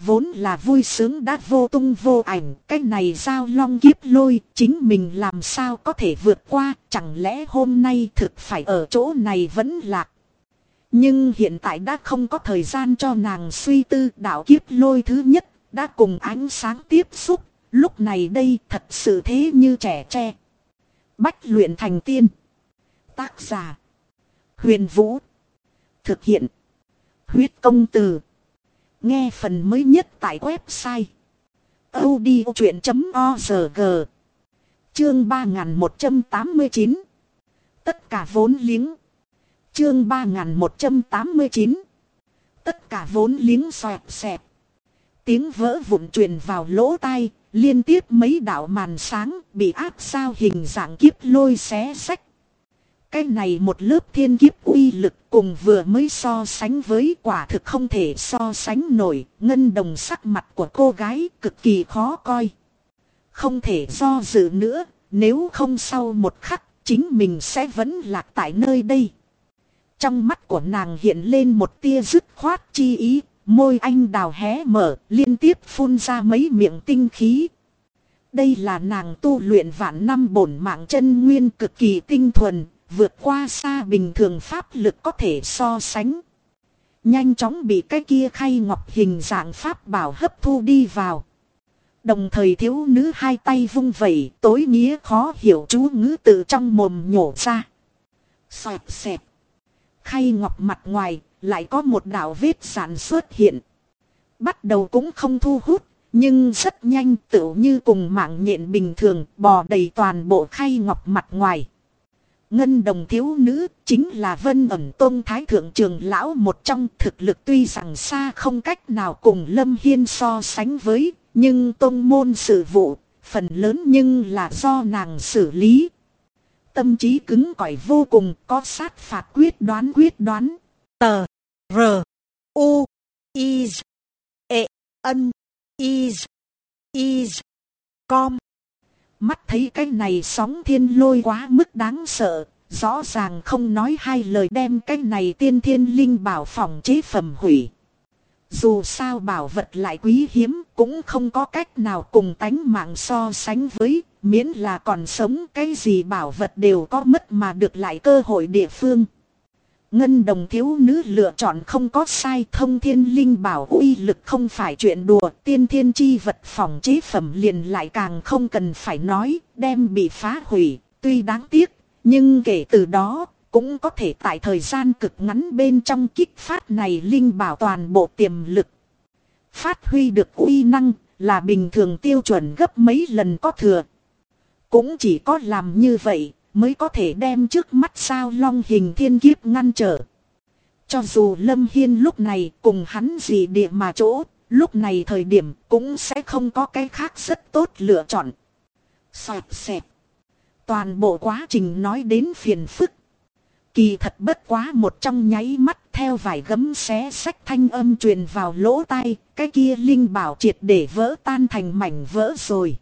vốn là vui sướng đã vô tung vô ảnh. Cái này giao long kiếp lôi, chính mình làm sao có thể vượt qua, chẳng lẽ hôm nay thực phải ở chỗ này vẫn lạc. Nhưng hiện tại đã không có thời gian cho nàng suy tư. Đạo kiếp lôi thứ nhất đã cùng ánh sáng tiếp xúc, lúc này đây thật sự thế như trẻ tre. Bách luyện thành tiên. Tác giả Huyền Vũ. Thực hiện Huyết Công Từ. Nghe phần mới nhất tại website audiochuyện.org. Chương 3189. Tất cả vốn liếng. Chương 3189. Tất cả vốn liếng xoẹt xẹt. Tiếng vỡ vụn truyền vào lỗ tai, liên tiếp mấy đạo màn sáng bị áp sao hình dạng kiếp lôi xé xách. Cái này một lớp thiên kiếp uy lực cùng vừa mới so sánh với quả thực không thể so sánh nổi. Ngân Đồng sắc mặt của cô gái cực kỳ khó coi. Không thể do dự nữa, nếu không sau một khắc chính mình sẽ vẫn lạc tại nơi đây. Trong mắt của nàng hiện lên một tia dứt khoát chi ý, môi anh đào hé mở, liên tiếp phun ra mấy miệng tinh khí. Đây là nàng tu luyện vạn năm bổn mạng chân nguyên cực kỳ tinh thuần, vượt qua xa bình thường pháp lực có thể so sánh. Nhanh chóng bị cái kia khay ngọc hình dạng pháp bảo hấp thu đi vào. Đồng thời thiếu nữ hai tay vung vẩy, tối nghĩa khó hiểu chú ngữ tự trong mồm nhổ ra. Xoẹt xẹt. Khay ngọc mặt ngoài lại có một đạo vết sản xuất hiện. Bắt đầu cũng không thu hút, nhưng rất nhanh tựu như cùng mạng nhện bình thường bò đầy toàn bộ khay ngọc mặt ngoài. Ngân Đồng thiếu nữ chính là Vân Ẩn Tôn Thái Thượng Trường Lão, một trong. Thực lực tuy rằng xa không cách nào cùng Lâm Hiên so sánh với, nhưng tôn môn sự vụ phần lớn nhưng là do nàng xử lý. Tâm trí cứng cỏi vô cùng, có sát phạt quyết đoán. Tờ R U I E N I Com. Mắt thấy cái này sóng thiên lôi quá mức đáng sợ, rõ ràng không nói hai lời đem cái này tiên thiên linh bảo phòng chế phẩm hủy. Dù sao bảo vật lại quý hiếm, cũng không có cách nào cùng tánh mạng so sánh với, miễn là còn sống cái gì bảo vật đều có mất mà được lại cơ hội địa phương. Ngân Đồng thiếu nữ lựa chọn không có sai, thông thiên linh bảo uy lực không phải chuyện đùa, tiên thiên chi vật phòng chế phẩm liền lại càng không cần phải nói, đem bị phá hủy, tuy đáng tiếc, nhưng kể từ đó, cũng có thể tại thời gian cực ngắn bên trong kích phát này linh bảo toàn bộ tiềm lực. Phát huy được uy năng là bình thường tiêu chuẩn gấp mấy lần có thừa. Cũng chỉ có làm như vậy mới có thể đem trước mắt sao long hình thiên kiếp ngăn trở. Cho dù Lâm Hiên lúc này cùng hắn gì địa mà chỗ, lúc này thời điểm cũng sẽ không có cái khác rất tốt lựa chọn. Xoẹt xẹt. Toàn bộ quá trình nói đến phiền phức. Kỳ thật bất quá một trong nháy mắt, theo vài gấm xé xách thanh âm truyền vào lỗ tai, cái kia linh bảo triệt để vỡ tan thành mảnh vỡ rồi.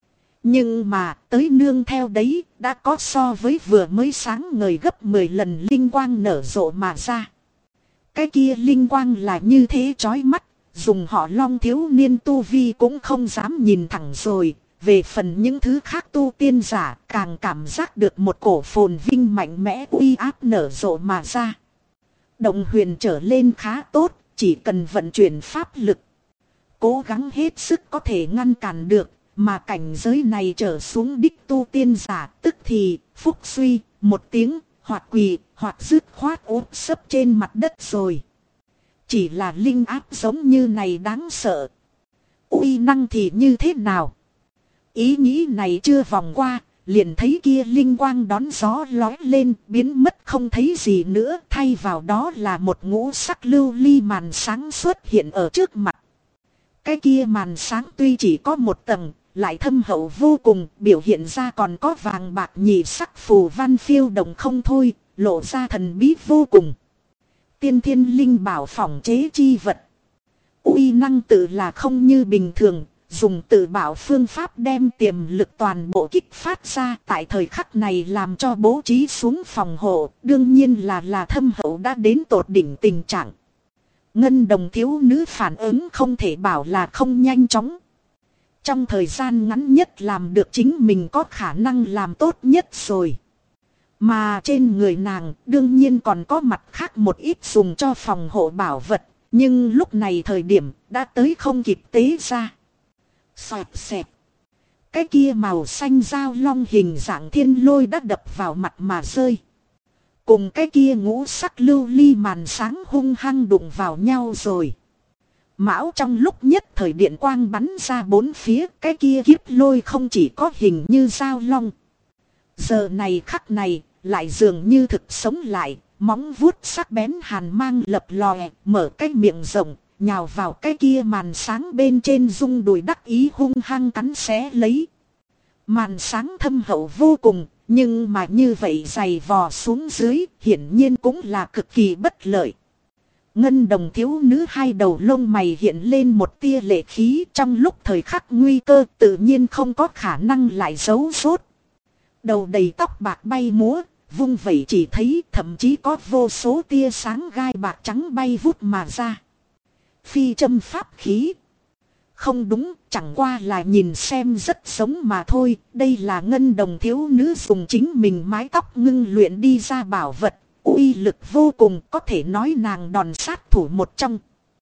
Nhưng mà tới nương theo đấy đã có so với vừa mới sáng ngời gấp 10 lần linh quang nở rộ mà ra. Cái kia linh quang là như thế chói mắt, dùng họ Long thiếu niên tu vi cũng không dám nhìn thẳng rồi. Về phần những thứ khác tu tiên giả càng cảm giác được một cổ phồn vinh mạnh mẽ uy áp nở rộ mà ra. Động huyền trở lên khá tốt, chỉ cần vận chuyển pháp lực, cố gắng hết sức có thể ngăn cản được. Mà cảnh giới này trở xuống đích tu tiên giả tức thì phúc suy một tiếng, hoặc quỳ hoặc dứt khoát úp sấp trên mặt đất rồi. Chỉ là linh áp giống như này đáng sợ, uy năng thì như thế nào? Ý nghĩ này chưa vòng qua, liền thấy kia linh quang đón gió lói lên, biến mất không thấy gì nữa, thay vào đó là một ngũ sắc lưu ly màn sáng xuất hiện ở trước mặt. Cái kia màn sáng tuy chỉ có một tầng, lại thâm hậu vô cùng, biểu hiện ra còn có vàng bạc nhị sắc phù văn phiêu động không thôi, lộ ra thần bí vô cùng. Tiên thiên linh bảo phòng chế chi vật, uy năng tự là không như bình thường, dùng tự bảo phương pháp đem tiềm lực toàn bộ kích phát ra, tại thời khắc này làm cho bố trí xuống phòng hộ, đương nhiên là thâm hậu đã đến tột đỉnh tình trạng. Ngân đồng thiếu nữ phản ứng không thể bảo là không nhanh chóng. Trong thời gian ngắn nhất làm được chính mình có khả năng làm tốt nhất rồi. Mà trên người nàng đương nhiên còn có mặt khác một ít dùng cho phòng hộ bảo vật. Nhưng lúc này thời điểm đã tới không kịp tế ra. Xoẹt xẹt. Cái kia màu xanh dao long hình dạng thiên lôi đã đập vào mặt mà rơi. Cùng cái kia ngũ sắc lưu ly màn sáng hung hăng đụng vào nhau rồi. Mão trong lúc nhất thời điện quang bắn ra bốn phía, cái kia kiếp lôi không chỉ có hình như dao long. Giờ này khắc này, lại dường như thực sống lại, móng vuốt sắc bén hàn mang lập lòe, mở cái miệng rộng, nhào vào cái kia màn sáng bên trên rung đùi đắc ý hung hăng cắn xé lấy. Màn sáng thâm hậu vô cùng, nhưng mà như vậy dày vò xuống dưới, hiển nhiên cũng là cực kỳ bất lợi. Ngân đồng thiếu nữ hai đầu lông mày hiện lên một tia lệ khí, trong lúc thời khắc nguy cơ tự nhiên không có khả năng lại giấu rốt. Đầu đầy tóc bạc bay múa, vung vẩy chỉ thấy thậm chí có vô số tia sáng gai bạc trắng bay vút mà ra. Phi châm pháp khí. Không đúng, chẳng qua là nhìn xem rất giống mà thôi. Đây là ngân đồng thiếu nữ dùng chính mình mái tóc ngưng luyện đi ra bảo vật. Uy lực vô cùng, có thể nói nàng đòn sát thủ một trong.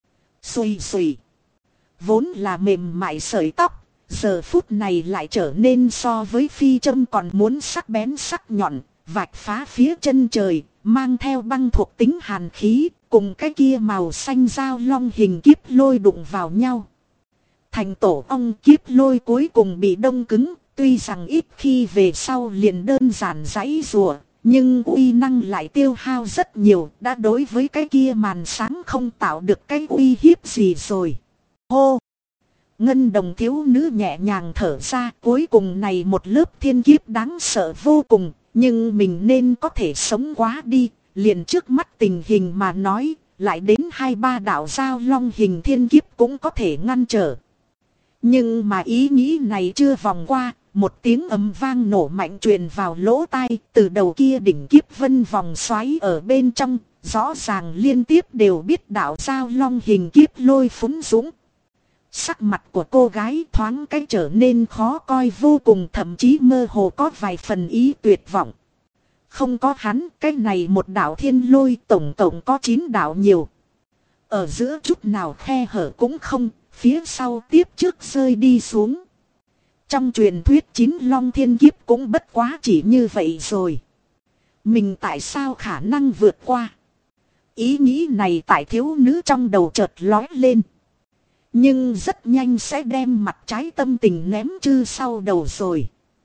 Xùi xùi. Vốn là mềm mại sợi tóc, giờ phút này lại trở nên so với phi châm còn muốn sắc bén sắc nhọn, vạch phá phía chân trời, mang theo băng thuộc tính hàn khí, cùng cái kia màu xanh dao long hình kiếp lôi đụng vào nhau. Thành tổ ong kiếp lôi cuối cùng bị đông cứng, tuy rằng ít khi về sau liền đơn giản giãy rùa, nhưng uy năng lại tiêu hao rất nhiều, đã đối với cái kia màn sáng không tạo được cái uy hiếp gì rồi. Hô! Ngân đồng thiếu nữ nhẹ nhàng thở ra, cuối cùng này một lớp thiên kiếp đáng sợ vô cùng, nhưng mình nên có thể sống quá đi, liền trước mắt tình hình mà nói, lại đến 2-3 đạo giao long hình thiên kiếp cũng có thể ngăn trở. Nhưng mà ý nghĩ này chưa vòng qua, một tiếng ầm vang nổ mạnh truyền vào lỗ tai, từ đầu kia đỉnh kiếp vân vòng xoáy ở bên trong, rõ ràng liên tiếp đều biết đạo giao long hình kiếp lôi phúng dũng. Sắc mặt của cô gái thoáng cái trở nên khó coi vô cùng, thậm chí mơ hồ có vài phần ý tuyệt vọng. Không có hắn, cái này một đạo thiên lôi tổng cộng có 9 đạo nhiều. Ở giữa chút nào khe hở cũng không, phía sau tiếp trước rơi đi xuống. Trong truyền thuyết 9 long thiên kiếp cũng bất quá chỉ như vậy rồi. Mình tại sao khả năng vượt qua? Ý nghĩ này tại thiếu nữ trong đầu chợt lói lên. Nhưng rất nhanh sẽ đem mặt trái tâm tình ném chư sau đầu rồi.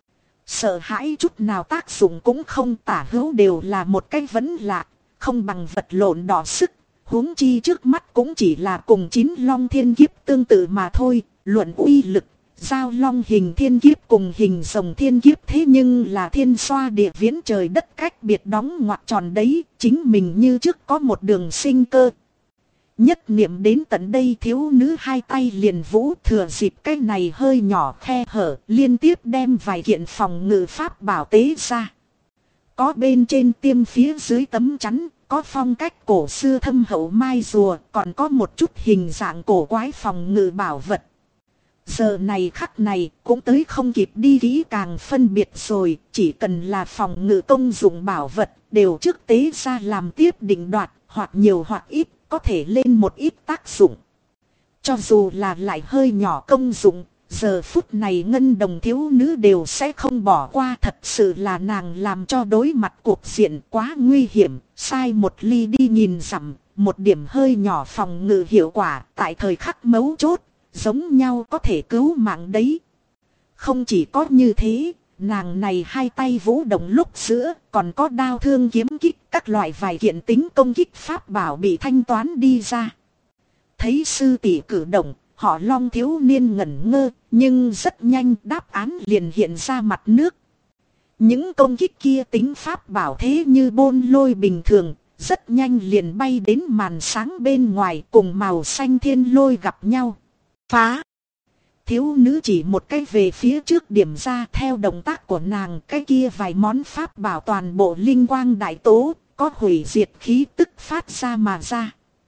Sợ hãi chút nào tác dụng cũng không, tả hữu đều là một cái vấn lạ, không bằng vật lộn đỏ sức. Huống chi trước mắt cũng chỉ là cùng 9 long thiên kiếp tương tự mà thôi, luận uy lực. Giao long hình thiên kiếp cùng hình rồng thiên kiếp thế nhưng là thiên xoa địa viễn trời đất cách biệt đóng ngoặc tròn đấy, chính mình như trước có một đường sinh cơ. Nhất niệm đến tận đây thiếu nữ hai tay liền vũ, thừa dịp cái này hơi nhỏ khe hở, liên tiếp đem vài kiện phòng ngự pháp bảo tế ra. Có bên trên tiêm phía dưới tấm chắn, có phong cách cổ xưa thâm hậu mai rùa, còn có một chút hình dạng cổ quái phòng ngự bảo vật. Giờ này khắc này cũng tới không kịp đi kỹ càng phân biệt rồi, chỉ cần là phòng ngự công dụng bảo vật đều trước tế ra làm tiếp định đoạt, hoặc nhiều hoặc ít có thể lên một ít tác dụng. Cho dù là lại hơi nhỏ công dụng, giờ phút này ngân đồng thiếu nữ đều sẽ không bỏ qua, thật sự là nàng làm cho đối mặt cuộc diện quá nguy hiểm, sai một ly đi nhìn dặm, một điểm hơi nhỏ phòng ngự hiệu quả tại thời khắc mấu chốt. Giống nhau có thể cứu mạng đấy. Không chỉ có như thế, nàng này hai tay vũ động lúc giữa còn có đao thương kiếm kích, các loại vài kiện tính công kích pháp bảo bị thanh toán đi ra. Thấy sư tỷ cử động, họ Long thiếu niên ngẩn ngơ, nhưng rất nhanh đáp án liền hiện ra mặt nước. Những công kích kia tính pháp bảo thế như bôn lôi bình thường, rất nhanh liền bay đến màn sáng bên ngoài cùng màu xanh thiên lôi gặp nhau. Phá! Thiếu nữ chỉ một cái về phía trước điểm ra, theo động tác của nàng, cái kia vài món pháp bảo toàn bộ linh quang đại tố, có hủy diệt khí tức phát ra mà ra.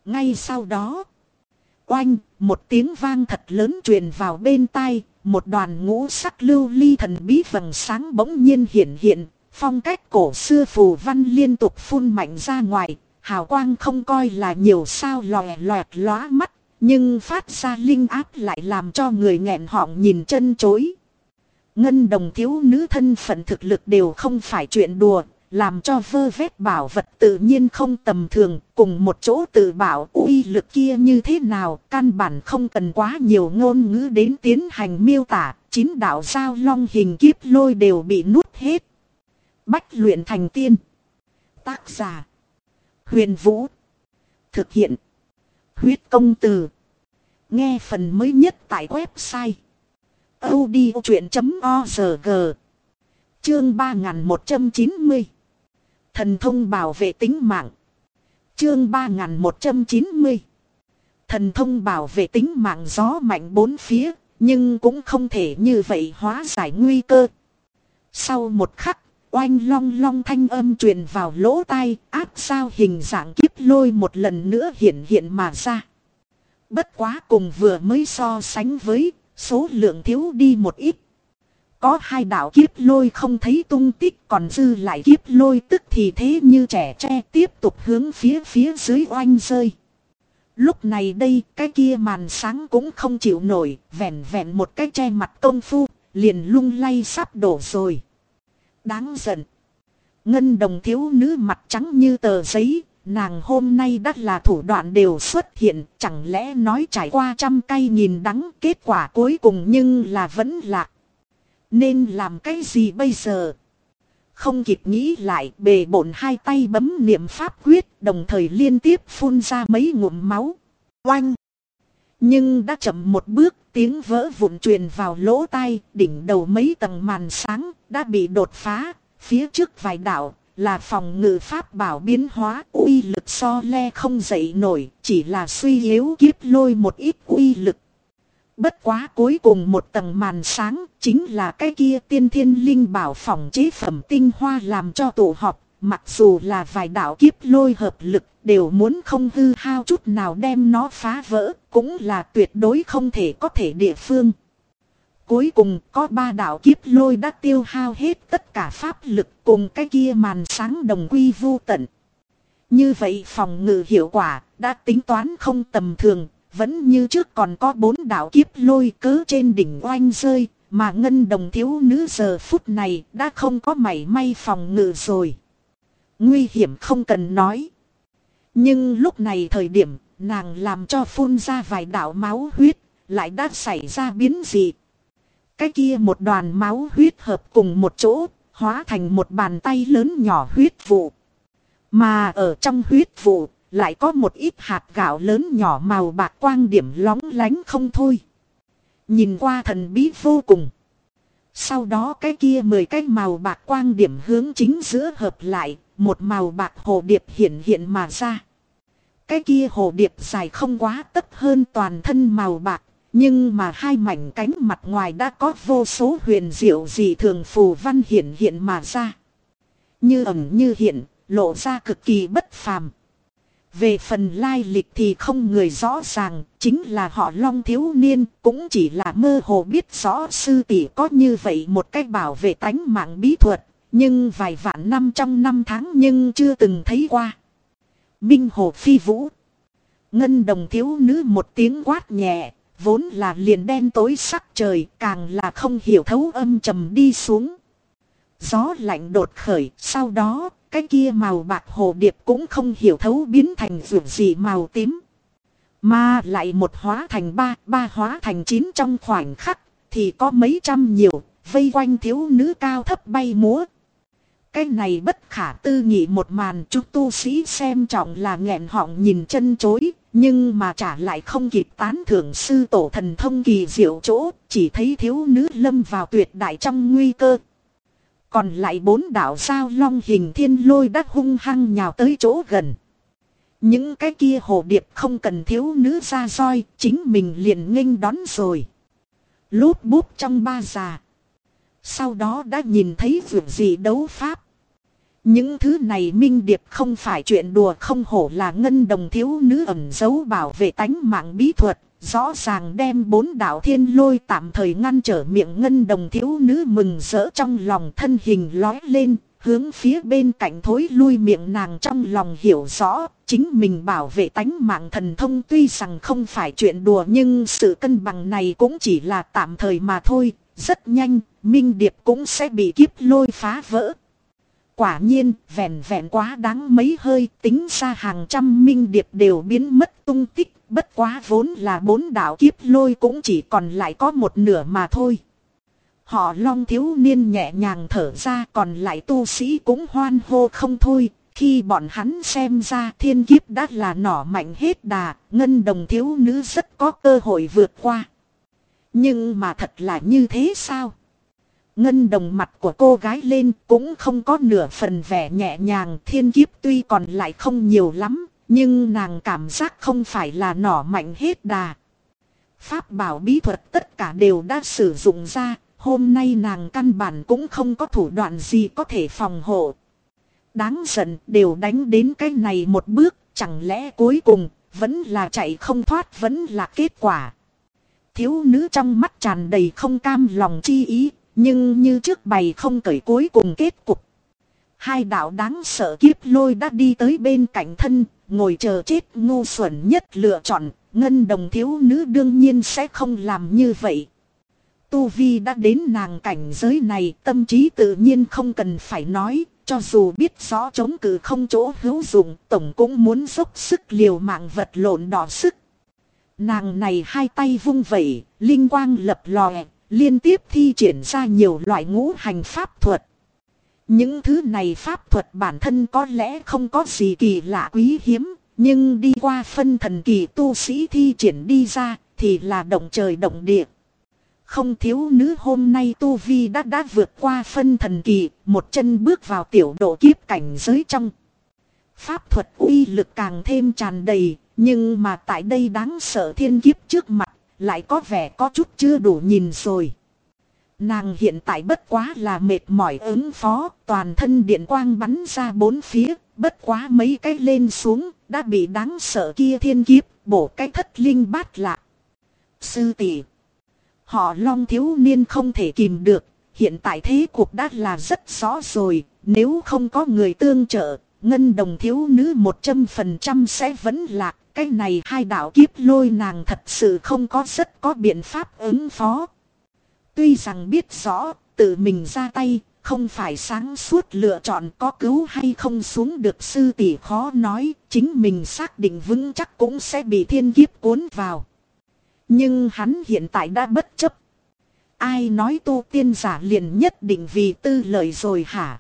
Ngay sau đó, oanh, một tiếng vang thật lớn truyền vào bên tai, một đoàn ngũ sắc lưu ly thần bí vầng sáng bỗng nhiên hiện hiện, phong cách cổ xưa phù văn liên tục phun mạnh ra ngoài, hào quang không coi là nhiều sao lòe loẹt lóa mắt, nhưng phát ra linh áp lại làm cho người nghẹn họng nhìn chân chối. Ngân đồng thiếu nữ thân phận thực lực đều không phải chuyện đùa, làm cho vơ vét bảo vật tự nhiên không tầm thường, cùng một chỗ tự bảo uy lực kia như thế nào, căn bản không cần quá nhiều ngôn ngữ đến tiến hành miêu tả, 9 đạo giao long hình kiếp lôi đều bị nuốt hết. Bách luyện thành tiên. Tác giả: Huyền Vũ. Thực hiện: Huyết Công Từ. Nghe phần mới nhất tại website audiochuyện.org. Chương 3190. Thần thông bảo vệ tính mạng. Chương 3190. Thần thông bảo vệ tính mạng. Gió mạnh bốn phía, nhưng cũng không thể như vậy hóa giải nguy cơ. Sau một khắc, oanh long long thanh âm truyền vào lỗ tai, áp sao hình dạng kiếp lôi một lần nữa hiện hiện mà ra. Bất quá cùng vừa mới so sánh với, số lượng thiếu đi một ít. Có 2 đạo kiếp lôi không thấy tung tích, còn dư lại kiếp lôi tức thì thế như trẻ tre tiếp tục hướng phía dưới oanh rơi. Lúc này đây, cái kia màn sáng cũng không chịu nổi, vẹn vẹn một cái che mặt công phu, liền lung lay sắp đổ rồi. Đáng giận. Ngân đồng thiếu nữ mặt trắng như tờ giấy, nàng hôm nay đắt là thủ đoạn đều xuất hiện, chẳng lẽ nói trải qua trăm cay nghìn đắng, kết quả cuối cùng nhưng là vẫn lạc. Nên làm cái gì bây giờ? Không kịp nghĩ lại, bề bộn 2 tay bấm niệm pháp quyết, đồng thời liên tiếp phun ra mấy ngụm máu. Oanh! Nhưng đã chậm một bước, tiếng vỡ vụn truyền vào lỗ tai, đỉnh đầu mấy tầng màn sáng đã bị đột phá, phía trước vài đạo là phòng ngự pháp bảo biến hóa, uy lực so le không dậy nổi, chỉ là suy yếu kiếp lôi một ít uy lực. Bất quá cuối cùng một tầng màn sáng chính là cái kia tiên thiên linh bảo phòng chế phẩm tinh hoa làm cho tụ họp, mặc dù là vài đạo kiếp lôi hợp lực đều muốn không hư hao chút nào đem nó phá vỡ, cũng là tuyệt đối không thể có thể địa phương. Cuối cùng có 3 đạo kiếp lôi đã tiêu hao hết tất cả pháp lực, cùng cái kia màn sáng đồng quy vu tận. Như vậy phòng ngự hiệu quả đã tính toán không tầm thường. Vẫn như trước còn có 4 đạo kiếp lôi cớ trên đỉnh oanh rơi, mà ngân đồng thiếu nữ giờ phút này đã không có mảy may phòng ngự rồi. Nguy hiểm không cần nói. Nhưng lúc này thời điểm nàng làm cho phun ra vài đạo máu huyết, lại đã xảy ra biến dị. Cái kia một đoàn máu huyết hợp cùng một chỗ, hóa thành một bàn tay lớn nhỏ huyết vụ. Mà ở trong huyết vụ, lại có một ít hạt gạo lớn nhỏ màu bạc quang điểm lóng lánh không thôi. Nhìn qua thần bí vô cùng. Sau đó cái kia 10 cái màu bạc quang điểm hướng chính giữa hợp lại, một màu bạc hồ điệp hiện hiện mà ra. Cái kia hồ điệp dài không quá tấp hơn toàn thân màu bạc, nhưng mà 2 mảnh cánh mặt ngoài đã có vô số huyền diệu dị thường phù văn hiện hiện mà ra. Như ẩn như hiện, lộ ra cực kỳ bất phàm. Về phần lai lịch thì không người rõ ràng, chính là họ Long thiếu niên, cũng chỉ là mơ hồ biết rõ sư tỷ có như vậy một cách bảo vệ tánh mạng bí thuật, nhưng vài vạn năm trong 5 tháng nhưng chưa từng thấy qua. Minh hồ phi vũ. Ngân đồng thiếu nữ một tiếng quát nhẹ, vốn là liền đen tối sắc trời, càng là không hiểu thấu âm trầm đi xuống. Gió lạnh đột khởi, sau đó cái kia màu bạc hồ điệp cũng không hiểu thấu biến thành vượt gì màu tím. Mà lại một hóa thành 3, 3 hóa thành 9 trong khoảnh khắc, thì có mấy trăm nhiều, vây quanh thiếu nữ cao thấp bay múa. Cái này bất khả tư nghị một màn, chúng tu sĩ xem trọng là nghẹn họng nhìn chân chối, nhưng mà trả lại không kịp tán thưởng sư tổ thần thông kỳ diệu chỗ, chỉ thấy thiếu nữ lâm vào tuyệt đại trong nguy cơ. Còn lại 4 đạo sao long hình thiên lôi đã hung hăng nhào tới chỗ gần. Những cái kia hồ điệp không cần thiếu nữ ra roi, chính mình liền nghênh đón rồi. Lúp búp trong 3 già. Sau đó đã nhìn thấy vượt gì đấu pháp. Những thứ này minh điệp không phải chuyện đùa, không hổ là ngân đồng thiếu nữ ẩn giấu bảo vệ tánh mạng bí thuật. Rõ ràng đem 4 đạo thiên lôi tạm thời ngăn trở miệng ngân đồng thiếu nữ, mừng rỡ trong lòng, thân hình lói lên, hướng phía bên cạnh thối lui. Miệng nàng trong lòng hiểu rõ, chính mình bảo vệ tánh mạng thần thông tuy rằng không phải chuyện đùa, nhưng sự cân bằng này cũng chỉ là tạm thời mà thôi. Rất nhanh, minh điệp cũng sẽ bị kiếp lôi phá vỡ. Quả nhiên, vẹn vẹn quá đáng mấy hơi, tính ra hàng trăm minh điệp đều biến mất tung tích. Bất quá vốn là 4 đạo kiếp lôi cũng chỉ còn lại có một nửa mà thôi. Họ Long thiếu niên nhẹ nhàng thở ra, còn lại tu sĩ cũng hoan hô không thôi. Khi bọn hắn xem ra thiên kiếp đã là nỏ mạnh hết đà, ngân đồng thiếu nữ rất có cơ hội vượt qua. Nhưng mà thật là như thế sao? Ngân đồng mặt của cô gái lên cũng không có nửa phần vẻ nhẹ nhàng. Thiên kiếp tuy còn lại không nhiều lắm, nhưng nàng cảm giác không phải là nỏ mạnh hết đà. Pháp bảo bí thuật tất cả đều đã sử dụng ra, hôm nay nàng căn bản cũng không có thủ đoạn gì có thể phòng hộ. Đáng giận, đều đánh đến cái này một bước, chẳng lẽ cuối cùng vẫn là chạy không thoát, vẫn là kết quả. Thiếu nữ trong mắt tràn đầy không cam lòng chi ý, nhưng như trước bày không cởi cuối cùng kết cục. 2 đạo đáng sợ kiếp lôi đã đi tới bên cạnh thân, ngồi chờ chết ngu xuẩn nhất lựa chọn. Ngân đồng thiếu nữ đương nhiên sẽ không làm như vậy. Tu vi đã đến nàng cảnh giới này, tâm trí tự nhiên không cần phải nói. Cho dù biết rõ chống cự không chỗ hữu dụng, tổng cũng muốn dốc sức liều mạng vật lộn đỏ sức. Nàng này 2 tay vung vẩy, linh quang lập lòe, liên tiếp thi triển ra nhiều loại ngũ hành pháp thuật. Những thứ này pháp thuật bản thân có lẽ không có gì kỳ lạ quý hiếm, nhưng đi qua phân thần kỳ tu sĩ thi triển đi ra thì là động trời động địa. Không thiếu nữ hôm nay tu vi đã vượt qua phân thần kỳ, một chân bước vào tiểu độ kiếp cảnh giới trong. Pháp thuật uy lực càng thêm tràn đầy, nhưng mà tại đây đáng sợ thiên kiếp trước mặt, lại có vẻ có chút chưa đủ nhìn rồi. Nàng hiện tại bất quá là mệt mỏi ứng phó, toàn thân điện quang bắn ra 4 phía, bất quá mấy cái lên xuống, đã bị đáng sợ kia thiên kiếp, bổ cái thất linh bát lạc. Sư tỷ, họ Long thiếu niên không thể kìm được, hiện tại thế cuộc đã là rất rõ rồi, nếu không có người tương trợ, ngân đồng thiếu nữ 100% sẽ vẫn lạc. Cái này 2 đạo kiếp lôi nàng thật sự không có rất có biện pháp ứng phó. Tuy rằng biết rõ, tự mình ra tay, không phải sáng suốt lựa chọn, có cứu hay không xuống được sư tỷ khó nói, chính mình xác định vững chắc cũng sẽ bị thiên kiếp cuốn vào. Nhưng hắn hiện tại đã bất chấp. Ai nói tu tiên giả liền nhất định vì tư lợi rồi hả?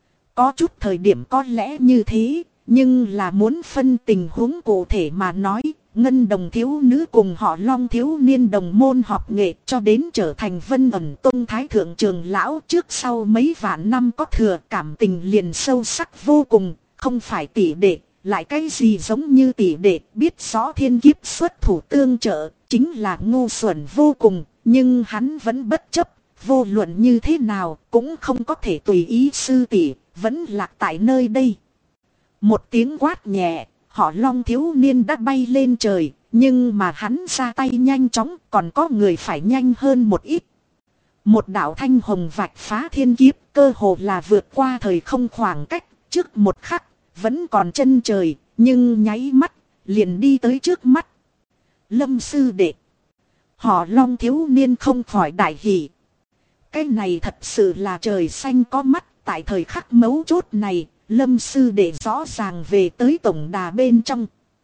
Có chút thời điểm có lẽ như thế, nhưng là muốn phân tình huống cụ thể mà nói. Ngân đồng thiếu nữ cùng họ Long thiếu niên đồng môn học nghệ cho đến trở thành Vân Ẩn Tông thái thượng trường lão, trước sau mấy vạn năm có thừa, cảm tình liền sâu sắc vô cùng, không phải tỷ đệ, lại cái gì giống như tỷ đệ, biết rõ thiên kiếp xuất thủ tương trợ, chính là ngu xuẩn vô cùng, nhưng hắn vẫn bất chấp, vô luận như thế nào cũng không có thể tùy ý sư tỷ, vẫn lạc tại nơi đây. Một tiếng quát nhẹ, họ Long thiếu niên đã bay lên trời, nhưng mà hắn ra tay nhanh chóng, còn có người phải nhanh hơn một ít. Một đạo thanh hồng vạch phá thiên kiếp, cơ hồ là vượt qua thời không khoảng cách, trước một khắc, vẫn còn chân trời, nhưng nháy mắt, liền đi tới trước mắt. Lâm sư đệ. Họ Long thiếu niên không khỏi đại hỉ. Cái này thật sự là trời xanh có mắt, tại thời khắc mấu chốt này. Lâm sư đệ rõ ràng về tới tổng đà bên trong.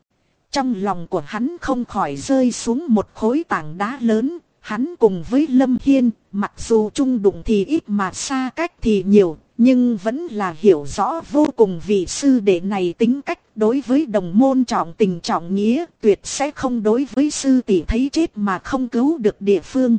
Trong lòng của hắn không khỏi rơi xuống một khối tảng đá lớn. Hắn cùng với Lâm Hiên, mặc dù chung đụng thì ít mà xa cách thì nhiều, nhưng vẫn là hiểu rõ vô cùng vị sư đệ này tính cách. Đối với đồng môn trọng tình trọng nghĩa, tuyệt sẽ không đối với sư tỷ thấy chết mà không cứu được địa phương.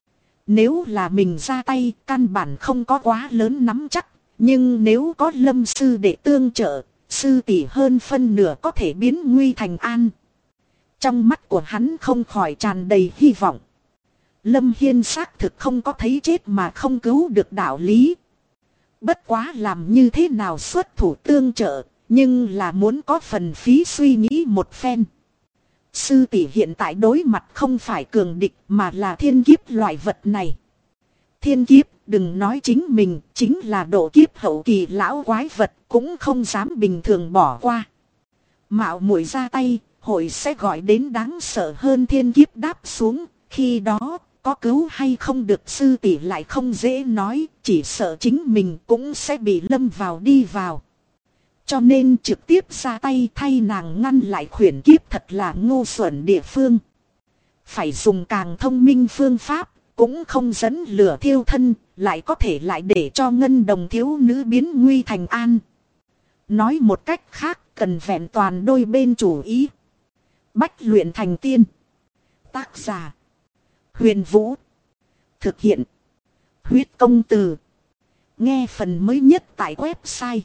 Nếu là mình ra tay, căn bản không có quá lớn nắm chắc. Nhưng nếu có Lâm sư đệ tương trợ, sư tỷ hơn phân nửa có thể biến nguy thành an. Trong mắt của hắn không khỏi tràn đầy hy vọng. Lâm Hiên xác thực không có thấy chết mà không cứu được đạo lý. Bất quá làm như thế nào xuất thủ tương trợ, nhưng là muốn có phần phí suy nghĩ một phen. Sư tỷ hiện tại đối mặt không phải cường địch mà là thiên kiếp loại vật này. Thiên kiếp, đừng nói chính mình, chính là độ kiếp hậu kỳ lão quái vật cũng không dám bình thường bỏ qua. Mạo muội ra tay, hội sẽ gọi đến đáng sợ hơn thiên kiếp đáp xuống, khi đó có cứu hay không được sư tỷ lại không dễ nói, chỉ sợ chính mình cũng sẽ bị lâm vào đi vào. Cho nên trực tiếp ra tay thay nàng ngăn lại khuyển kiếp thật là ngu xuẩn địa phương. Phải dùng càng thông minh phương pháp, cũng không dẫn lửa thiêu thân, lại có thể lại để cho ngân đồng thiếu nữ biến nguy thành an. Nói một cách khác, cần vẹn toàn đôi bên chủ ý. Bách luyện thành tiên. Tác giả: Huyền Vũ. Thực hiện: Huyết Công Từ. Nghe phần mới nhất tại website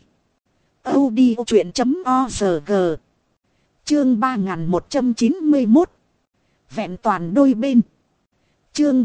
audiochuyện.org. Chương 3191. Vẹn toàn đôi bên. Chương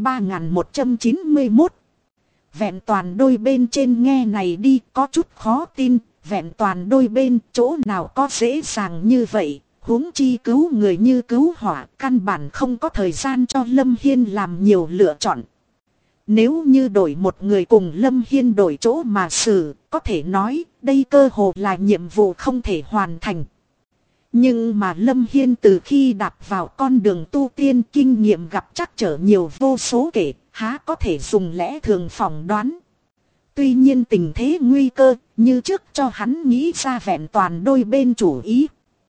3191. Vẹn toàn đôi bên trên nghe này đi có chút khó tin. Vẹn toàn đôi bên chỗ nào có dễ dàng như vậy. Huống chi cứu người như cứu hỏa, căn bản không có thời gian cho Lâm Hiên làm nhiều lựa chọn. Nếu như đổi một người cùng Lâm Hiên đổi chỗ mà xử, có thể nói đây cơ hồ là nhiệm vụ không thể hoàn thành. Nhưng mà Lâm Hiên từ khi đạp vào con đường tu tiên kinh nghiệm gặp trắc trở nhiều vô số kể, há có thể dùng lẽ thường phỏng đoán. Tuy nhiên tình thế nguy cơ, như trước cho hắn nghĩ ra vẹn toàn đôi bên chủ ý.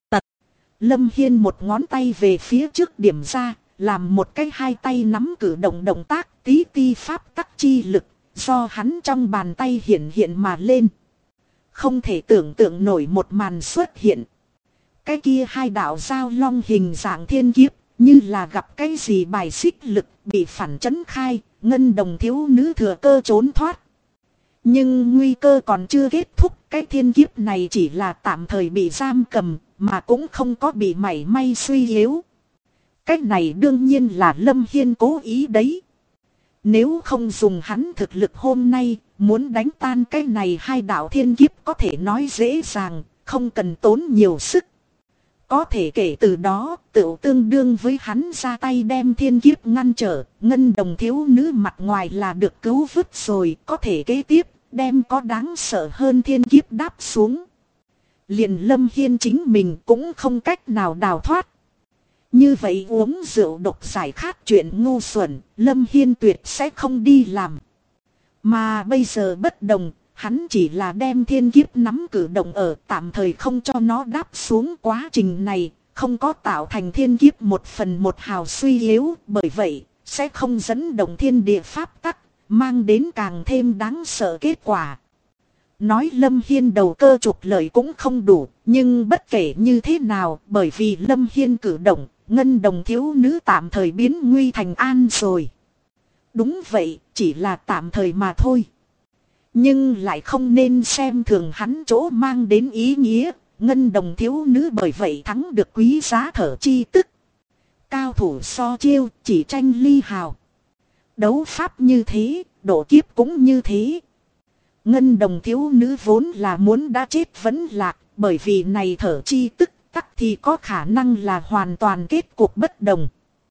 Lâm Hiên một ngón tay về phía trước điểm ra, làm một cái hai tay nắm cử động động tác tí ti pháp tắc chi lực, do hắn trong bàn tay hiện hiện mà lên. Không thể tưởng tượng nổi một màn xuất hiện. Cái kia hai đạo giao long hình dạng thiên kiếp, như là gặp cái gì bài xích lực bị phản chấn khai, ngân đồng thiếu nữ thừa cơ trốn thoát. Nhưng nguy cơ còn chưa kết thúc, cái thiên kiếp này chỉ là tạm thời bị giam cầm, mà cũng không có bị mảy may suy yếu. Cách này đương nhiên là Lâm Hiên cố ý đấy. Nếu không dùng hắn thực lực hôm nay, muốn đánh tan cái này hai đạo thiên kiếp có thể nói dễ dàng, không cần tốn nhiều sức. Có thể kể từ đó, tựu tương đương với hắn ra tay đem thiên kiếp ngăn trở, ngân đồng thiếu nữ mặt ngoài là được cứu vứt rồi, có thể kế tiếp, đem có đáng sợ hơn thiên kiếp đáp xuống. Liền Lâm Hiên chính mình cũng không cách nào đào thoát. Như vậy uống rượu độc giải khát chuyện ngu xuẩn, Lâm Hiên tuyệt sẽ không đi làm. Mà bây giờ bất đồng, hắn chỉ là đem thiên kiếp nắm cử động ở tạm thời không cho nó đáp xuống quá trình này, không có tạo thành thiên kiếp một phần một hào suy yếu, bởi vậy sẽ không dẫn động thiên địa pháp tắc, mang đến càng thêm đáng sợ kết quả. Nói Lâm Hiên đầu cơ trục lợi cũng không đủ, nhưng bất kể như thế nào, bởi vì Lâm Hiên cử động, ngân đồng thiếu nữ tạm thời biến nguy thành an rồi. Đúng vậy, chỉ là tạm thời mà thôi. Nhưng lại không nên xem thường hắn chỗ mang đến ý nghĩa, ngân đồng thiếu nữ bởi vậy thắng được quý giá thở chi tức. Cao thủ so chiêu, chỉ tranh ly hào. Đấu pháp như thế, độ kiếp cũng như thế. Ngân đồng thiếu nữ vốn là muốn đã chết vẫn lạc, bởi vì này thở chi tức tắc thì có khả năng là hoàn toàn kết cục bất đồng.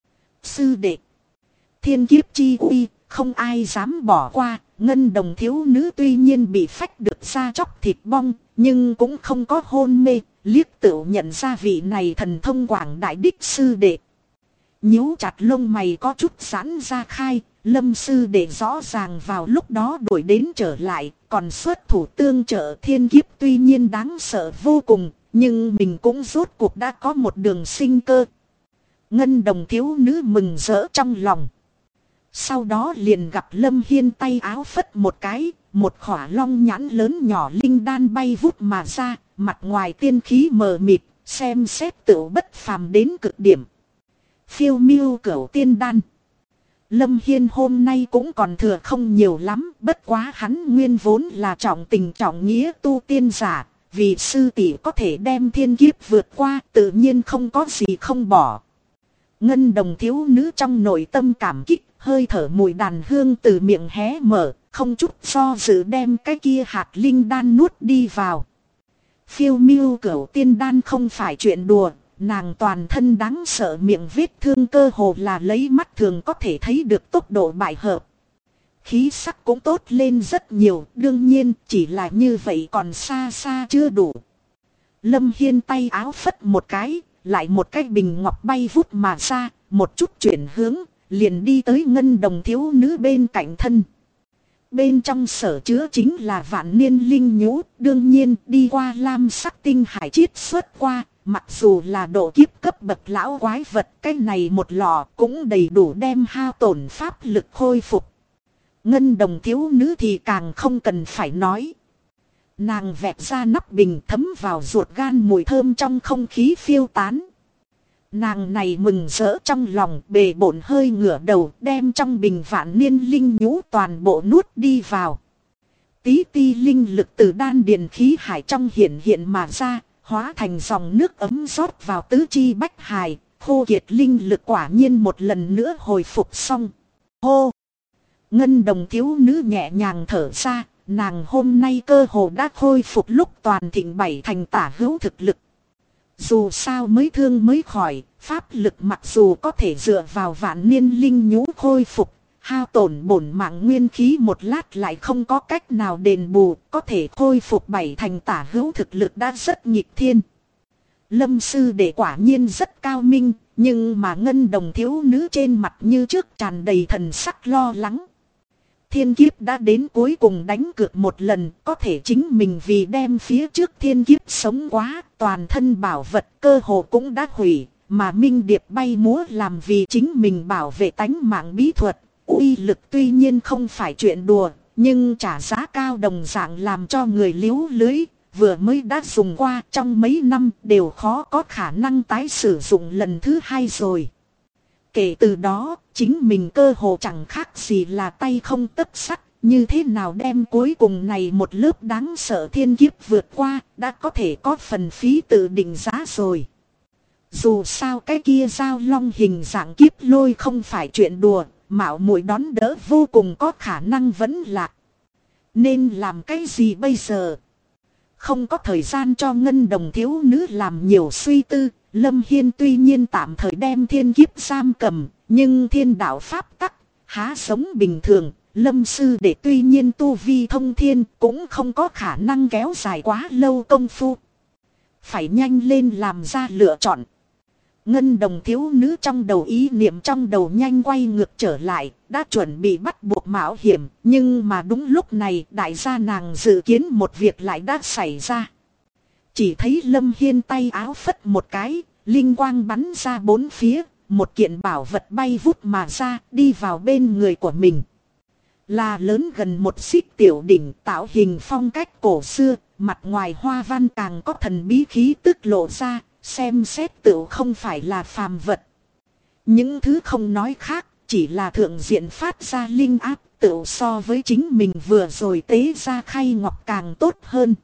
Sư đệ, thiên kiếp chi uy, không ai dám bỏ qua. Ngân đồng thiếu nữ tuy nhiên bị phách được ra chóc thịt bong, nhưng cũng không có hôn mê, liếc tựu nhận ra vị này thần thông quảng đại đích sư đệ. Nhíu chặt lông mày có chút giãn ra khai, Lâm sư đệ rõ ràng vào lúc đó đuổi đến trở lại, còn xuất thủ tương trợ thiên kiếp tuy nhiên đáng sợ vô cùng, nhưng mình cũng rốt cuộc đã có một đường sinh cơ. Ngân đồng thiếu nữ mừng rỡ trong lòng. Sau đó liền gặp Lâm Hiên tay áo phất một cái, một khỏa long nhãn lớn nhỏ linh đan bay vút mà ra, mặt ngoài tiên khí mờ mịt, xem xét tựu bất phàm đến cực điểm. Phiêu miêu cửu tiên đan. Lâm Hiên hôm nay cũng còn thừa không nhiều lắm, bất quá hắn nguyên vốn là trọng tình trọng nghĩa tu tiên giả, vì sư tỷ có thể đem thiên kiếp vượt qua tự nhiên không có gì không bỏ. Ngân đồng thiếu nữ trong nội tâm cảm kích, hơi thở mùi đàn hương từ miệng hé mở, không chút do dự đem cái kia hạt linh đan nuốt đi vào. Phiêu miêu cửu tiên đan không phải chuyện đùa, nàng toàn thân đáng sợ, miệng vết thương cơ hồ là lấy mắt thường có thể thấy được tốc độ bại hợp. Khí sắc cũng tốt lên rất nhiều, đương nhiên chỉ là như vậy còn xa xa chưa đủ. Lâm Hiên tay áo phất một cái, lại một cái bình ngọc bay vút mà ra, một chút chuyển hướng, liền đi tới ngân đồng thiếu nữ bên cạnh thân. Bên trong sở chứa chính là vạn niên linh nhũ, đương nhiên đi qua lam sắc tinh hải chiết xuất qua, mặc dù là độ kiếp cấp bậc lão quái vật, cái này một lọ cũng đầy đủ đem hao tổn pháp lực khôi phục. Ngân đồng thiếu nữ thì càng không cần phải nói. Nàng vẹt ra nắp bình, thấm vào ruột gan, mùi thơm trong không khí phiêu tán. Nàng này mừng rỡ trong lòng, bề bộn hơi ngửa đầu, đem trong bình vạn niên linh nhũ toàn bộ nuốt đi vào. Tí ti linh lực từ đan điền khí hải trong hiện mà ra, hóa thành dòng nước ấm rót vào tứ chi bách hài, khô kiệt linh lực quả nhiên một lần nữa hồi phục xong. Hô! Ngân đồng thiếu nữ nhẹ nhàng thở ra, nàng hôm nay cơ hồ đã khôi phục lúc toàn thịnh 7 thành tả hữu thực lực. Dù sao mới thương mới khỏi, pháp lực mặc dù có thể dựa vào vạn niên linh nhũ khôi phục, hao tổn bổn mạng nguyên khí một lát lại không có cách nào đền bù, có thể khôi phục 7 thành tả hữu thực lực đã rất nghịch thiên. Lâm sư đệ quả nhiên rất cao minh, nhưng mà ngân đồng thiếu nữ trên mặt như trước tràn đầy thần sắc lo lắng. Thiên kiếp đã đến cuối cùng đánh cược một lần, có thể chính mình vì đem phía trước thiên kiếp sống quá, toàn thân bảo vật cơ hồ cũng đã hủy, mà minh điệp bay múa làm vì chính mình bảo vệ tánh mạng bí thuật, uy lực tuy nhiên không phải chuyện đùa, nhưng trả giá cao đồng dạng làm cho người liếu lưới, vừa mới đã dùng qua trong mấy năm đều khó có khả năng tái sử dụng lần thứ hai rồi. Kể từ đó, chính mình cơ hồ chẳng khác gì là tay không tấc sắt, như thế nào đem cuối cùng này một lớp đáng sợ thiên kiếp vượt qua, đã có thể có phần phí tự định giá rồi. Dù sao cái kia giao long hình dạng kiếp lôi không phải chuyện đùa, mạo muội đón đỡ vô cùng có khả năng vẫn lạc. Nên làm cái gì bây giờ? Không có thời gian cho ngân đồng thiếu nữ làm nhiều suy tư. Lâm Hiên tuy nhiên tạm thời đem thiên kiếp giam cầm, nhưng thiên đạo pháp tắc, há sống bình thường, Lâm sư đệ tuy nhiên tu vi thông thiên cũng không có khả năng kéo dài quá lâu công phu. Phải nhanh lên làm ra lựa chọn. Ngân đồng thiếu nữ trong đầu ý niệm trong đầu nhanh quay ngược trở lại, đã chuẩn bị bắt buộc mạo hiểm, nhưng mà đúng lúc này đại gia nàng dự kiến một việc lại đã xảy ra. Chỉ thấy Lâm Hiên tay áo phất một cái, linh quang bắn ra bốn phía, một kiện bảo vật bay vút mà ra, đi vào bên người của mình. Là lớn gần một xích tiểu đỉnh, tạo hình phong cách cổ xưa, mặt ngoài hoa văn càng có thần bí khí tức lộ ra, xem xét tựu không phải là phàm vật. Những thứ không nói khác, chỉ là thượng diện phát ra linh áp tựu so với chính mình vừa rồi tế ra khay ngọc càng tốt hơn.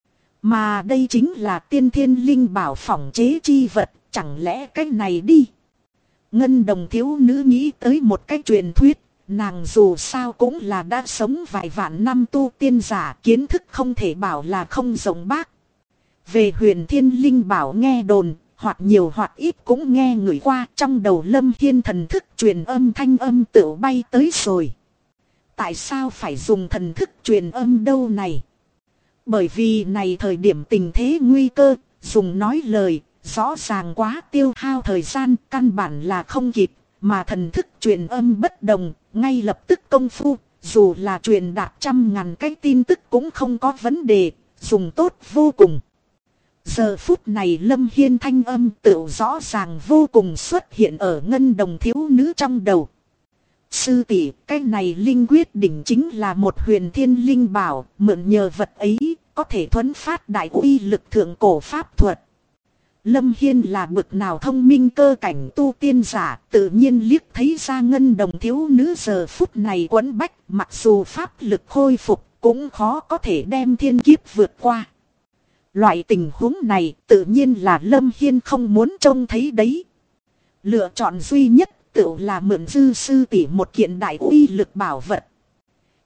Mà đây chính là tiên thiên linh bảo phỏng chế chi vật, chẳng lẽ cái này đi. Ngân đồng thiếu nữ nghĩ tới một cái truyền thuyết, nàng dù sao cũng là đã sống vài vạn năm tu tiên giả, kiến thức không thể bảo là không rộng bác. Về huyền thiên linh bảo nghe đồn, hoặc nhiều hoặc ít cũng nghe người qua, trong đầu Lâm Hiên thần thức truyền âm thanh âm tựu bay tới rồi. Tại sao phải dùng thần thức truyền âm đâu này? Bởi vì này thời điểm tình thế nguy cơ, dùng nói lời, rõ ràng quá tiêu hao thời gian, căn bản là không kịp, mà thần thức truyền âm bất đồng, ngay lập tức công phu, dù là truyền đạt 100.000 cái tin tức cũng không có vấn đề, dùng tốt vô cùng. Giờ phút này Lâm Hiên thanh âm tự rõ ràng vô cùng xuất hiện ở ngân đồng thiếu nữ trong đầu. Sư tỷ, cái này linh quyết đỉnh chính là một huyền thiên linh bảo, mượn nhờ vật ấy, có thể thuấn phát đại uy lực thượng cổ pháp thuật. Lâm Hiên là bực nào thông minh cơ cảnh tu tiên giả, tự nhiên liếc thấy ra ngân đồng thiếu nữ giờ phút này quấn bách, mặc dù pháp lực khôi phục, cũng khó có thể đem thiên kiếp vượt qua. Loại tình huống này tự nhiên là Lâm Hiên không muốn trông thấy đấy. Lựa chọn duy nhất tự là mượn dư sư tỷ một kiện đại uy lực bảo vật.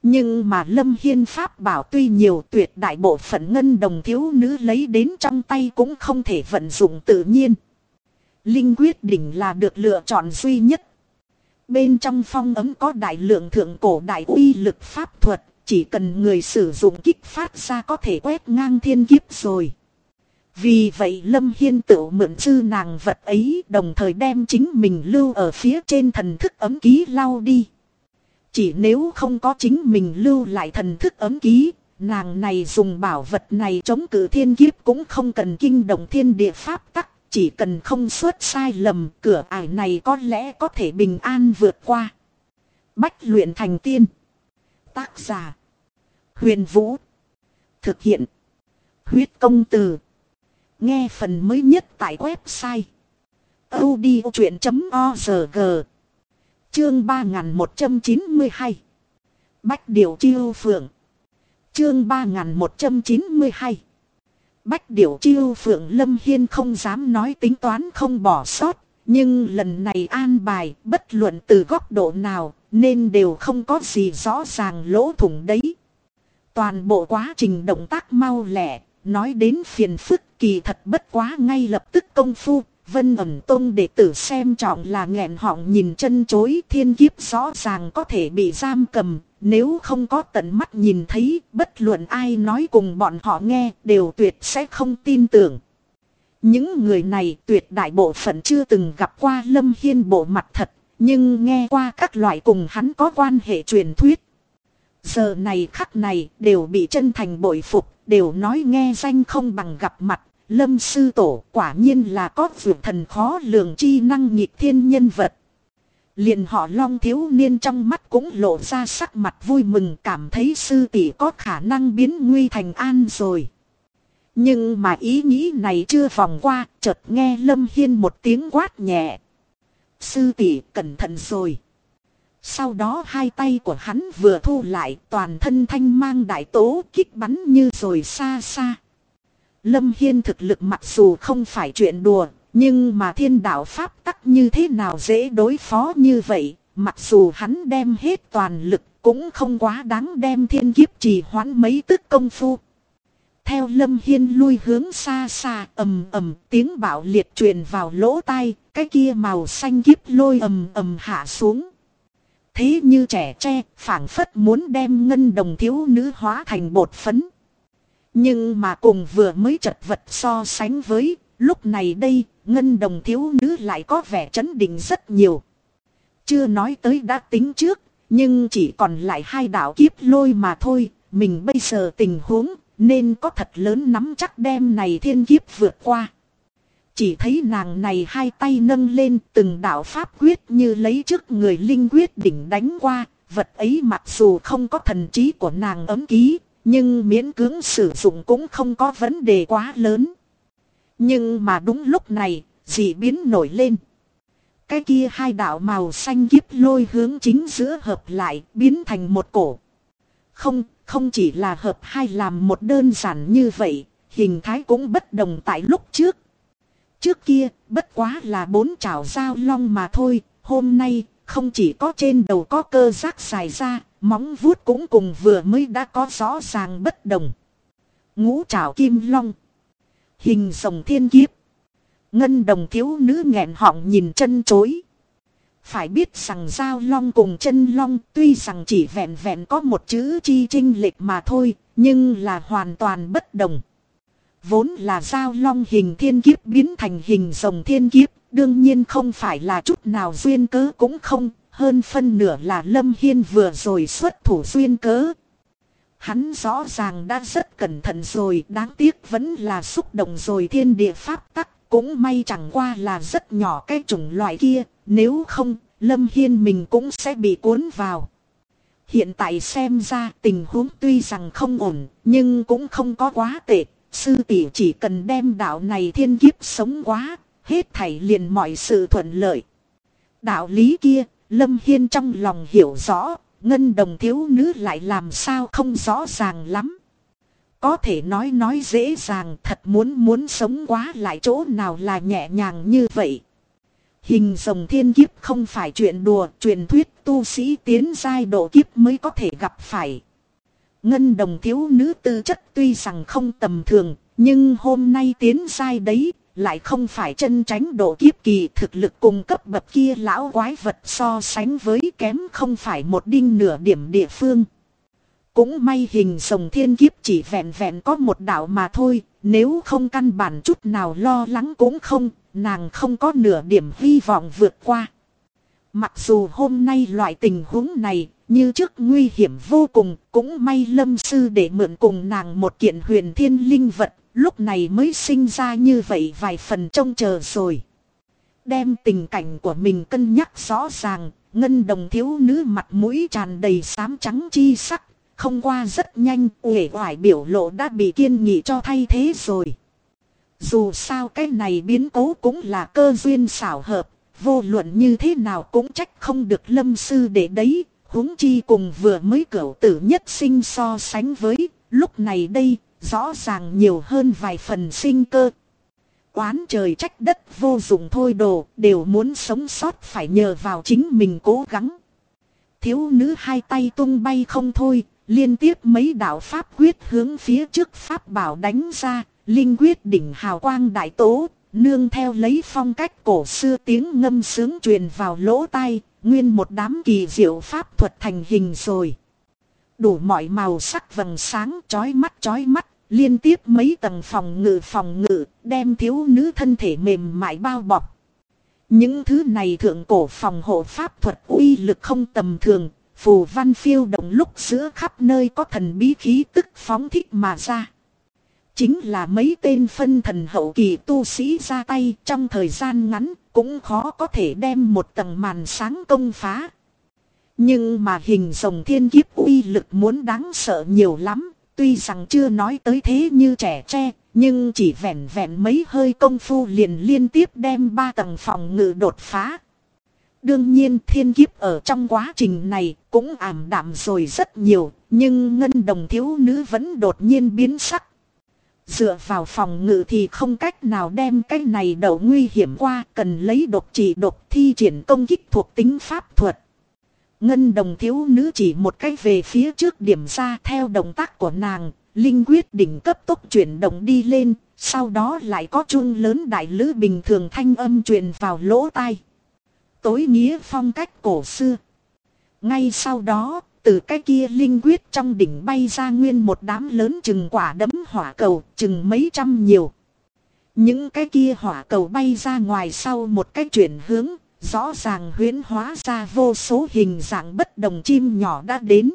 Nhưng mà Lâm Hiên pháp bảo tuy nhiều, tuyệt đại bộ phận ngân đồng thiếu nữ lấy đến trong tay cũng không thể vận dụng tự nhiên. Linh quyết đỉnh là được lựa chọn duy nhất. Bên trong phong ấm có đại lượng thượng cổ đại uy lực pháp thuật, chỉ cần người sử dụng kích phát ra có thể quét ngang thiên kiếp rồi. Vì vậy Lâm Hiên tự mượn dư nàng vật ấy, đồng thời đem chính mình lưu ở phía trên thần thức ấm ký lau đi. Chỉ nếu không có chính mình lưu lại thần thức ấm ký, nàng này dùng bảo vật này chống cự thiên kiếp cũng không cần kinh động thiên địa pháp tắc. Chỉ cần không xuất sai lầm, cửa ải này có lẽ có thể bình an vượt qua. Bách luyện thành tiên. Tác giả: Huyền Vũ. Thực hiện: Huyết Công Từ. Nghe phần mới nhất tại website audiochuyện.org. Chương 3192. Bách Điểu Chiêu Phượng. Chương 3192. Bách Điểu Chiêu Phượng. Lâm Hiên không dám nói tính toán không bỏ sót, nhưng lần này an bài bất luận từ góc độ nào nên đều không có gì rõ ràng lỗ thủng đấy. Toàn bộ quá trình động tác mau lẹ, nói đến phiền phức kỳ thật bất quá ngay lập tức công phu. Vân Ẩn Tông đệ tử xem trọng là nghẹn họng nhìn chân chối, thiên kiếp rõ ràng có thể bị giam cầm. Nếu không có tận mắt nhìn thấy, bất luận ai nói cùng bọn họ nghe đều tuyệt sẽ không tin tưởng. Những người này tuyệt đại bộ phận chưa từng gặp qua Lâm Hiên bộ mặt thật, nhưng nghe qua các loại cùng hắn có quan hệ truyền thuyết. Giờ này khắc này đều bị chân thành bội phục, đều nói nghe danh không bằng gặp mặt. Lâm sư tổ quả nhiên là có vượt thần khó lường chi năng nghịch thiên nhân vật. Liền họ Long thiếu niên trong mắt cũng lộ ra sắc mặt vui mừng, cảm thấy sư tỷ có khả năng biến nguy thành an rồi. Nhưng mà ý nghĩ này chưa vòng qua, chợt nghe Lâm Hiên một tiếng quát nhẹ: sư tỷ cẩn thận rồi. Sau đó hai tay của hắn vừa thu lại, toàn thân thanh mang đại tố kích bắn như rồi xa xa. Lâm Hiên thực lực mặc dù không phải chuyện đùa, nhưng mà thiên đạo pháp tắc như thế nào dễ đối phó như vậy. Mặc dù hắn đem hết toàn lực cũng không quá đáng đem thiên kiếp trì hoãn mấy tức công phu. Theo Lâm Hiên lui hướng xa xa, ầm ầm tiếng bạo liệt truyền vào lỗ tai, cái kia màu xanh kiếp lôi ầm ầm hạ xuống. Thế như trẻ tre, phảng phất muốn đem ngân đồng thiếu nữ hóa thành bột phấn. Nhưng mà cùng vừa mới chật vật so sánh với, lúc này đây, ngân đồng thiếu nữ lại có vẻ chấn định rất nhiều. Chưa nói tới đã tính trước, nhưng chỉ còn lại hai đạo kiếp lôi mà thôi, mình bây giờ tình huống nên có thật lớn nắm chắc đem này thiên kiếp vượt qua. Chỉ thấy nàng này hai tay nâng lên, từng đạo pháp quyết như lấy trước người linh quyết đỉnh đánh qua, vật ấy mặc dù không có thần trí của nàng ấm ký, nhưng miễn cưỡng sử dụng cũng không có vấn đề quá lớn. Nhưng mà đúng lúc này, dị biến nổi lên. Cái kia hai đạo màu xanh kiếp lôi hướng chính giữa hợp lại, biến thành một cổ. Không chỉ là hợp hai làm một đơn giản như vậy, hình thái cũng bất đồng tại lúc trước. Trước kia, bất quá là 4 chảo dao long mà thôi, hôm nay, không chỉ có trên đầu có cơ giác dài ra, móng vuốt cũng cùng vừa mới đã có rõ ràng bất đồng. Ngũ trảo kim long, hình rồng thiên kiếp. Ngân đồng thiếu nữ nghẹn họng nhìn chân chối. Phải biết rằng dao long cùng chân long tuy rằng chỉ vẹn vẹn có một chữ chi chênh lệch mà thôi, nhưng là hoàn toàn bất đồng. Vốn là dao long hình thiên kiếp biến thành hình rồng thiên kiếp, đương nhiên không phải là chút nào duyên cớ cũng không, hơn phân nửa là Lâm Hiên vừa rồi xuất thủ duyên cớ. Hắn rõ ràng đã rất cẩn thận rồi, đáng tiếc vẫn là xúc động rồi thiên địa pháp tắc, cũng may chẳng qua là rất nhỏ cái chủng loại kia, nếu không, Lâm Hiên mình cũng sẽ bị cuốn vào. Hiện tại xem ra tình huống tuy rằng không ổn, nhưng cũng không có quá tệ. Sư tỷ chỉ cần đem đạo này thiên kiếp sống quá, hết thảy liền mọi sự thuận lợi. Đạo lý kia, Lâm Hiên trong lòng hiểu rõ, ngân đồng thiếu nữ lại làm sao không rõ ràng lắm. Có thể nói dễ dàng, thật muốn sống quá lại chỗ nào là nhẹ nhàng như vậy. Hình rồng thiên kiếp không phải chuyện đùa, truyền thuyết tu sĩ tiến giai độ kiếp mới có thể gặp phải. Ngân đồng thiếu nữ tư chất tuy rằng không tầm thường, nhưng hôm nay tiến giai đấy, lại không phải chân tránh độ kiếp kỳ, thực lực cùng cấp bậc kia lão quái vật so sánh với kém không phải một đinh nửa điểm địa phương. Cũng may hình rồng thiên kiếp chỉ vẹn vẹn có một đạo mà thôi, nếu không căn bản chút nào lo lắng cũng không, nàng không có nửa điểm hy vọng vượt qua. Mặc dù hôm nay loại tình huống này, như trước nguy hiểm vô cùng, cũng may lâm sư để mượn cùng nàng một kiện huyền thiên linh vật, lúc này mới sinh ra như vậy vài phần trông chờ rồi. Đem tình cảnh của mình cân nhắc rõ ràng, ngân đồng thiếu nữ mặt mũi tràn đầy xám trắng chi sắc, không qua rất nhanh, uể oải biểu lộ đã bị kiên nghị cho thay thế rồi. Dù sao cái này biến cố cũng là cơ duyên xảo hợp, vô luận như thế nào cũng trách không được lâm sư để đấy, huống chi cùng vừa mới cửu tử nhất sinh so sánh với, lúc này đây, rõ ràng nhiều hơn vài phần sinh cơ. Oán trời trách đất vô dụng thôi đồ, đều muốn sống sót phải nhờ vào chính mình cố gắng. Thiếu nữ hai tay tung bay không thôi, liên tiếp mấy đạo pháp quyết hướng phía trước pháp bảo đánh ra, linh quyết đỉnh hào quang đại tố, nương theo lấy phong cách cổ xưa tiếng ngâm sướng truyền vào lỗ tai, nguyên một đám kỳ diệu pháp thuật thành hình rồi. Đủ mọi màu sắc vầng sáng chói mắt, liên tiếp mấy tầng phòng ngự, đem thiếu nữ thân thể mềm mại bao bọc. Những thứ này thượng cổ phòng hộ pháp thuật uy lực không tầm thường, phù văn phiêu động lúc giữa khắp nơi có thần bí khí tức phóng thích mà ra. Chính là mấy tên phân thần hậu kỳ tu sĩ ra tay, trong thời gian ngắn cũng khó có thể đem một tầng màn sáng công phá. Nhưng mà hình rồng thiên kiếp uy lực muốn đáng sợ nhiều lắm, tuy rằng chưa nói tới thế như trẻ tre, nhưng chỉ vẹn vẹn mấy hơi công phu liền liên tiếp đem 3 tầng phòng ngự đột phá. Đương nhiên thiên kiếp ở trong quá trình này cũng ảm đạm rồi rất nhiều, nhưng ngân đồng thiếu nữ vẫn đột nhiên biến sắc. Dựa vào phòng ngự thì không cách nào đem cái này đậu nguy hiểm qua, cần lấy độc trị độc thi triển công kích thuộc tính pháp thuật. Ngân đồng thiếu nữ chỉ một cách về phía trước điểm ra, theo động tác của nàng, linh quyết đỉnh cấp tốc chuyển động đi lên, sau đó lại có chuông lớn đại lữ bình thường thanh âm truyền vào lỗ tai. Tối nghĩa phong cách cổ xưa. Ngay sau đó, từ cái kia linh quyết trong đỉnh bay ra nguyên một đám lớn chừng quả đấm hỏa cầu, chừng mấy trăm nhiều. Những cái kia hỏa cầu bay ra ngoài sau một cái chuyển hướng, rõ ràng huyễn hóa ra vô số hình dạng bất đồng chim nhỏ đã đến.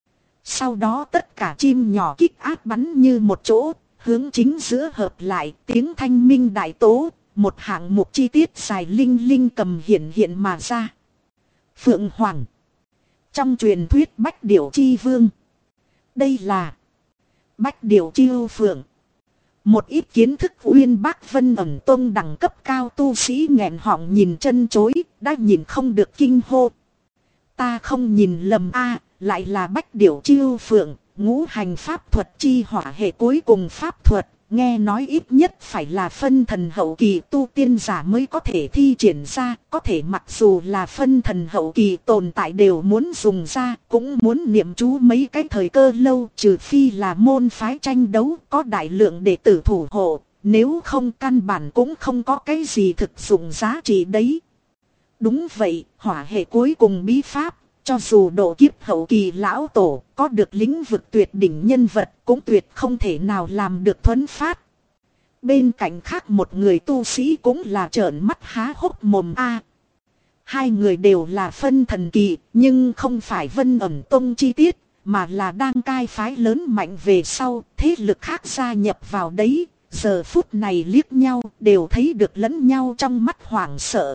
Sau đó tất cả chim nhỏ kích áp bắn như một chỗ, hướng chính giữa hợp lại, tiếng thanh minh đại tố, một hạng mục chi tiết dài linh linh cầm hiện mà ra. Phượng Hoàng. Trong truyền thuyết Bách Điểu Chi Vương. Đây là Bách Điểu Chiêu Phượng. Một ít kiến thức uyên bác Vân ẩn tông đẳng cấp cao tu sĩ nghẹn họng nhìn chân chối, đã nhìn không được kinh hô. Ta không nhìn lầm a, lại là Bách Điểu Chiêu Phượng, ngũ hành pháp thuật chi hỏa hệ cuối cùng pháp thuật. Nghe nói ít nhất phải là phân thần hậu kỳ tu tiên giả mới có thể thi triển ra, có thể mặc dù là phân thần hậu kỳ tồn tại đều muốn dùng ra, cũng muốn niệm chú mấy cái thời cơ lâu, trừ phi là môn phái tranh đấu có đại lượng đệ tử thủ hộ, nếu không căn bản cũng không có cái gì thực dụng giá trị đấy. Đúng vậy, hỏa hệ cuối cùng bí pháp. Cho dù độ kiếp hậu kỳ lão tổ có được lĩnh vực tuyệt đỉnh nhân vật cũng tuyệt không thể nào làm được thuấn phát. Bên cạnh khác một người tu sĩ cũng là trợn mắt há hốc mồm a. Hai người đều là phân thần kỳ nhưng không phải Vân ẩn tông chi tiết mà là đang cai phái lớn mạnh về sau thế lực khác gia nhập vào đấy. Giờ phút này liếc nhau đều thấy được lẫn nhau trong mắt hoảng sợ.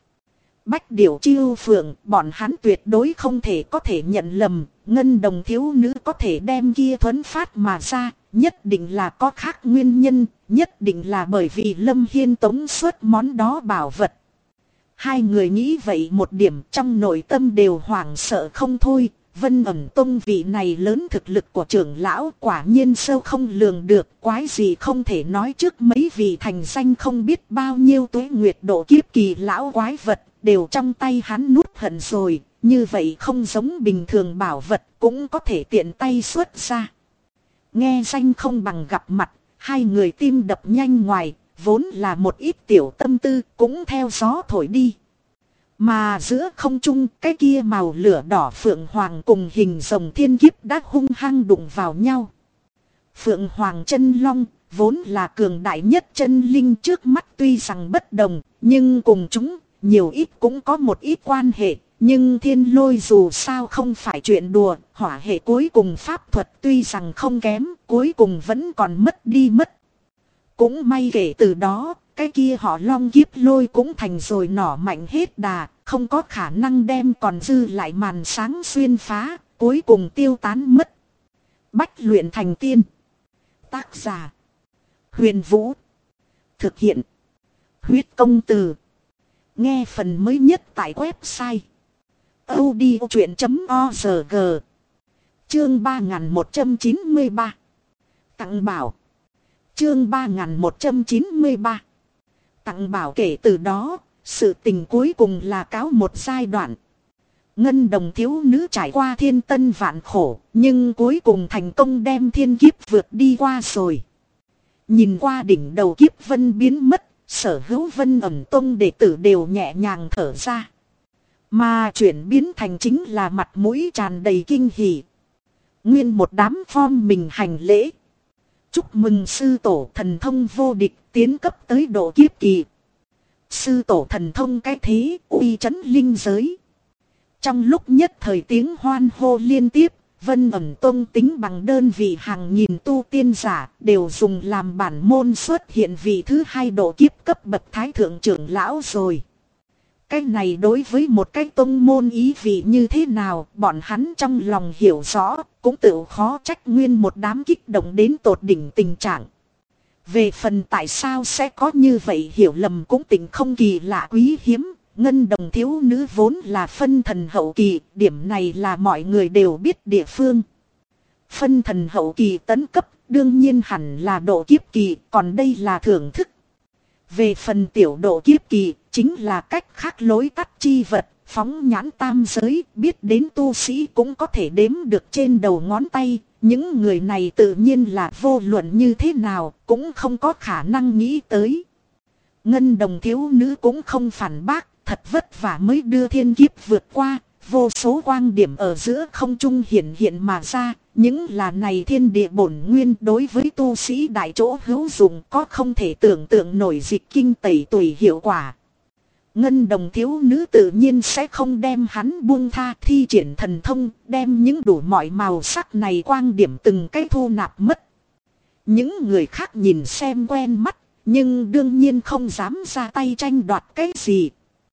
Bách Điểu Chiêu Phượng, bọn hắn tuyệt đối không thể có thể nhận lầm, ngân đồng thiếu nữ có thể đem kia thuấn phát mà ra, nhất định là có khác nguyên nhân, nhất định là bởi vì Lâm Hiên tống xuất món đó bảo vật. Hai người nghĩ vậy một điểm trong nội tâm đều hoảng sợ không thôi, Vân ẩn tông vị này lớn thực lực của trưởng lão quả nhiên sâu không lường được, quái gì không thể nói trước mấy vị thành danh không biết bao nhiêu tuế nguyệt độ kiếp kỳ lão quái vật. đều trong tay hắn nuốt hận rồi, như vậy không giống bình thường bảo vật cũng có thể tiện tay xuất ra. Nghe danh không bằng gặp mặt, hai người tim đập nhanh ngoài, vốn là một ít tiểu tâm tư cũng theo gió thổi đi. Mà giữa không trung cái kia màu lửa đỏ phượng hoàng cùng hình rồng thiên kiếp đã hung hăng đụng vào nhau. Phượng hoàng chân long vốn là cường đại nhất chân linh trước mắt, tuy rằng bất đồng, nhưng cùng chúng nhiều ít cũng có một ít quan hệ. Nhưng thiên lôi dù sao không phải chuyện đùa, hỏa hệ cuối cùng pháp thuật tuy rằng không kém, cuối cùng vẫn còn mất đi mất. Cũng may kể từ đó, cái kia họ long kiếp lôi cũng thành rồi nỏ mạnh hết đà, không có khả năng đem còn dư lại màn sáng xuyên phá, cuối cùng tiêu tán mất. Bách luyện thành tiên. Tác giả: Huyền Vũ. Thực hiện: Huyết Công Từ. Nghe phần mới nhất tại website audiochuyện.org. Chương 3193. Tặng bảo. Chương 3193. Tặng bảo. Kể từ đó, sự tình cuối cùng là cáo một giai đoạn. Ngân đồng thiếu nữ trải qua thiên tân vạn khổ, nhưng cuối cùng thành công đem thiên kiếp vượt đi qua rồi. Nhìn qua đỉnh đầu kiếp vân biến mất, sở hữu Vân Ẩn Tông đệ tử đều nhẹ nhàng thở ra. Mà chuyển biến thành chính là mặt mũi tràn đầy kinh hỉ. Nguyên một đám form mình hành lễ. Chúc mừng sư tổ thần thông vô địch tiến cấp tới độ kiếp kỳ. Sư tổ thần thông cái thế uy chấn linh giới. Trong lúc nhất thời tiếng hoan hô liên tiếp, Vân Ẩn Tông tính bằng đơn vị hàng nghìn tu tiên giả đều dùng làm bản môn xuất hiện vị thứ hai độ kiếp cấp bậc thái thượng trưởng lão rồi. Cái này đối với một cái tông môn ý vị như thế nào, bọn hắn trong lòng hiểu rõ, cũng tự khó trách nguyên một đám kích động đến tột đỉnh tình trạng. Về phần tại sao sẽ có như vậy hiểu lầm cũng tình không kỳ lạ quý hiếm. Ngân đồng thiếu nữ vốn là phân thần hậu kỳ, điểm này là mọi người đều biết địa phương. Phân thần hậu kỳ tấn cấp, đương nhiên hẳn là độ kiếp kỳ, còn đây là thưởng thức. Về phần tiểu độ kiếp kỳ, chính là cách khác lối tắt chi vật, phóng nhãn tam giới, biết đến tu sĩ cũng có thể đếm được trên đầu ngón tay. Những người này tự nhiên là vô luận như thế nào, cũng không có khả năng nghĩ tới. Ngân đồng thiếu nữ cũng không phản bác. Thật vất vả mới đưa thiên kiếp vượt qua, vô số quang điểm ở giữa không trung hiện mà ra, những là này thiên địa bổn nguyên đối với tu sĩ đại chỗ hữu dụng có không thể tưởng tượng nổi dịch kinh tẩy tùy hiệu quả. Ngân đồng thiếu nữ tự nhiên sẽ không đem hắn buông tha, thi triển thần thông, đem những đủ mọi màu sắc này quang điểm từng cái thu nạp mất. Những người khác nhìn xem quen mắt, nhưng đương nhiên không dám ra tay tranh đoạt cái gì.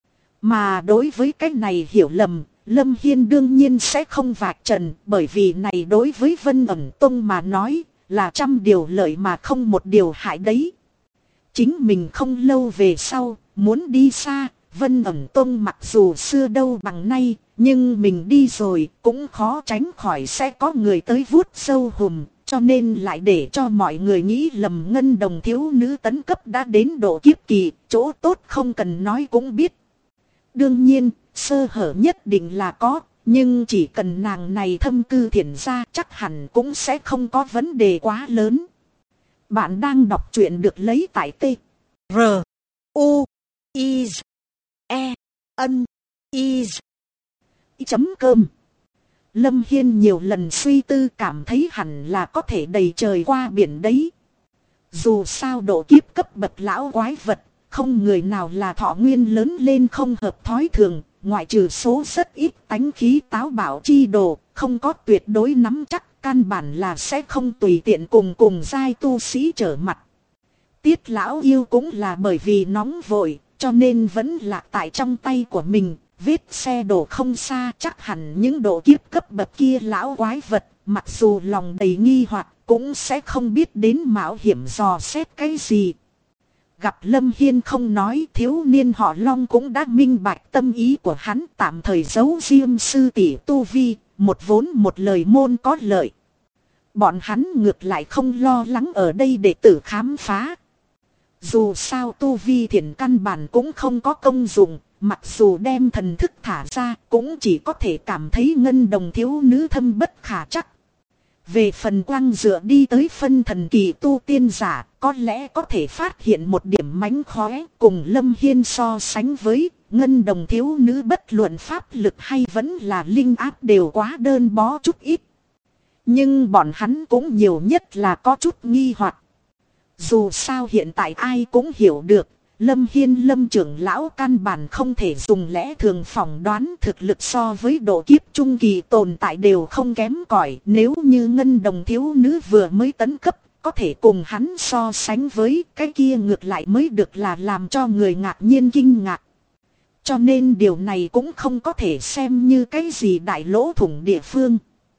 Mà đối với cái này hiểu lầm, Lâm Hiên đương nhiên sẽ không vạch trần, bởi vì này đối với Vân Ẩn Tông mà nói là trăm điều lợi mà không một điều hại đấy. Chính mình không lâu về sau, muốn đi xa, Vân Ẩn Tông mặc dù xưa đâu bằng nay, nhưng mình đi rồi cũng khó tránh khỏi sẽ có người tới vuốt sâu hùm, cho nên lại để cho mọi người nghĩ lầm ngân đồng thiếu nữ tấn cấp đã đến độ kiếp kỳ, chỗ tốt không cần nói cũng biết. Đương nhiên, sơ hở nhất định là có, nhưng chỉ cần nàng này thâm cư thiện ra chắc hẳn cũng sẽ không có vấn đề quá lớn. Bạn đang đọc truyện được lấy tại T. R. U. I. E. N. I. Chấm cơm. Lâm Hiên nhiều lần suy tư cảm thấy hẳn là có thể đầy trời qua biển đấy. Dù sao độ kiếp cấp bậc lão quái vật, không người nào là thọ nguyên lớn lên không hợp thói thường, ngoại trừ số rất ít tánh khí táo bạo chi đồ, không có tuyệt đối nắm chắc, căn bản là sẽ không tùy tiện cùng giai tu sĩ trở mặt. Tiết lão yêu cũng là bởi vì nóng vội, cho nên vẫn lạc tại trong tay của mình, vết xe đổ không xa, chắc hẳn những độ kiếp cấp bậc kia lão quái vật, mặc dù lòng đầy nghi hoặc cũng sẽ không biết đến mạo hiểm dò xét cái gì. Gặp Lâm Hiên không nói, thiếu niên họ Long cũng đã minh bạch tâm ý của hắn, tạm thời giấu riêng sư tỷ tu vi, một vốn một lời môn có lợi. Bọn hắn ngược lại không lo lắng ở đây để tử khám phá. Dù sao tu vi thiện căn bản cũng không có công dụng, mặc dù đem thần thức thả ra cũng chỉ có thể cảm thấy ngân đồng thiếu nữ thâm bất khả trắc. Về phần quang dựa đi tới phân thần kỳ tu tiên giả, có lẽ có thể phát hiện một điểm mánh khóe cùng Lâm Hiên so sánh với ngân đồng thiếu nữ, bất luận pháp lực hay vẫn là linh áp đều quá đơn bó chút ít. Nhưng bọn hắn cũng nhiều nhất là có chút nghi hoặc. Dù sao hiện tại ai cũng hiểu được, Lâm Hiên Lâm trưởng lão căn bản không thể dùng lẽ thường phỏng đoán, thực lực so với độ kiếp trung kỳ tồn tại đều không kém cỏi. Nếu như ngân đồng thiếu nữ vừa mới tấn cấp, có thể cùng hắn so sánh với cái kia ngược lại mới được là làm cho người ngạc nhiên kinh ngạc. Cho nên điều này cũng không có thể xem như cái gì đại lỗ thủng địa phương.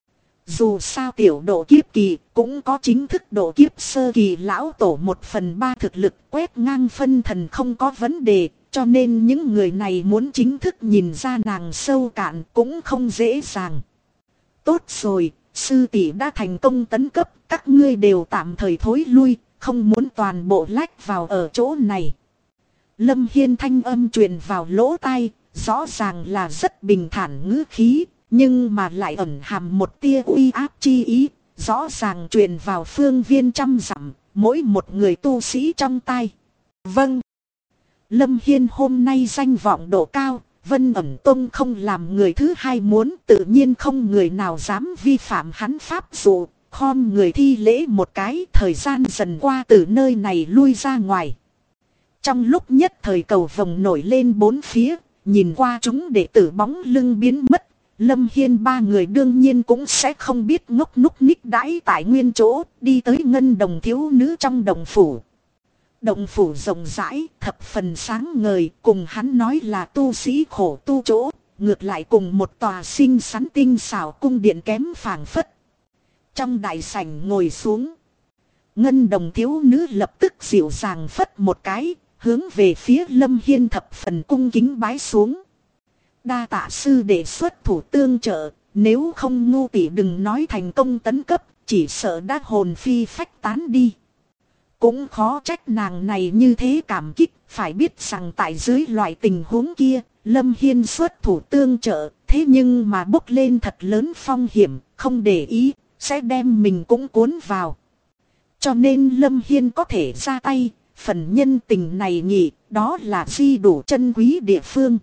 Dù sao tiểu độ kiếp kỳ cũng có chính thức độ kiếp sơ kỳ lão tổ 1/3 thực lực quét ngang phân thần không có vấn đề. Cho nên những người này muốn chính thức nhìn ra nàng sâu cạn cũng không dễ dàng. Tốt rồi, sư tỷ đã thành công tấn cấp, các ngươi đều tạm thời thối lui, không muốn toàn bộ lách vào ở chỗ này. Lâm Hiên thanh âm truyền vào lỗ tai, rõ ràng là rất bình thản ngữ khí, nhưng mà lại ẩn hàm một tia uy áp chi ý, rõ ràng truyền vào phương viên trăm dặm, mỗi một người tu sĩ trong tai. Vâng. Lâm Hiên hôm nay danh vọng độ cao, Vân Ẩn Tông không làm người thứ hai muốn, tự nhiên không người nào dám vi phạm hắn pháp dụ, khom người thi lễ một cái, thời gian dần qua từ nơi này lui ra ngoài. Trong lúc nhất thời cầu vồng nổi lên bốn phía, nhìn qua chúng đệ tử bóng lưng biến mất, Lâm Hiên ba người đương nhiên cũng sẽ không biết ngốc núc ních đãi tại nguyên chỗ, đi tới ngân đồng thiếu nữ trong đồng phủ. Động phủ rộng rãi, thập phần sáng ngời, cùng hắn nói là tu sĩ khổ tu chỗ, ngược lại cùng một tòa xinh xắn tinh xảo cung điện kém phảng phất. Trong đại sảnh ngồi xuống, ngân đồng thiếu nữ lập tức dịu dàng phất một cái, hướng về phía Lâm Hiên thập phần cung kính bái xuống. Đa tạ sư đệ xuất thủ tương trợ, nếu không ngu tỷ đừng nói thành công tấn cấp, chỉ sợ đã hồn phi phách tán đi. Cũng khó trách nàng này như thế cảm kích, phải biết rằng tại dưới loại tình huống kia, Lâm Hiên xuất thủ tương trợ, thế nhưng mà bốc lên thật lớn phong hiểm, không để ý, sẽ đem mình cũng cuốn vào. Cho nên Lâm Hiên có thể ra tay, phần nhân tình này nhỉ, đó là di đủ chân quý địa phương.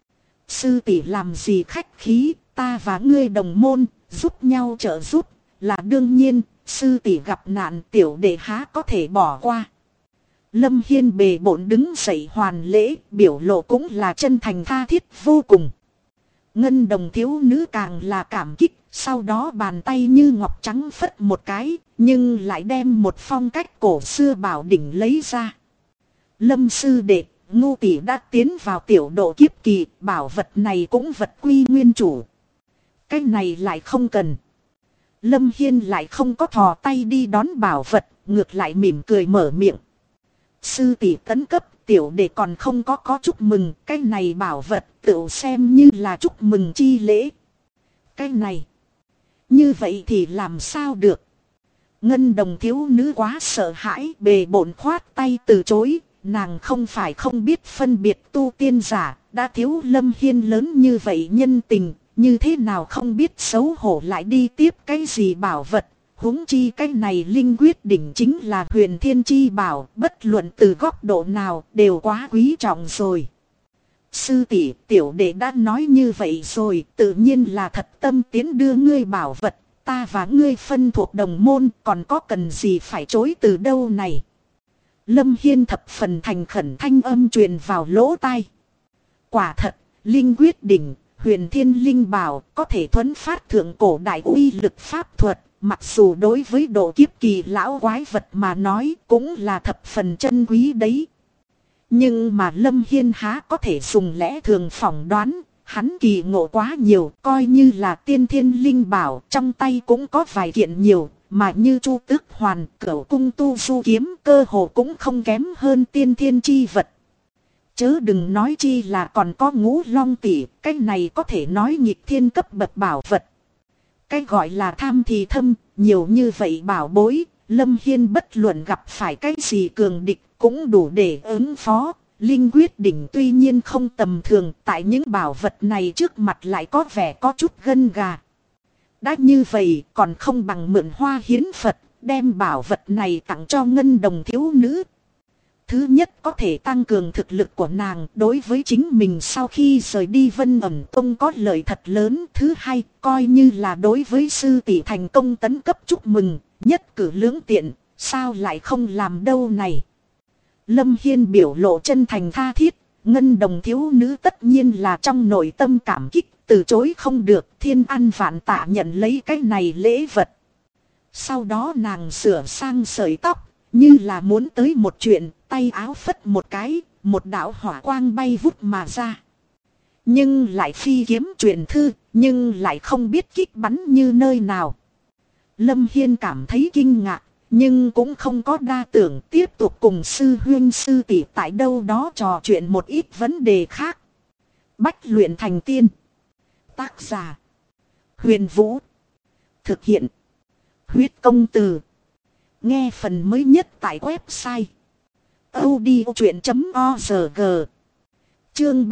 Sư tỷ làm gì khách khí, ta và ngươi đồng môn, giúp nhau trợ giúp, là đương nhiên. Sư tỷ gặp nạn tiểu đệ há có thể bỏ qua. Lâm Hiên bề bộn đứng dậy hoàn lễ, biểu lộ cũng là chân thành tha thiết vô cùng. Ngân đồng thiếu nữ càng là cảm kích, sau đó bàn tay như ngọc trắng phất một cái, nhưng lại đem một phong cách cổ xưa bảo đỉnh lấy ra. Lâm sư đệ, ngu tỷ đã tiến vào tiểu độ kiếp kỳ, bảo vật này cũng vật quy nguyên chủ. Cái này lại không cần. Lâm Hiên lại không có thò tay đi đón bảo vật, ngược lại mỉm cười mở miệng. Sư tỷ tấn cấp, tiểu đệ còn không có chúc mừng, cái này bảo vật tự xem như là chúc mừng chi lễ. Cái này, như vậy thì làm sao được? Ngân đồng thiếu nữ quá sợ hãi, bề bộn khoát tay từ chối, nàng không phải không biết phân biệt tu tiên giả, đã thiếu Lâm Hiên lớn như vậy nhân tình. Như thế nào không biết xấu hổ lại đi tiếp cái gì bảo vật, huống chi cái này linh quyết đỉnh chính là huyền thiên chi bảo, bất luận từ góc độ nào đều quá quý trọng rồi. Sư tỷ, tiểu đệ đã nói như vậy rồi, tự nhiên là thật tâm tiến đưa ngươi bảo vật, ta và ngươi phân thuộc đồng môn, còn có cần gì phải chối từ đâu này. Lâm Hiên thập phần thành khẩn thanh âm truyền vào lỗ tai. Quả thật, linh quyết đỉnh, huyền thiên linh bảo có thể thuấn phát thượng cổ đại uy lực pháp thuật, mặc dù đối với độ kiếp kỳ lão quái vật mà nói cũng là thập phần chân quý đấy. Nhưng mà Lâm Hiên há có thể dùng lẽ thường phỏng đoán, hắn kỳ ngộ quá nhiều, coi như là tiên thiên linh bảo trong tay cũng có vài kiện nhiều, mà như Chu Tước Hoàn, Cửu Cung Tu Du Kiếm cơ hồ cũng không kém hơn tiên thiên chi vật. Chớ đừng nói chi là còn có Ngũ Long tỷ, cái này có thể nói nghịch thiên cấp bậc bảo vật. Cái gọi là tham thì thâm, nhiều như vậy bảo bối, Lâm Hiên bất luận gặp phải cái gì cường địch cũng đủ để ứng phó, linh quyết đỉnh tuy nhiên không tầm thường, tại những bảo vật này trước mặt lại có vẻ có chút gân gà. Đã như vậy còn không bằng mượn hoa hiến Phật, đem bảo vật này tặng cho ngân đồng thiếu nữ. Thứ nhất có thể tăng cường thực lực của nàng đối với chính mình sau khi rời đi Vân Ẩn Tông có lợi thật lớn. Thứ hai coi như là đối với sư tỷ thành công tấn cấp chúc mừng, nhất cử lưỡng tiện, sao lại không làm đâu này. Lâm Hiên biểu lộ chân thành tha thiết, ngân đồng thiếu nữ tất nhiên là trong nội tâm cảm kích, từ chối không được, thiên ăn vạn tạ nhận lấy cái này lễ vật. Sau đó nàng sửa sang sợi tóc, như là muốn tới một chuyện, tay áo phất một cái, một đạo hỏa quang bay vút mà ra. Nhưng lại phi kiếm truyền thư, nhưng lại không biết kích bắn như nơi nào. Lâm Hiên cảm thấy kinh ngạc, nhưng cũng không có đa tưởng, tiếp tục cùng sư huynh sư tỷ tại đâu đó trò chuyện một ít vấn đề khác. Bách luyện thành tiên. Tác giả: Huyền Vũ. Thực hiện: Huyết Công Từ. Nghe phần mới nhất tại website audiochuyện.org. Chương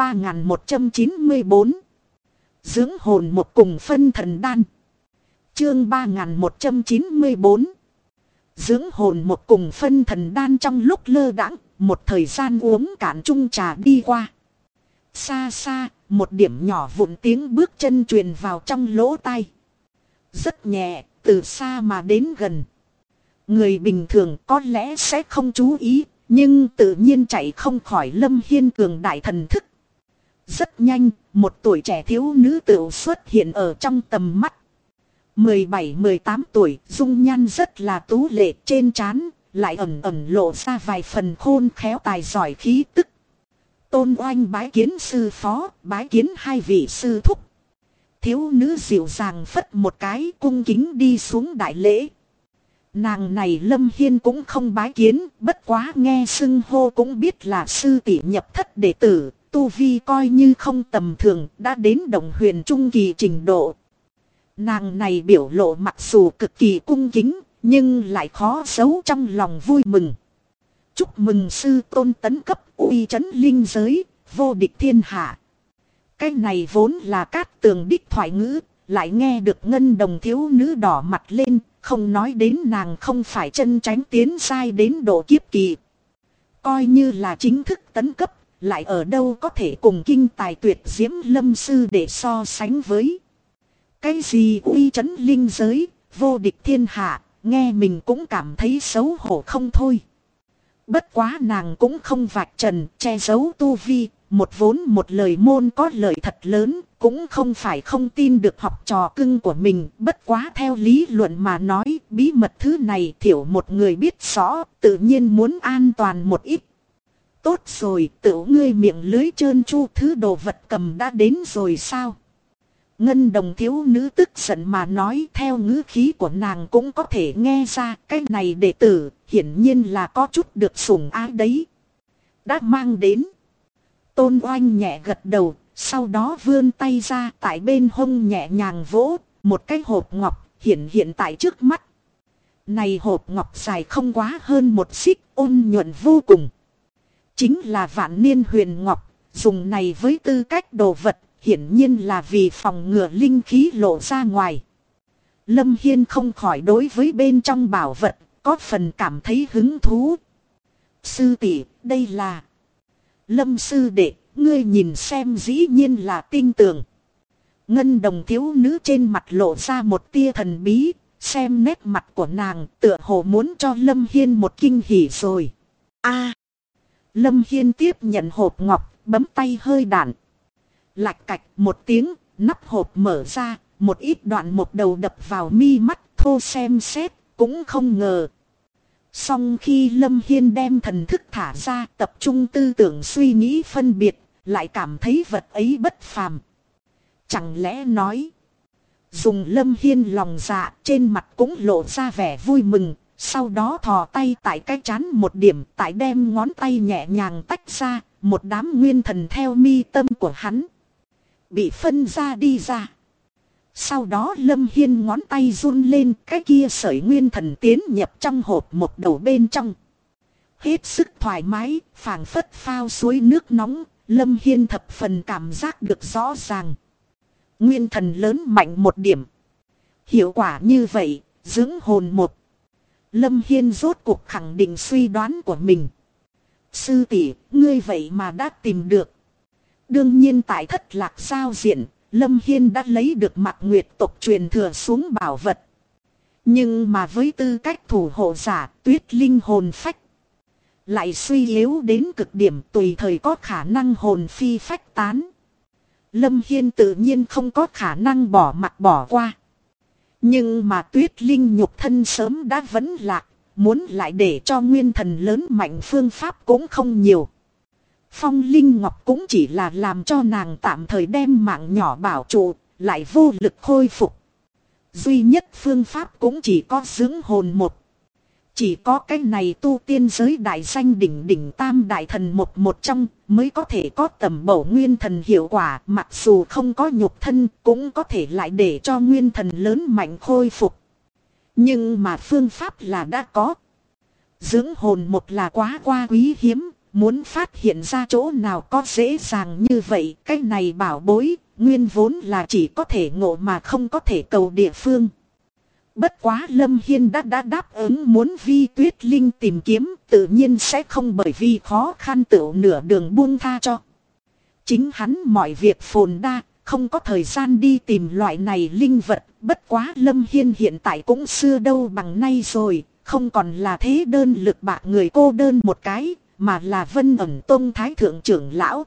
3194. Dưỡng hồn một cùng phân thần đan. Chương 3194. Dưỡng hồn một cùng phân thần đan. Trong lúc lơ đãng, một thời gian uống cạn chung trà đi qua. Xa xa, một điểm nhỏ vụn tiếng bước chân truyền vào trong lỗ tai. Rất nhẹ, từ xa mà đến gần. Người bình thường có lẽ sẽ không chú ý, nhưng tự nhiên chạy không khỏi Lâm Hiên cường đại thần thức. Rất nhanh, một tuổi trẻ thiếu nữ tựu xuất hiện ở trong tầm mắt. 17-18 tuổi, dung nhan rất là tú lệ, trên trán lại ẩn ẩn lộ ra vài phần khôn khéo tài giỏi khí tức. Tôn Oanh bái kiến sư phó, bái kiến hai vị sư thúc. Thiếu nữ dịu dàng phất một cái, cung kính đi xuống đại lễ. Nàng này Lâm Hiên cũng không bái kiến, bất quá nghe xưng hô cũng biết là sư tỷ nhập thất đệ tử, tu vi coi như không tầm thường, đã đến đồng huyền trung kỳ trình độ. Nàng này biểu lộ mặc dù cực kỳ cung kính, nhưng lại khó giấu trong lòng vui mừng. Chúc mừng sư tôn tấn cấp, uy chấn linh giới, vô địch thiên hạ. Cái này vốn là cát tường đích thoại ngữ, lại nghe được ngân đồng thiếu nữ đỏ mặt lên, không nói đến nàng không phải chân tránh tiến sai đến độ kiếp kỳ. Coi như là chính thức tấn cấp, lại ở đâu có thể cùng kinh tài tuyệt diễm Lâm sư để so sánh với. Cái gì uy chấn linh giới, vô địch thiên hạ, nghe mình cũng cảm thấy xấu hổ không thôi. Bất quá nàng cũng không vạch trần, che giấu tu vi, một vốn một lời môn có lợi thật lớn, cũng không phải không tin được học trò cưng của mình. Bất quá theo lý luận mà nói, bí mật thứ này thiểu một người biết rõ, tự nhiên muốn an toàn một ít. Tốt rồi, tự ngươi miệng lưới trơn chu, thứ đồ vật cầm đã đến rồi sao? Ngân đồng thiếu nữ tức giận mà nói, theo ngữ khí của nàng cũng có thể nghe ra cái này đệ tử hiển nhiên là có chút được sủng ái đấy. Đã mang đến. Tôn Oanh nhẹ gật đầu, sau đó vươn tay ra tại bên hông nhẹ nhàng vỗ, một cái hộp ngọc hiện tại trước mắt. Này hộp ngọc dài không quá hơn một xích, ôn nhuận vô cùng. Chính là vạn niên huyền ngọc, dùng này với tư cách đồ vật, hiển nhiên là vì phòng ngừa linh khí lộ ra ngoài. Lâm Hiên không khỏi đối với bên trong bảo vật, có phần cảm thấy hứng thú. Sư tỷ, đây là... Lâm sư đệ, ngươi nhìn xem, dĩ nhiên là tinh tường. Ngân đồng thiếu nữ trên mặt lộ ra một tia thần bí, xem nét mặt của nàng tựa hồ muốn cho Lâm Hiên một kinh hỉ rồi. Lâm Hiên tiếp nhận hộp ngọc, bấm tay hơi đạn. Lạch cạch một tiếng, nắp hộp mở ra, một ít đoạn một đầu đập vào mi mắt, thô xem xét, cũng không ngờ. Song khi Lâm Hiên đem thần thức thả ra, tập trung tư tưởng suy nghĩ phân biệt, lại cảm thấy vật ấy bất phàm. Chẳng lẽ nói, dùng Lâm Hiên lòng dạ, trên mặt cũng lộ ra vẻ vui mừng, sau đó thò tay tại cái trán một điểm, tại đem ngón tay nhẹ nhàng tách ra, một đám nguyên thần theo mi tâm của hắn bị phân ra đi ra. Sau đó Lâm Hiên ngón tay run lên, cái kia sợi nguyên thần tiến nhập trong hộp một đầu bên trong. Hết sức thoải mái, phảng phất phao suối nước nóng, Lâm Hiên thập phần cảm giác được rõ ràng. Nguyên thần lớn mạnh một điểm. Hiệu quả như vậy, dưỡng hồn một. Lâm Hiên rốt cuộc khẳng định suy đoán của mình. Sư tỷ, ngươi vậy mà đã tìm được. Đương nhiên tại Thất Lạc giao diện, Lâm Hiên đã lấy được Mạc Nguyệt tộc truyền thừa xuống bảo vật. Nhưng mà với tư cách thủ hộ giả, Tuyết Linh hồn phách lại suy yếu đến cực điểm, tùy thời có khả năng hồn phi phách tán. Lâm Hiên tự nhiên không có khả năng bỏ mặt bỏ qua. Nhưng mà Tuyết Linh nhục thân sớm đã vấn lạc, muốn lại để cho nguyên thần lớn mạnh phương pháp cũng không nhiều. Phong Linh Ngọc cũng chỉ là làm cho nàng tạm thời đem mạng nhỏ bảo trụ, lại vô lực khôi phục. Duy nhất phương pháp cũng chỉ có dưỡng hồn một. Chỉ có cái này tu tiên giới đại danh đỉnh đỉnh tam đại thần một trong mới có thể có tầm bổ nguyên thần hiệu quả, mặc dù không có nhục thân cũng có thể lại để cho nguyên thần lớn mạnh khôi phục. Nhưng mà phương pháp là đã có. Dưỡng hồn một là quá quý hiếm, muốn phát hiện ra chỗ nào có dễ dàng như vậy. Cái này bảo bối, nguyên vốn là chỉ có thể ngộ mà không có thể cầu địa phương. Bất quá Lâm Hiên đã đáp ứng muốn vi Tuyết Linh tìm kiếm, tự nhiên sẽ không bởi vì khó khăn tựu nửa đường buông tha cho. Chính hắn mọi việc phồn đa, không có thời gian đi tìm loại này linh vật. Bất quá Lâm Hiên hiện tại cũng xưa đâu bằng nay rồi, không còn là thế đơn lực bạc người cô đơn một cái, mà là Vân Ẩn Tông Thái Thượng trưởng lão.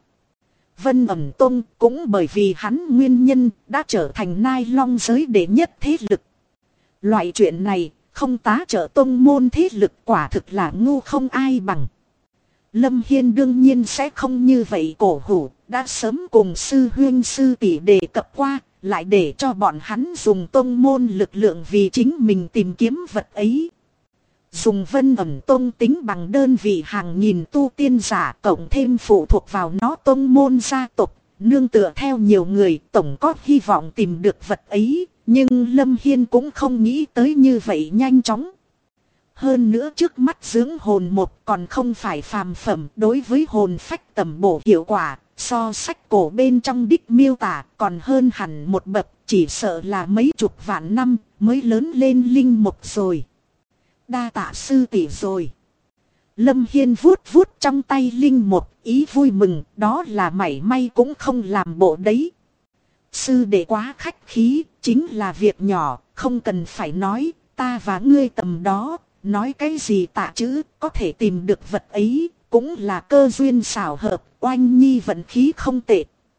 Vân Ẩn Tông cũng bởi vì hắn nguyên nhân đã trở thành Nai Long giới đệ nhất thế lực. Loại chuyện này không tá trợ tông môn thế lực quả thực là ngu không ai bằng. Lâm Hiên đương nhiên sẽ không như vậy cổ hủ, đã sớm cùng sư huynh sư tỷ đề cập qua, lại để cho bọn hắn dùng tông môn lực lượng vì chính mình tìm kiếm vật ấy. Dùng Vân Ẩn Tông tính bằng đơn vị hàng nghìn tu tiên giả, cộng thêm phụ thuộc vào nó tông môn gia tộc, nương tựa theo nhiều người tổng có hy vọng tìm được vật ấy. Nhưng Lâm Hiên cũng không nghĩ tới như vậy nhanh chóng. Hơn nữa trước mắt dưỡng hồn một còn không phải phàm phẩm, đối với hồn phách tầm bổ hiệu quả, so sách cổ bên trong đích miêu tả còn hơn hẳn một bậc, chỉ sợ là mấy chục vạn năm mới lớn lên linh mục rồi. Đa tạ sư tỷ rồi. Lâm Hiên vuốt vuốt trong tay linh mục, ý vui mừng, đó là mảy may cũng không làm bộ đấy. Sư đệ quá khách khí, chính là việc nhỏ, không cần phải nói, ta và ngươi tầm đó, nói cái gì tạ chữ, có thể tìm được vật ấy, cũng là cơ duyên xảo hợp, oanh nhi vận khí không tệ.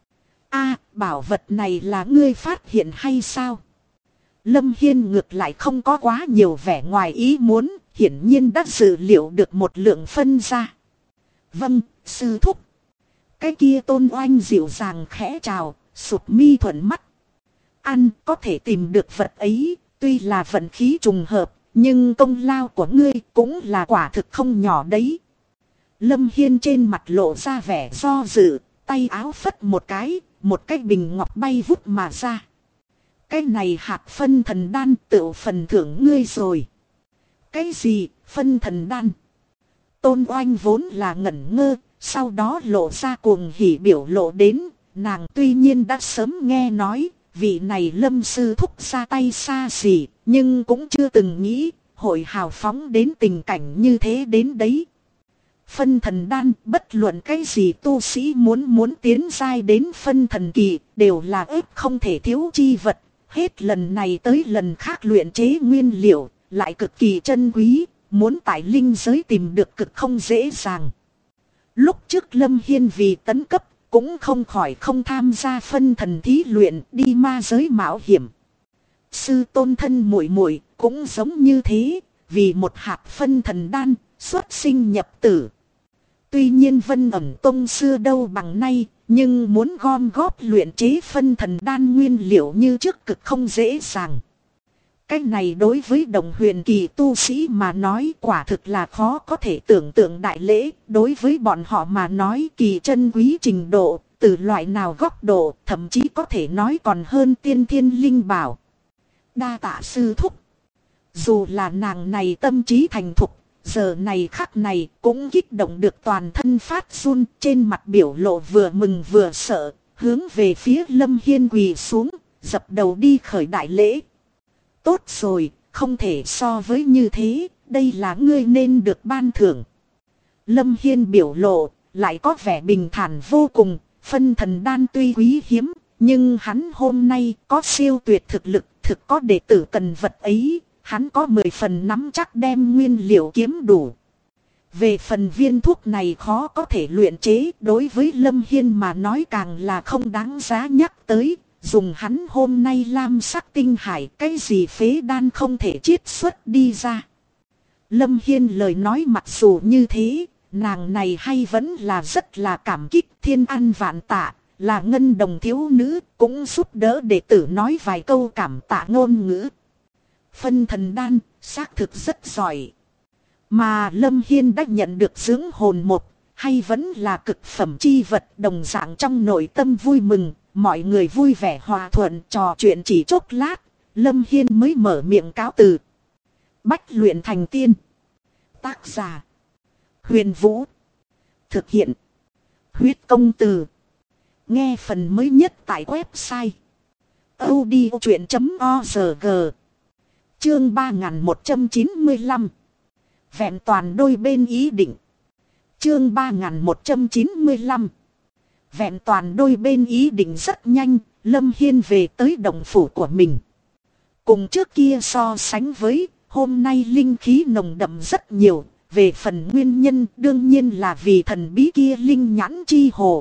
Bảo vật này là ngươi phát hiện hay sao? Lâm Hiên ngược lại không có quá nhiều vẻ ngoài ý muốn, hiển nhiên đã dự liệu được một lượng phân ra. Vâng, sư thúc. Cái kia Tôn Oanh dịu dàng khẽ chào, sụp mi thuận mắt. Có thể tìm được vật ấy, tuy là vận khí trùng hợp, nhưng công lao của ngươi cũng là quả thực không nhỏ đấy. Lâm Hiên trên mặt lộ ra vẻ do dự, tay áo phất một cái bình ngọc bay vút mà ra. Cái này hạt phân thần đan tựu phần thưởng ngươi rồi. Cái gì, phân thần đan? Tôn Oanh vốn là ngẩn ngơ, sau đó lộ ra cuồng hỉ biểu lộ đến. Nàng tuy nhiên đã sớm nghe nói, vị này Lâm sư thúc ra tay xa xỉ, nhưng cũng chưa từng nghĩ, hội hào phóng đến tình cảnh như thế đến đấy. Phân thần đan, bất luận cái gì tu sĩ muốn tiến giai đến phân thần kỳ, đều là ếp không thể thiếu chi vật. Hết lần này tới lần khác luyện chế nguyên liệu, lại cực kỳ chân quý, muốn tại linh giới tìm được cực không dễ dàng. Lúc trước Lâm Hiên vì tấn cấp, cũng không khỏi không tham gia phân thần thí luyện đi ma giới mạo hiểm. Sư tôn thân muội muội cũng giống như thế, vì một hạt phân thần đan, xuất sinh nhập tử. Tuy nhiên Vân Ẩn Tông xưa đâu bằng nay, nhưng muốn gom góp luyện chế phân thần đan nguyên liệu như trước cực không dễ dàng. Cái này đối với đồng huyền kỳ tu sĩ mà nói quả thực là khó có thể tưởng tượng đại lễ, đối với bọn họ mà nói kỳ chân quý trình độ, từ loại nào góc độ, thậm chí có thể nói còn hơn tiên thiên linh bảo. Đa tạ sư thúc. Dù là nàng này tâm trí thành thục, giờ này khắc này cũng kích động được toàn thân phát run, trên mặt biểu lộ vừa mừng vừa sợ, hướng về phía Lâm Hiên quỳ xuống, dập đầu đi khởi đại lễ. Tốt rồi, không thể so với như thế, đây là ngươi nên được ban thưởng. Lâm Hiên biểu lộ, lại có vẻ bình thản vô cùng, phân thần đan tuy quý hiếm, nhưng hắn hôm nay có siêu tuyệt thực lực, thực có đệ tử cần vật ấy, hắn có 10 phần nắm chắc đem nguyên liệu kiếm đủ. Về phần viên thuốc này khó có thể luyện chế, đối với Lâm Hiên mà nói càng là không đáng giá nhắc tới. Dùng hắn hôm nay lam sắc tinh hải, cái gì phế đan không thể chiết xuất đi ra. Lâm Hiên lời nói mặc dù như thế, nàng này hay vẫn là rất là cảm kích, thiên ăn vạn tạ, là ngân đồng thiếu nữ, cũng giúp đỡ đệ tử nói vài câu cảm tạ ngôn ngữ. Phân thần đan, xác thực rất giỏi. Mà Lâm Hiên đã nhận được dưỡng hồn một, hay vẫn là cực phẩm chi vật, đồng dạng trong nội tâm vui mừng. Mọi người vui vẻ hòa thuận trò chuyện chỉ chốc lát, Lâm Hiên mới mở miệng cáo từ. Bách luyện thành tiên. Tác giả: Huyền Vũ. Thực hiện: Huyết Công Từ. Nghe phần mới nhất tại website audiochuyện.org. Chương 3195. Vẹn toàn đôi bên ý định. Chương 3195. Vẹn toàn đôi bên ý định rất nhanh, Lâm Hiên về tới động phủ của mình. Cùng trước kia so sánh với, hôm nay linh khí nồng đậm rất nhiều. Về phần nguyên nhân đương nhiên là vì thần bí kia linh nhãn chi hồ.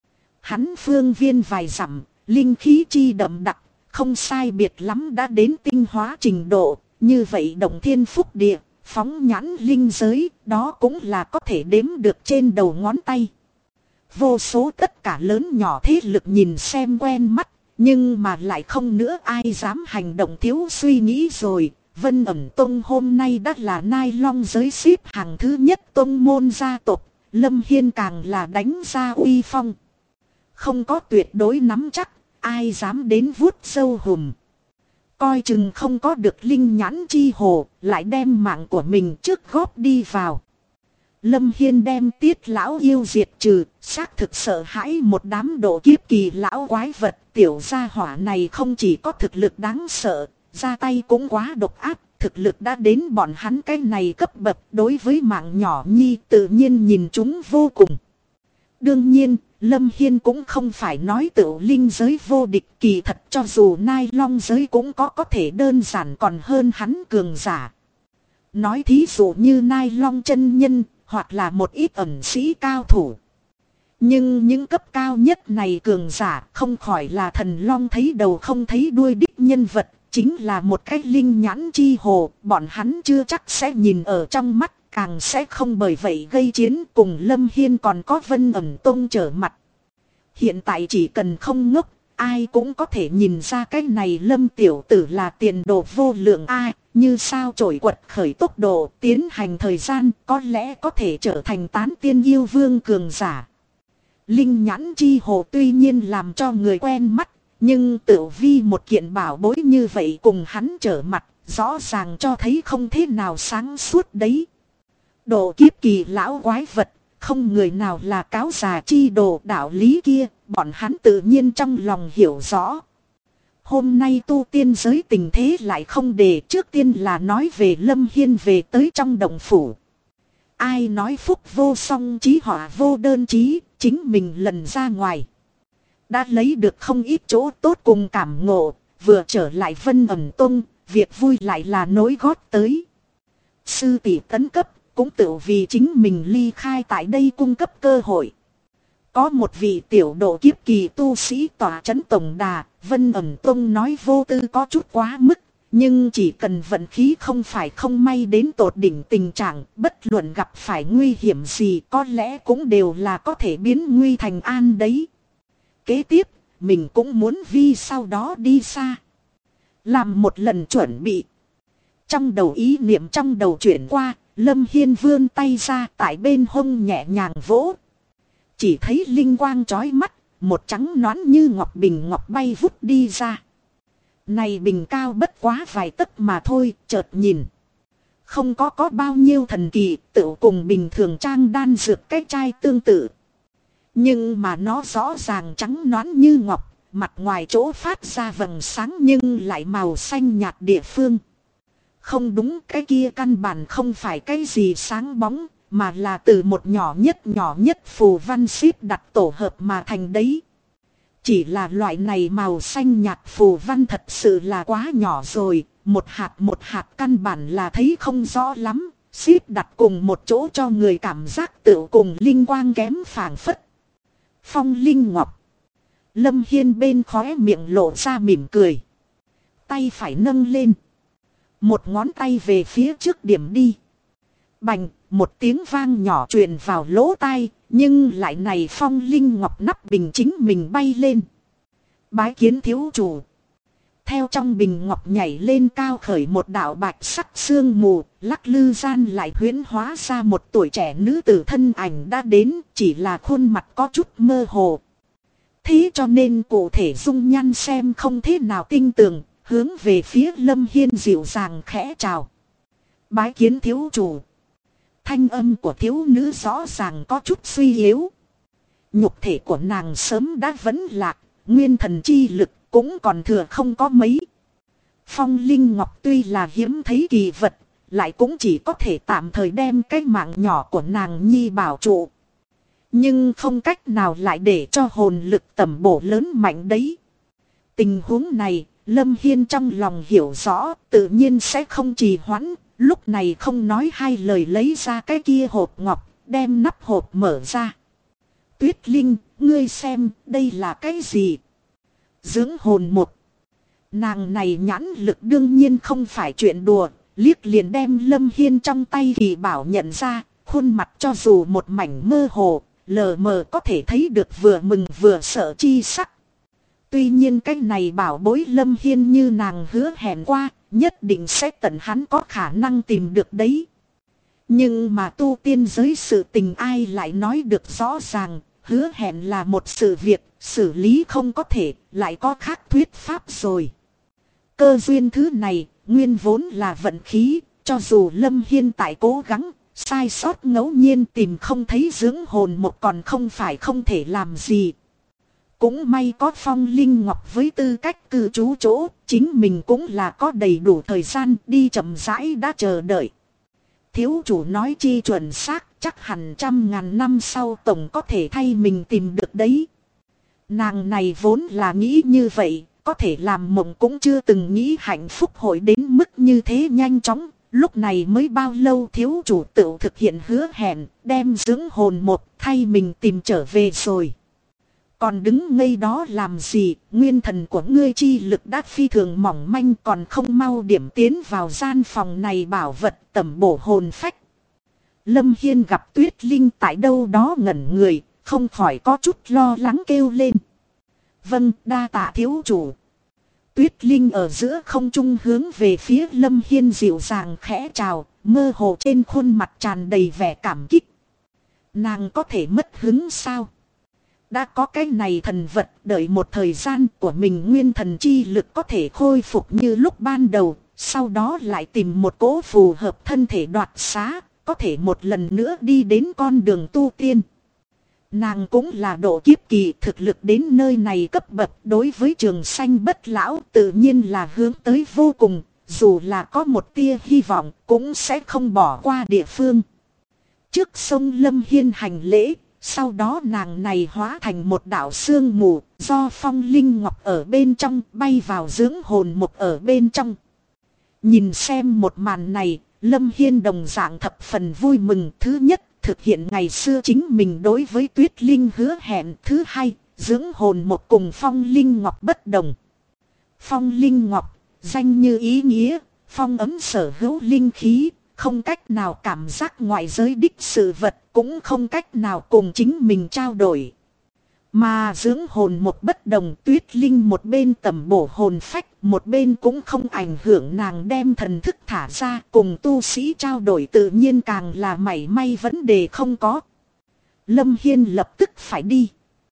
Hắn phương viên vài dặm, linh khí chi đậm đặc, không sai biệt lắm đã đến tinh hóa trình độ. Như vậy động thiên phúc địa, phóng nhãn linh giới, đó cũng là có thể đếm được trên đầu ngón tay. Vô số tất cả lớn nhỏ thế lực nhìn xem quen mắt, nhưng mà lại không nữa ai dám hành động thiếu suy nghĩ rồi. Vân Ẩm Tông hôm nay đã là Nai Long giới xếp hàng thứ nhất tông môn gia tộc, Lâm Hiên càng là đánh ra uy phong. Không có tuyệt đối nắm chắc, ai dám đến vuốt sâu hùm. Coi chừng không có được linh nhãn chi hồ, lại đem mạng của mình trước góp đi vào. Lâm Hiên đem Tiết lão yêu diệt trừ, xác thực sợ hãi một đám độ kiếp kỳ lão quái vật. Tiểu gia hỏa này không chỉ có thực lực đáng sợ, ra tay cũng quá độc ác, thực lực đã đến bọn hắn cái này cấp bậc, đối với mạng nhỏ nhi tự nhiên nhìn chúng vô cùng. Đương nhiên, Lâm Hiên cũng không phải nói tự linh giới vô địch, kỳ thật cho dù Nai Long giới cũng có thể đơn giản còn hơn hắn cường giả. Nói thí dụ như Nai Long chân nhân, hoặc là một ít ẩn sĩ cao thủ. Nhưng những cấp cao nhất này cường giả không khỏi là thần long thấy đầu không thấy đuôi đích nhân vật, chính là một cái linh nhãn chi hồ, bọn hắn chưa chắc sẽ nhìn ở trong mắt, càng sẽ không bởi vậy gây chiến. Cùng Lâm Hiên còn có Vân Ẩm Tông trở mặt. Hiện tại chỉ cần không ngốc, ai cũng có thể nhìn ra cái này Lâm tiểu tử là tiền đồ vô lượng. Ai như sao trổi quật khởi tốc độ, tiến hành thời gian, có lẽ có thể trở thành tán tiên yêu vương cường giả. Linh nhãn chi hồ tuy nhiên làm cho người quen mắt, nhưng tự vi một kiện bảo bối như vậy cùng hắn trở mặt, rõ ràng cho thấy không thế nào sáng suốt đấy. Độ kiếp kỳ lão quái vật, không người nào là cáo già chi đồ, đạo lý kia, bọn hắn tự nhiên trong lòng hiểu rõ. Hôm nay tu tiên giới tình thế lại không để, trước tiên là nói về Lâm Hiên về tới trong động phủ. Ai nói phúc vô song chí họa vô đơn chí, chính mình lần ra ngoài. Đã lấy được không ít chỗ tốt cùng cảm ngộ, vừa trở lại Vân Ẩm Tông, việc vui lại là nối gót tới. Sư tỷ tấn cấp, cũng tự vì chính mình ly khai tại đây cung cấp cơ hội. Có một vị tiểu độ kiếp kỳ tu sĩ tỏa chấn tổng đà, Vân Ẩm Tông nói vô tư có chút quá mức. Nhưng chỉ cần vận khí không phải không may đến tột đỉnh tình trạng, bất luận gặp phải nguy hiểm gì có lẽ cũng đều là có thể biến nguy thành an đấy. Kế tiếp, mình cũng muốn vi sau đó đi xa. Làm một lần chuẩn bị. Trong đầu ý niệm trong đầu chuyển qua, Lâm Hiên vươn tay ra tại bên hông nhẹ nhàng vỗ. Chỉ thấy linh quang chói mắt, một trắng nõn như ngọc bình ngọc bay vút đi ra. Này bình cao bất quá vài tấc mà thôi, chợt nhìn. Không có bao nhiêu thần kỳ, tự cùng bình thường trang đan dược cái chai tương tự. Nhưng mà nó rõ ràng trắng nõn như ngọc, mặt ngoài chỗ phát ra vầng sáng nhưng lại màu xanh nhạt địa phương. Không đúng, cái kia căn bản không phải cái gì sáng bóng, mà là từ một nhỏ nhất phù văn xếp đặt tổ hợp mà thành đấy. Chỉ là loại này màu xanh nhạt phù văn thật sự là quá nhỏ rồi, một hạt căn bản là thấy không rõ lắm, xếp đặt cùng một chỗ cho người cảm giác tự cùng linh quang kém phảng phất. Phong linh ngọc. Lâm Hiên bên khóe miệng lộ ra mỉm cười. Tay phải nâng lên. Một ngón tay về phía trước điểm đi. Bành, một tiếng vang nhỏ truyền vào lỗ tai, nhưng lại này phong linh ngọc nắp bình chính mình bay lên. Bái kiến thiếu chủ. Theo trong bình ngọc nhảy lên cao khởi một đạo bạch sắc sương mù, lắc lư gian lại huyễn hóa ra một tuổi trẻ nữ tử thân ảnh đã đến, chỉ là khuôn mặt có chút mơ hồ. Thế cho nên cụ thể dung nhan xem không thế nào tinh tường, hướng về phía Lâm Hiên dịu dàng khẽ chào. Bái kiến thiếu chủ. Thanh âm của thiếu nữ rõ ràng có chút suy yếu. Nhục thể của nàng sớm đã vấn lạc, nguyên thần chi lực cũng còn thừa không có mấy. Phong linh ngọc tuy là hiếm thấy kỳ vật, lại cũng chỉ có thể tạm thời đem cái mạng nhỏ của nàng nhi bảo trụ. Nhưng không cách nào lại để cho hồn lực tẩm bổ lớn mạnh đấy. Tình huống này, Lâm Hiên trong lòng hiểu rõ, tự nhiên sẽ không trì hoãn, lúc này không nói hai lời lấy ra cái kia hộp ngọc, đem nắp hộp mở ra. Tuyết Linh, ngươi xem, đây là cái gì? Dưỡng hồn một. Nàng này nhãn lực đương nhiên không phải chuyện đùa, liếc liền đem Lâm Hiên trong tay kỳ bảo nhận ra, khuôn mặt cho dù một mảnh mơ hồ, lờ mờ có thể thấy được vừa mừng vừa sợ chi sắc. Tuy nhiên cái này bảo bối Lâm Hiên như nàng hứa hẹn qua, nhất định sẽ tận hắn có khả năng tìm được đấy. Nhưng mà tu tiên giới sự tình ai lại nói được rõ ràng, hứa hẹn là một sự việc, xử lý không có thể, lại có khác thuyết pháp rồi. Cơ duyên thứ này, nguyên vốn là vận khí, cho dù Lâm Hiên tại cố gắng, sai sót ngẫu nhiên tìm không thấy dưỡng hồn một còn không phải không thể làm gì. Cũng may có phong linh ngọc với tư cách cư trú chỗ, chính mình cũng là có đầy đủ thời gian đi chậm rãi đã chờ đợi. Thiếu chủ nói chi chuẩn xác, chắc hẳn 100.000 năm sau tổng có thể thay mình tìm được đấy. Nàng này vốn là nghĩ như vậy, có thể làm mộng cũng chưa từng nghĩ hạnh phúc hội đến mức như thế nhanh chóng. Lúc này mới bao lâu thiếu chủ tự thực hiện hứa hẹn, đem dưỡng hồn một thay mình tìm trở về rồi. Còn đứng ngây đó làm gì, nguyên thần của ngươi chi lực đã phi thường mỏng manh còn không mau điểm tiến vào gian phòng này bảo vật tẩm bổ hồn phách. Lâm Hiên gặp Tuyết Linh tại đâu đó ngẩn người, không khỏi có chút lo lắng kêu lên. Vâng, đa tạ thiếu chủ. Tuyết Linh ở giữa không trung hướng về phía Lâm Hiên dịu dàng khẽ chào, mơ hồ trên khuôn mặt tràn đầy vẻ cảm kích. Nàng có thể mất hứng sao? Đã có cái này thần vật, đợi một thời gian của mình nguyên thần chi lực có thể khôi phục như lúc ban đầu, sau đó lại tìm một cỗ phù hợp thân thể đoạt xá, có thể một lần nữa đi đến con đường tu tiên. Nàng cũng là độ kiếp kỳ, thực lực đến nơi này cấp bậc đối với trường sanh bất lão tự nhiên là hướng tới vô cùng, dù là có một tia hy vọng cũng sẽ không bỏ qua địa phương. Trước sông Lâm Hiên hành lễ, sau đó nàng này hóa thành một đạo sương mù, do phong linh ngọc ở bên trong bay vào dưỡng hồn mục ở bên trong. Nhìn xem một màn này, Lâm Hiên đồng dạng thập phần vui mừng. Thứ nhất, thực hiện ngày xưa chính mình đối với Tuyết Linh hứa hẹn. Thứ hai, dưỡng hồn một cùng phong linh ngọc bất đồng. Phong linh ngọc, danh như ý nghĩa, phong ấm sở hữu linh khí, không cách nào cảm giác ngoại giới đích sự vật, cũng không cách nào cùng chính mình trao đổi. Mà dưỡng hồn một bất đồng, Tuyết Linh một bên tẩm bổ hồn phách, một bên cũng không ảnh hưởng nàng đem thần thức thả ra, cùng tu sĩ trao đổi tự nhiên càng là mảy may vấn đề không có. Lâm Hiên lập tức phải đi.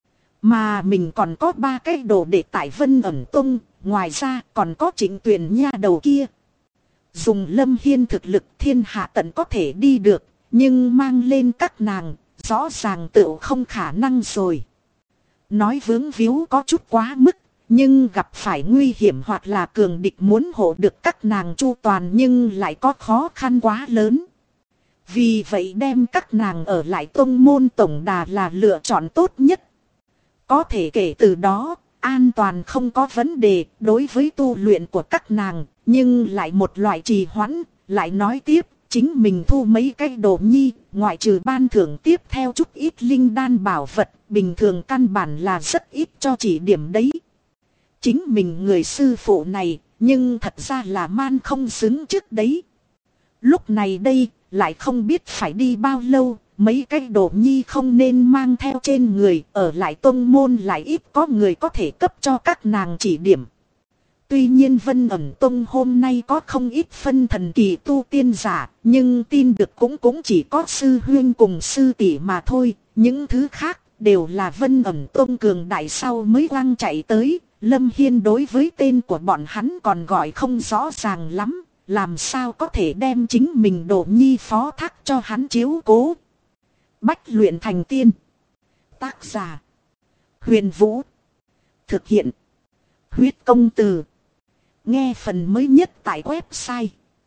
Mà mình còn có 3 cái đồ để tại Vân Ẩn Tông, ngoài ra còn có Trịnh Tuyền nha đầu kia. Dùng Lâm Hiên thực lực thiên hạ tận có thể đi được, nhưng mang lên các nàng, rõ ràng tự không khả năng rồi. Nói vướng víu có chút quá mức, nhưng gặp phải nguy hiểm hoặc là cường địch muốn hộ được các nàng chu toàn nhưng lại có khó khăn quá lớn. Vì vậy đem các nàng ở lại tông môn tổng đà là lựa chọn tốt nhất. Có thể kể từ đó, an toàn không có vấn đề đối với tu luyện của các nàng, nhưng lại một loại trì hoãn, lại nói tiếp, chính mình thu mấy cái đồ nhi, ngoại trừ ban thưởng tiếp theo chút ít linh đan bảo vật, bình thường căn bản là rất ít cho chỉ điểm đấy. Chính mình người sư phụ này, nhưng thật ra là man không xứng trước đấy. Lúc này đây, lại không biết phải đi bao lâu, mấy cái đồ nhi không nên mang theo trên người, ở lại tông môn lại ít có người có thể cấp cho các nàng chỉ điểm. Tuy nhiên Vân Ẩn Tông hôm nay có không ít phân thần kỳ tu tiên giả, nhưng tin được cũng chỉ có sư huyên cùng sư tỷ mà thôi, những thứ khác đều là Vân Ẩn Tông cường đại sau mới quăng chạy tới. Lâm Hiên đối với tên của bọn hắn còn gọi không rõ ràng lắm, làm sao có thể đem chính mình đồ nhi phó thác cho hắn chiếu cố. Bách luyện thành tiên. Tác giả Huyền Vũ. Thực hiện Huyết Công Từ. Nghe phần mới nhất tại website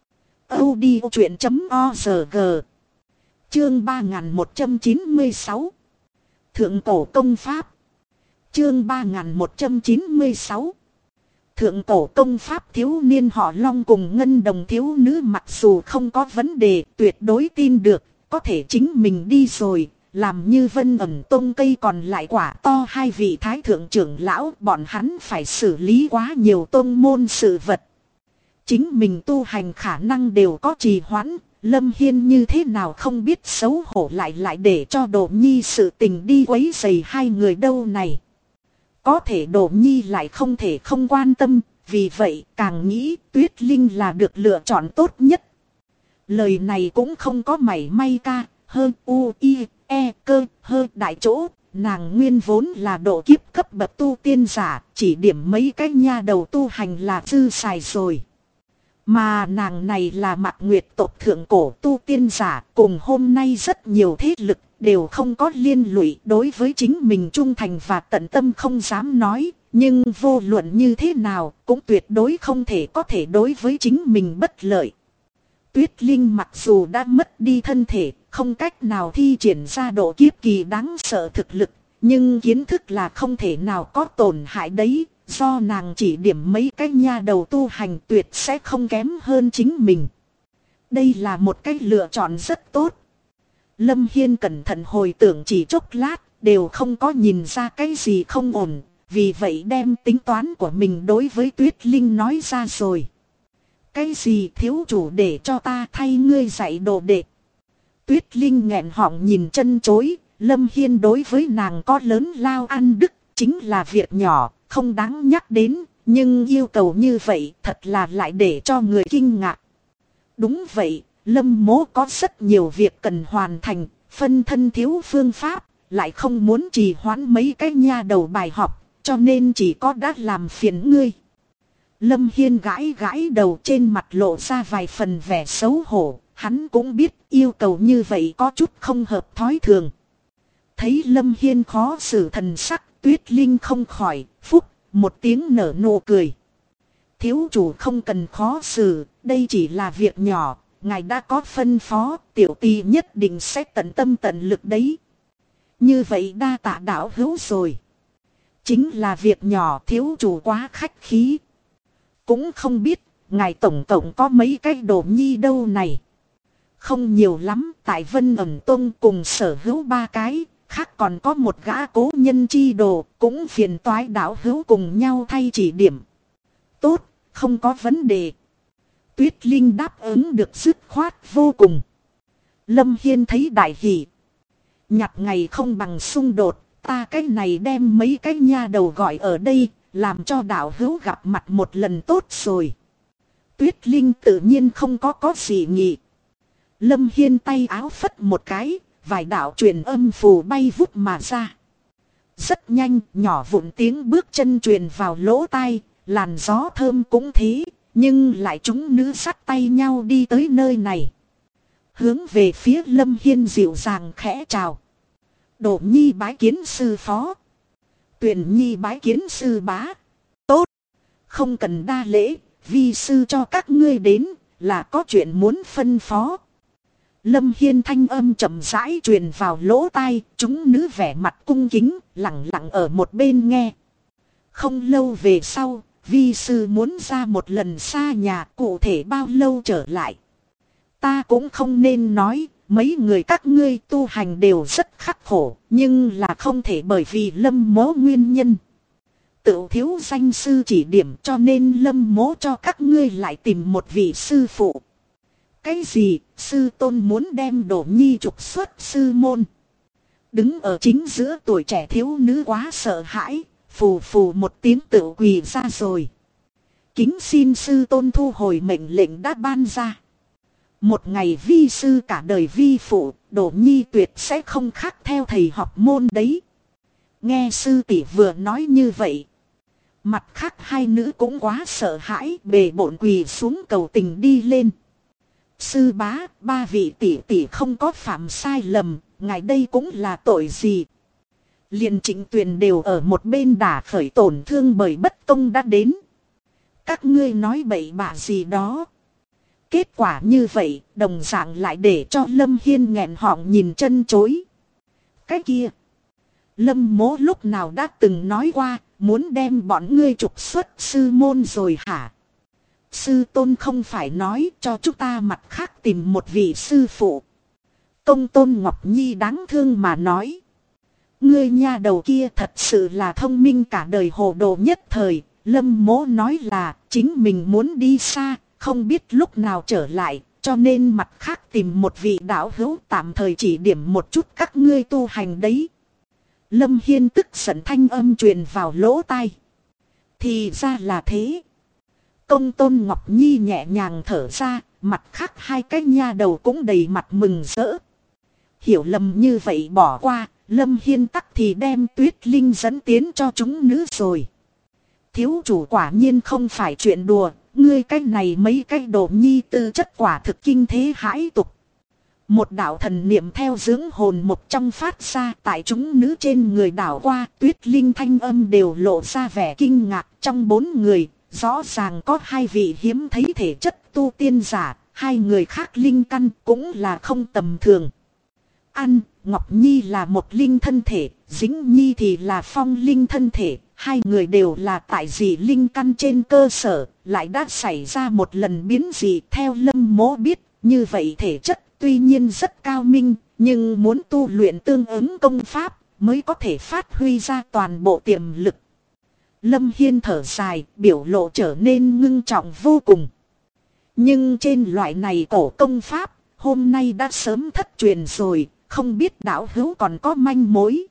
audiochuyện.org. Chương 3196 Thượng Cổ Công Pháp. Chương 3196 Thượng Cổ Công Pháp. Thiếu niên họ Long cùng ngân đồng thiếu nữ mặc dù không có vấn đề, tuyệt đối tin được, có thể chính mình đi rồi, làm như Vân Ẩn Tông cây còn lại quả to hai vị thái thượng trưởng lão, bọn hắn phải xử lý quá nhiều tông môn sự vật. Chính mình tu hành khả năng đều có trì hoãn, Lâm Hiên như thế nào không biết xấu hổ lại để cho Đồ Nhi sự tình đi quấy rầy hai người đâu này. Có thể Đồ Nhi lại không thể không quan tâm, vì vậy càng nghĩ Tuyết Linh là được lựa chọn tốt nhất. Lời này cũng không có mảy may ca, hơn u i e cơ hơ đại chỗ, nàng nguyên vốn là độ kiếp cấp bậc tu tiên giả, chỉ điểm mấy cái nha đầu tu hành là dư xài rồi. Mà nàng này là Mạc Nguyệt tộc thượng cổ tu tiên giả, cùng hôm nay rất nhiều thế lực đều không có liên lụy, đối với chính mình trung thành và tận tâm không dám nói, nhưng vô luận như thế nào cũng tuyệt đối không thể có thể đối với chính mình bất lợi. Tuyết Linh mặc dù đã mất đi thân thể, không cách nào thi triển ra độ kiếp kỳ đáng sợ thực lực, nhưng kiến thức là không thể nào có tổn hại đấy, do nàng chỉ điểm mấy cái nha đầu tu hành tuyệt sẽ không kém hơn chính mình. Đây là một cách lựa chọn rất tốt. Lâm Hiên cẩn thận hồi tưởng chỉ chốc lát, đều không có nhìn ra cái gì không ổn, vì vậy đem tính toán của mình đối với Tuyết Linh nói ra rồi. Cái gì thiếu chủ để cho ta thay ngươi dạy đồ đệ? Tuyết Linh nghẹn họng nhìn chân chối, Lâm Hiên đối với nàng có lớn lao ăn đức, chính là việc nhỏ, không đáng nhắc đến, nhưng yêu cầu như vậy thật là lại để cho người kinh ngạc. Đúng vậy, Lâm mố có rất nhiều việc cần hoàn thành, phân thân thiếu phương pháp, lại không muốn trì hoãn mấy cái nha đầu bài học, cho nên chỉ có đã làm phiền ngươi. Lâm Hiên gãi gãi đầu, trên mặt lộ ra vài phần vẻ xấu hổ, hắn cũng biết yêu cầu như vậy có chút không hợp thói thường. Thấy Lâm Hiên khó xử thần sắc, Tuyết Linh không khỏi, phúc, một tiếng nở nụ cười. Thiếu chủ không cần khó xử, đây chỉ là việc nhỏ, ngài đã có phân phó, tiểu tỳ nhất định sẽ tận tâm tận lực đấy. Như vậy đa tạ đạo hữu rồi. Chính là việc nhỏ, thiếu chủ quá khách khí. Cũng không biết, ngài tổng cộng có mấy cái đồ nhi đâu này. Không nhiều lắm, tại Vân Ẩn Tông cùng sở hữu 3 cái, khác còn có một gã cố nhân chi đồ, cũng phiền toái đạo hữu cùng nhau thay chỉ điểm. Tốt, không có vấn đề. Tuyết Linh đáp ứng được dứt khoát vô cùng. Lâm Hiên thấy đại hỷ. Nhặt ngày không bằng xung đột, ta cái này đem mấy cái nha đầu gọi ở đây, làm cho đạo hữu gặp mặt một lần tốt rồi. Tuyết Linh tự nhiên không có gì nghị. Lâm Hiên tay áo phất một cái, vài đạo truyền âm phù bay vút mà ra. Rất nhanh, nhỏ vụn tiếng bước chân truyền vào lỗ tai, làn gió thơm cũng thế, Nhưng lại chúng nữ dắt tay nhau đi tới nơi này. Hướng về phía Lâm Hiên dịu dàng khẽ chào. Đỗ Nhi bái kiến sư phó. Tuyền Nhi bái kiến sư bá. Tốt. Không cần đa lễ. Vi sư cho các ngươi đến là có chuyện muốn phân phó. Lâm Hiên thanh âm chậm rãi truyền vào lỗ tai. Chúng nữ vẻ mặt cung kính lặng lặng ở một bên nghe. Không lâu về sau, vi sư muốn ra một lần xa nhà, cụ thể bao lâu trở lại. Ta cũng không nên nói, mấy người các ngươi tu hành đều rất khắc khổ, nhưng là không thể bởi vì Lâm Mỗ nguyên nhân. Tự thiếu danh sư chỉ điểm cho nên Lâm Mỗ cho các ngươi lại tìm một vị sư phụ. Cái gì, sư tôn muốn đem Đỗ Nhi trục xuất sư môn. Đứng ở chính giữa tuổi trẻ thiếu nữ quá sợ hãi. Phù phù một tiếng tự quỳ ra rồi. Kính xin sư tôn thu hồi mệnh lệnh đã ban ra. Một ngày vi sư cả đời vi phụ, Đỗ Nhi tuyệt sẽ không khác theo thầy học môn đấy. Nghe sư tỷ vừa nói như vậy. Mặt khác hai nữ cũng quá sợ hãi, bề bộn quỳ xuống cầu tình đi lên. Sư bá, ba vị tỷ tỷ không có phạm sai lầm, ngài đây cũng là tội gì. Liền Trịnh Tuyền đều ở một bên đả khởi tổn thương bởi bất công đã đến. Các ngươi nói bậy bạ gì đó. Kết quả như vậy, đồng dạng lại để cho Lâm Hiên nghẹn họng nhìn chân chối. Cái kia, Lâm Mỗ lúc nào đã từng nói qua, muốn đem bọn ngươi trục xuất sư môn rồi hả? Sư tôn không phải nói cho chúng ta mặt khác tìm một vị sư phụ. Công tôn Ngọc Nhi đáng thương mà nói. Ngươi nha đầu kia thật sự là thông minh cả đời hồ đồ nhất thời. Lâm Mỗ nói là chính mình muốn đi xa, không biết lúc nào trở lại, cho nên mặt khác tìm một vị đạo hữu tạm thời chỉ điểm một chút các ngươi tu hành đấy. Lâm Hiên tức giận thanh âm truyền vào lỗ tai. Thì ra là thế. Công tôn Ngọc Nhi nhẹ nhàng thở ra, mặt khác hai cái nha đầu cũng đầy mặt mừng rỡ. Hiểu lầm như vậy bỏ qua. Lâm Hiên tắc thì đem Tuyết Linh dẫn tiến cho chúng nữ rồi. Thiếu chủ quả nhiên không phải chuyện đùa, ngươi cái này mấy cái Đỗ Nhi tư chất quả thực kinh thế hãi tục. Một đạo thần niệm theo dưỡng hồn một trong phát ra tại chúng nữ trên người đảo qua, Tuyết Linh thanh âm đều lộ ra vẻ kinh ngạc. Trong 4 người, rõ ràng có 2 vị hiếm thấy thể chất tu tiên giả, 2 người khác linh căn cũng là không tầm thường. Ngọc Nhi là một linh thân thể, Dĩnh Nhi thì là phong linh thân thể, 2 người đều là tại dị linh căn trên cơ sở, lại đã xảy ra một lần biến dị. Theo Lâm Mỗ biết, như vậy thể chất tuy nhiên rất cao minh, nhưng muốn tu luyện tương ứng công pháp mới có thể phát huy ra toàn bộ tiềm lực. Lâm Hiên thở dài, biểu lộ trở nên ngưng trọng vô cùng. Nhưng trên loại này cổ công pháp, hôm nay đã sớm thất truyền rồi. Không biết đạo hữu còn có manh mối.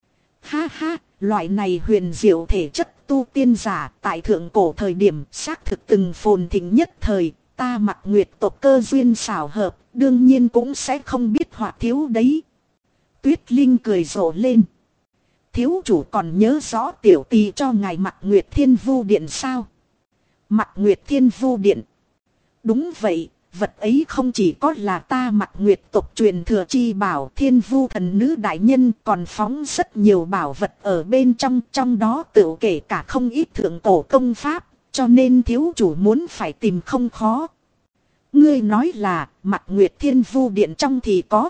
Ha ha, loại này huyền diệu thể chất tu tiên giả tại thượng cổ thời điểm xác thực từng phồn thịnh nhất thời. Ta Mặc Nguyệt tộc cơ duyên xảo hợp, đương nhiên cũng sẽ không biết hoặc thiếu đấy. Tuyết Linh cười rộ lên. Thiếu chủ còn nhớ rõ tiểu tỳ cho ngài Mặc Nguyệt Thiên Vu Điện sao? Mặc Nguyệt Thiên Vu Điện. Đúng vậy. Vật ấy không chỉ có là ta Mặc Nguyệt tộc truyền thừa chi bảo, Thiên Vu thần nữ đại nhân còn phóng rất nhiều bảo vật ở bên trong, trong đó tựu kể cả không ít thượng cổ công pháp, cho nên thiếu chủ muốn phải tìm không khó. Ngươi nói là Mặc Nguyệt Thiên Vu Điện trong thì có.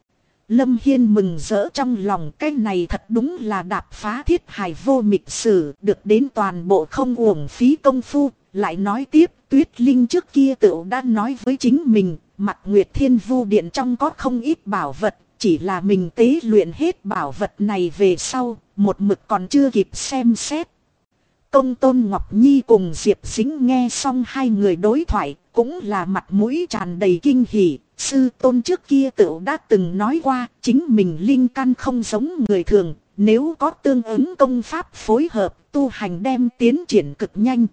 Lâm Hiên mừng rỡ trong lòng, cái này thật đúng là đạp phá thiết hài vô mịch sử, được đến toàn bộ không uổng phí công phu. Lại nói tiếp, Tuyết Linh trước kia tựu đã nói với chính mình, Mặc Nguyệt Thiên Vu Điện trong có không ít bảo vật, chỉ là mình tế luyện hết bảo vật này về sau, một mực còn chưa kịp xem xét. Công tôn Ngọc Nhi cùng Diệp Dính nghe xong 2 người đối thoại, cũng là mặt mũi tràn đầy kinh hỉ. Sư tôn trước kia tựu đã từng nói qua, chính mình linh căn không giống người thường, nếu có tương ứng công pháp phối hợp, tu hành đem tiến triển cực nhanh.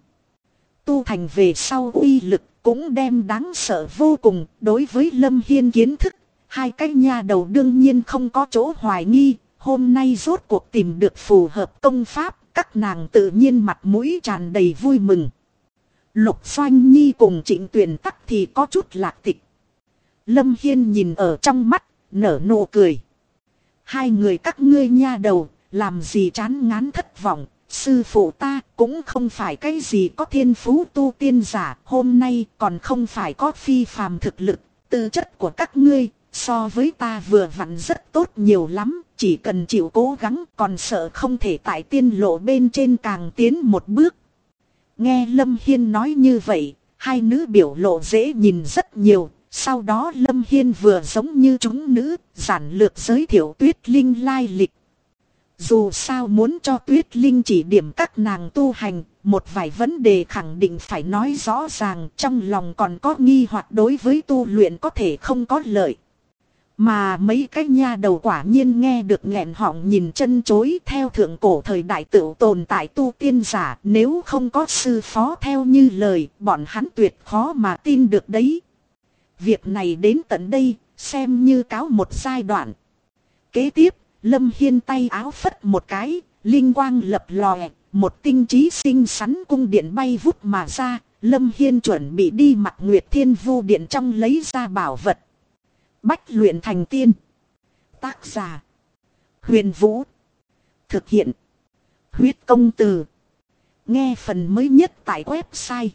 Tu thành về sau uy lực cũng đem đáng sợ vô cùng. Đối với Lâm Hiên kiến thức, 2 cái nha đầu đương nhiên không có chỗ hoài nghi. Hôm nay rốt cuộc tìm được phù hợp công pháp, các nàng tự nhiên mặt mũi tràn đầy vui mừng. Lục Doanh Nhi cùng Trịnh Tuyền Tắc thì có chút lạc tịch. Lâm Hiên nhìn ở trong mắt, nở nụ cười. Hai người các ngươi nha đầu, làm gì chán ngán thất vọng. Sư phụ ta cũng không phải cái gì có thiên phú tu tiên giả. Hôm nay còn không phải có phi phàm thực lực. Tư chất của các ngươi so với ta vừa vặn rất tốt nhiều lắm. Chỉ cần chịu cố gắng, còn sợ không thể tại tiên lộ bên trên càng tiến một bước. Nghe Lâm Hiên nói như vậy, hai nữ biểu lộ dễ nhìn rất nhiều. Sau đó Lâm Hiên vừa giống như chúng nữ, giản lược giới thiệu Tuyết Linh lai lịch. Dù sao muốn cho Tuyết Linh chỉ điểm các nàng tu hành, một vài vấn đề khẳng định phải nói rõ ràng, trong lòng còn có nghi hoặc đối với tu luyện có thể không có lợi. Mà mấy cái nha đầu quả nhiên nghe được nghẹn họng nhìn chân chối. Theo thượng cổ thời đại tựu tồn tại tu tiên giả, nếu không có sư phó theo như lời, bọn hắn tuyệt khó mà tin được đấy. Việc này đến tận đây, xem như cáo một giai đoạn. Kế tiếp, Lâm Hiên tay áo phất một cái, linh quang lập lòe, một tinh trí xinh xắn cung điện bay vút mà ra. Lâm Hiên chuẩn bị đi Mặc Nguyệt Thiên Vu Điện trong lấy ra bảo vật. Bách luyện thành tiên. Tác giả: Huyền Vũ. Thực hiện: Huyết Công Từ. Nghe phần mới nhất tại website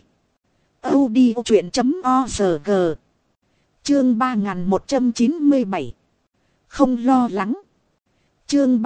audiochuyện.org. Chương 3197. Không lo lắng. Chương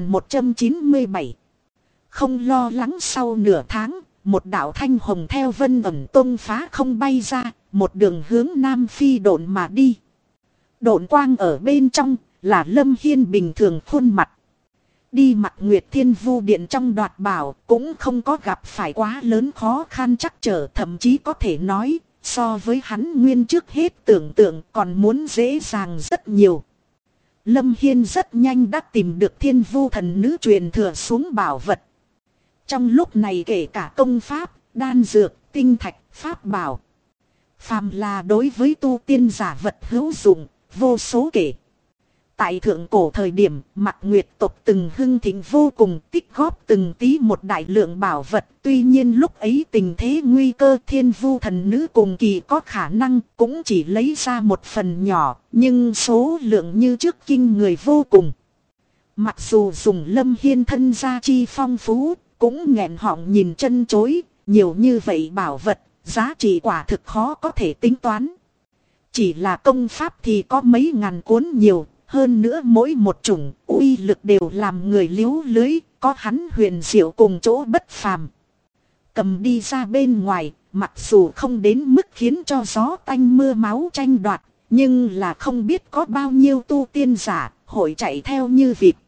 3197. Không lo lắng. Sau nửa tháng, một đạo thanh hồng theo Vân Ẩn Tông phá không bay ra, một đường hướng Nam phi độn mà đi. Độn quang ở bên trong là Lâm Hiên bình thường khuôn mặt. Đi Mặc Nguyệt Thiên Vu Điện trong đoạt bảo cũng không có gặp phải quá lớn khó khăn trắc trở, thậm chí có thể nói so với hắn nguyên trước hết tưởng tượng còn muốn dễ dàng rất nhiều. Lâm Hiên rất nhanh đã tìm được Thiên Vu thần nữ truyền thừa xuống bảo vật. Trong lúc này kể cả công pháp, đan dược, tinh thạch, pháp bảo, phàm là đối với tu tiên giả vật hữu dụng, vô số kể. Tại thượng cổ thời điểm, Mặc Nguyệt tộc từng hưng thịnh vô cùng, tích góp từng tí một đại lượng bảo vật. Tuy nhiên lúc ấy tình thế nguy cơ, Thiên Vu thần nữ cùng kỳ có khả năng cũng chỉ lấy ra một phần nhỏ, nhưng số lượng như trước kinh người vô cùng. Mặc dù dùng Lâm Hiên thân gia chi phong phú, cũng nghẹn họng nhìn chân chối, nhiều như vậy bảo vật, giá trị quả thực khó có thể tính toán. Chỉ là công pháp thì có mấy ngàn cuốn nhiều. Hơn nữa mỗi một chủng uy lực đều làm người liếu lưới, có hắn huyền diệu cùng chỗ bất phàm. Cầm đi ra bên ngoài, mặc dù không đến mức khiến cho gió tanh mưa máu tranh đoạt, nhưng là không biết có bao nhiêu tu tiên giả, hội chạy theo như vịt.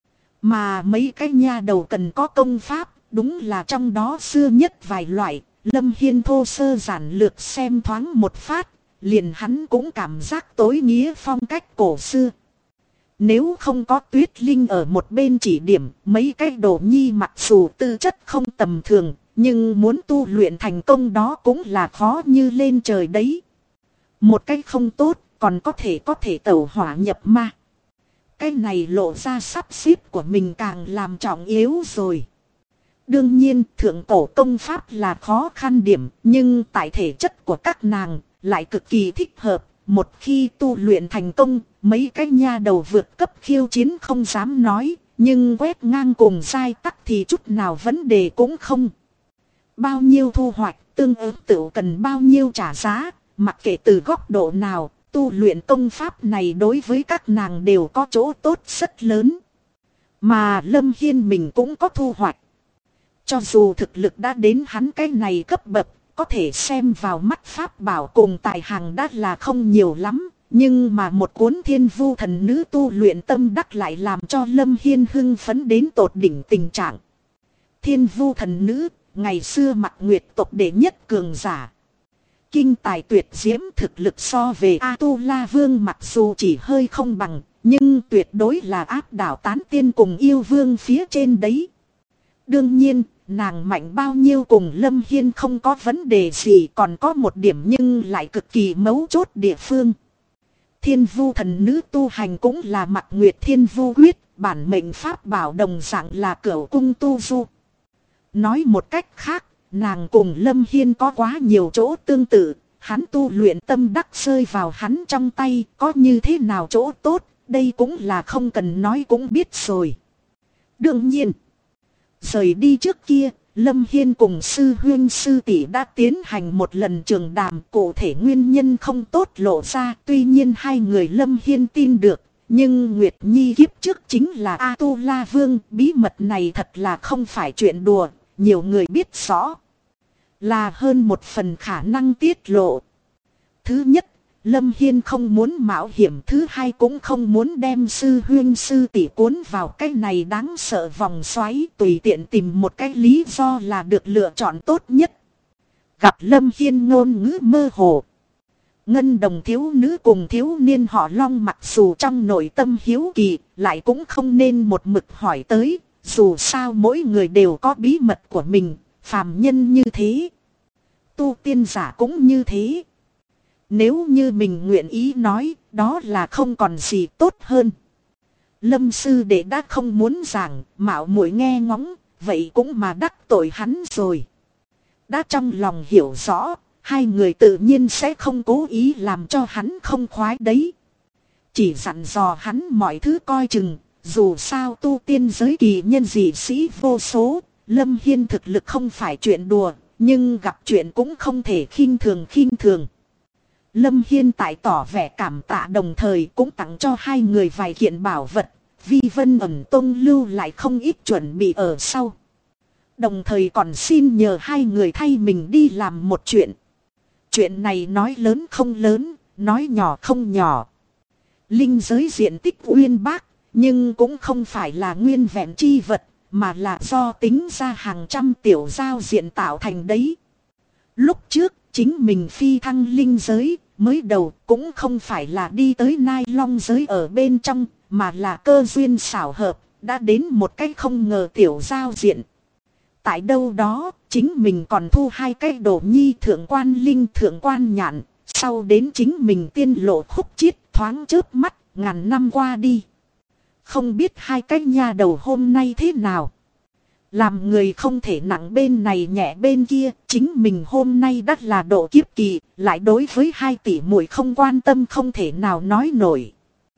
Mà mấy cái nha đầu cần có công pháp, đúng là trong đó xưa nhất vài loại. Lâm Hiên thô sơ giản lược xem thoáng một phát, liền hắn cũng cảm giác tối nghĩa phong cách cổ xưa. Nếu không có Tuyết Linh ở một bên chỉ điểm, mấy cái đồ nhi mặc dù tư chất không tầm thường, nhưng muốn tu luyện thành công đó cũng là khó như lên trời đấy. Một cái không tốt, còn có thể tẩu hỏa nhập ma. Cái này lộ ra sắp xếp của mình càng làm trọng yếu rồi. Đương nhiên, thượng cổ công pháp là khó khăn điểm, nhưng tại thể chất của các nàng lại cực kỳ thích hợp. Một khi tu luyện thành công, mấy cái nha đầu vượt cấp khiêu chiến không dám nói, nhưng quét ngang cùng giai tắc thì chút nào vấn đề cũng không. Bao nhiêu thu hoạch, tương ứng tự cần bao nhiêu trả giá, mặc kệ từ góc độ nào, tu luyện công pháp này đối với các nàng đều có chỗ tốt rất lớn. Mà Lâm Hiên mình cũng có thu hoạch. Cho dù thực lực đã đến hắn cái này cấp bậc, có thể xem vào mắt pháp bảo cùng tài hàng đã là không nhiều lắm. Nhưng mà một cuốn Thiên Vu thần nữ tu luyện tâm đắc lại làm cho Lâm Hiên hưng phấn đến tột đỉnh tình trạng. Thiên Vu thần nữ, ngày xưa Mặc Nguyệt tộc đệ nhất cường giả. Kinh tài tuyệt diễm, thực lực so về A-tu-la vương mặc dù chỉ hơi không bằng, nhưng tuyệt đối là áp đảo tán tiên cùng yêu vương phía trên đấy. Đương nhiên, nàng mạnh bao nhiêu cùng Lâm Hiên không có vấn đề gì, còn có một điểm nhưng lại cực kỳ mấu chốt địa phương. Thiên Vu thần nữ tu hành cũng là Mặc Nguyệt Thiên Vu quyết, bản mệnh pháp bảo đồng dạng là cửu cung tu du. Nói một cách khác, nàng cùng Lâm Hiên có quá nhiều chỗ tương tự, hắn tu luyện tâm đắc rơi vào hắn trong tay, có như thế nào chỗ tốt, đây cũng là không cần nói cũng biết rồi. Đương nhiên, rời đi trước kia, Lâm Hiên cùng sư huynh sư tỷ đã tiến hành một lần trường đàm, cụ thể nguyên nhân không tốt lộ ra, tuy nhiên hai người Lâm Hiên tin được. Nhưng Nguyệt Nhi kiếp trước chính là A-tu-la vương, bí mật này thật là không phải chuyện đùa, nhiều người biết rõ. Là hơn một phần khả năng tiết lộ. Thứ nhất, Lâm Hiên không muốn mạo hiểm, thứ hai cũng không muốn đem sư huynh sư tỷ cuốn vào cái này đáng sợ vòng xoáy, tùy tiện tìm một cái lý do là được lựa chọn tốt nhất. Gặp Lâm Hiên ngôn ngữ mơ hồ. Ngân đồng thiếu nữ cùng thiếu niên họ Long mặc dù trong nội tâm hiếu kỳ, lại cũng không nên một mực hỏi tới, dù sao mỗi người đều có bí mật của mình, phàm nhân như thế. Tu tiên giả cũng như thế. Nếu như mình nguyện ý nói, đó là không còn gì tốt hơn. Lâm sư đệ đã không muốn giảng, mạo muội nghe ngóng, vậy cũng mà đắc tội hắn rồi. Đã trong lòng hiểu rõ, hai người tự nhiên sẽ không cố ý làm cho hắn không khoái đấy. Chỉ dặn dò hắn mọi thứ coi chừng, dù sao tu tiên giới kỳ nhân dị sĩ vô số, Lâm Hiên thực lực không phải chuyện đùa, nhưng gặp chuyện cũng không thể khinh thường. Lâm Hiên tại tỏ vẻ cảm tạ đồng thời cũng tặng cho hai người vài kiện bảo vật, Vi Vân ẩn tông lưu lại không ít chuẩn bị ở sau. Đồng thời còn xin nhờ hai người thay mình đi làm một chuyện. Chuyện này nói lớn không lớn, nói nhỏ không nhỏ. Linh giới diện tích uyên bác, nhưng cũng không phải là nguyên vẹn chi vật, mà là do tính ra hàng trăm tiểu giao diện tạo thành đấy. Lúc trước, chính mình phi thăng linh giới, mới đầu cũng không phải là đi tới Nai Long giới ở bên trong, mà là cơ duyên xảo hợp, đã đến một cái không ngờ tiểu giao diện. Tại đâu đó, chính mình còn thu hai cái đồ nhi thượng quan linh thượng quan nhạn, sau đến chính mình tiên lộ khúc chiết thoáng chớp mắt, ngàn năm qua đi. Không biết hai cái nha đầu hôm nay thế nào. Làm người không thể nặng bên này nhẹ bên kia, chính mình hôm nay đắt là độ kiếp kỳ, lại đối với hai tỷ muội không quan tâm không thể nào nói nổi.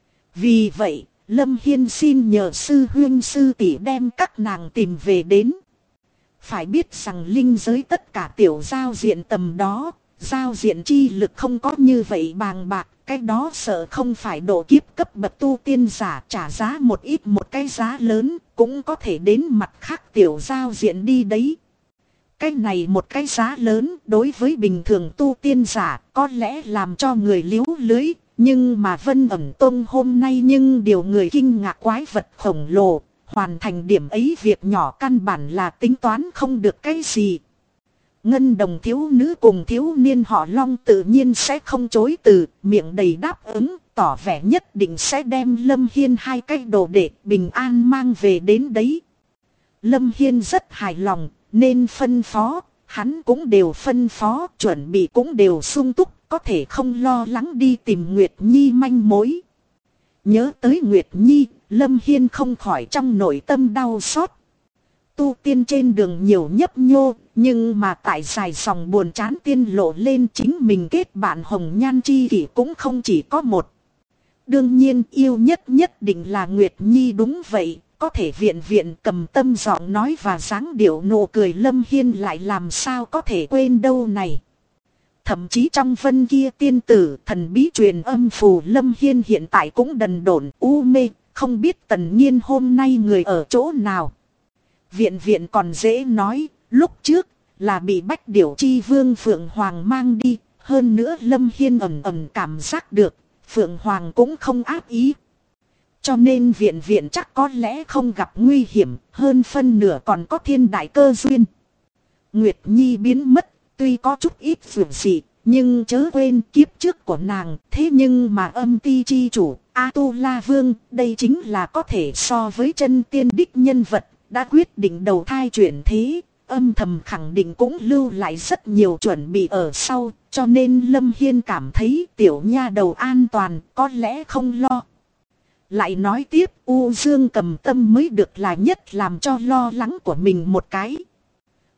Vì vậy, Lâm Hiên xin nhờ sư huynh sư tỷ đem các nàng tìm về đến. Phải biết rằng linh giới tất cả tiểu giao diện tầm đó, giao diện chi lực không có như vậy bàng bạc, cái đó sợ không phải độ kiếp cấp bậc tu tiên giả trả giá một ít một cái giá lớn, cũng có thể đến mặt khác tiểu giao diện đi đấy. Cái này một cái giá lớn đối với bình thường tu tiên giả có lẽ làm cho người liếu lưới, nhưng mà Vân ẩn tông hôm nay nhưng điều người kinh ngạc quái vật khổng lồ. Hoàn thành điểm ấy việc nhỏ căn bản là tính toán không được cái gì. Ngân đồng thiếu nữ cùng thiếu niên họ Long tự nhiên sẽ không chối từ, miệng đầy đáp ứng, tỏ vẻ nhất định sẽ đem Lâm Hiên hai cái đồ đệ bình an mang về đến đấy. Lâm Hiên rất hài lòng, nên phân phó, hắn cũng đều phân phó, chuẩn bị cũng đều sung túc, có thể không lo lắng đi tìm Nguyệt Nhi manh mối. Nhớ tới Nguyệt Nhi, Lâm Hiên không khỏi trong nội tâm đau xót. Tu tiên trên đường nhiều nhấp nhô, nhưng mà tại dài dòng buồn chán tiên lộ lên chính mình kết bạn hồng nhan chi kỷ cũng không chỉ có một. Đương nhiên yêu nhất định là Nguyệt Nhi, đúng vậy, có thể viện cầm tâm giọng nói và dáng điệu nụ cười Lâm Hiên lại làm sao có thể quên đâu này. Thậm chí trong vân kia tiên tử thần bí truyền âm phù Lâm Hiên hiện tại cũng đần độn u mê, không biết Tần Nhiên hôm nay người ở chỗ nào. Viện còn dễ nói, lúc trước là bị Bách Điểu Chi Vương Phượng Hoàng mang đi, hơn nữa Lâm Hiên ẩn cảm giác được, Phượng Hoàng cũng không ác ý. Cho nên viện chắc có lẽ không gặp nguy hiểm, hơn phân nửa còn có thiên đại cơ duyên. Nguyệt Nhi biến mất, tuy có chút ít vượt dị, nhưng chớ quên kiếp trước của nàng, thế nhưng mà âm ti chi chủ, A-tu-la Vương, đây chính là có thể so với chân tiên đích nhân vật, đã quyết định đầu thai chuyển thế, âm thầm khẳng định cũng lưu lại rất nhiều chuẩn bị ở sau, cho nên Lâm Hiên cảm thấy tiểu nha đầu an toàn, có lẽ không lo. Lại nói tiếp, U Dương Cầm Tâm mới được là nhất làm cho lo lắng của mình một cái.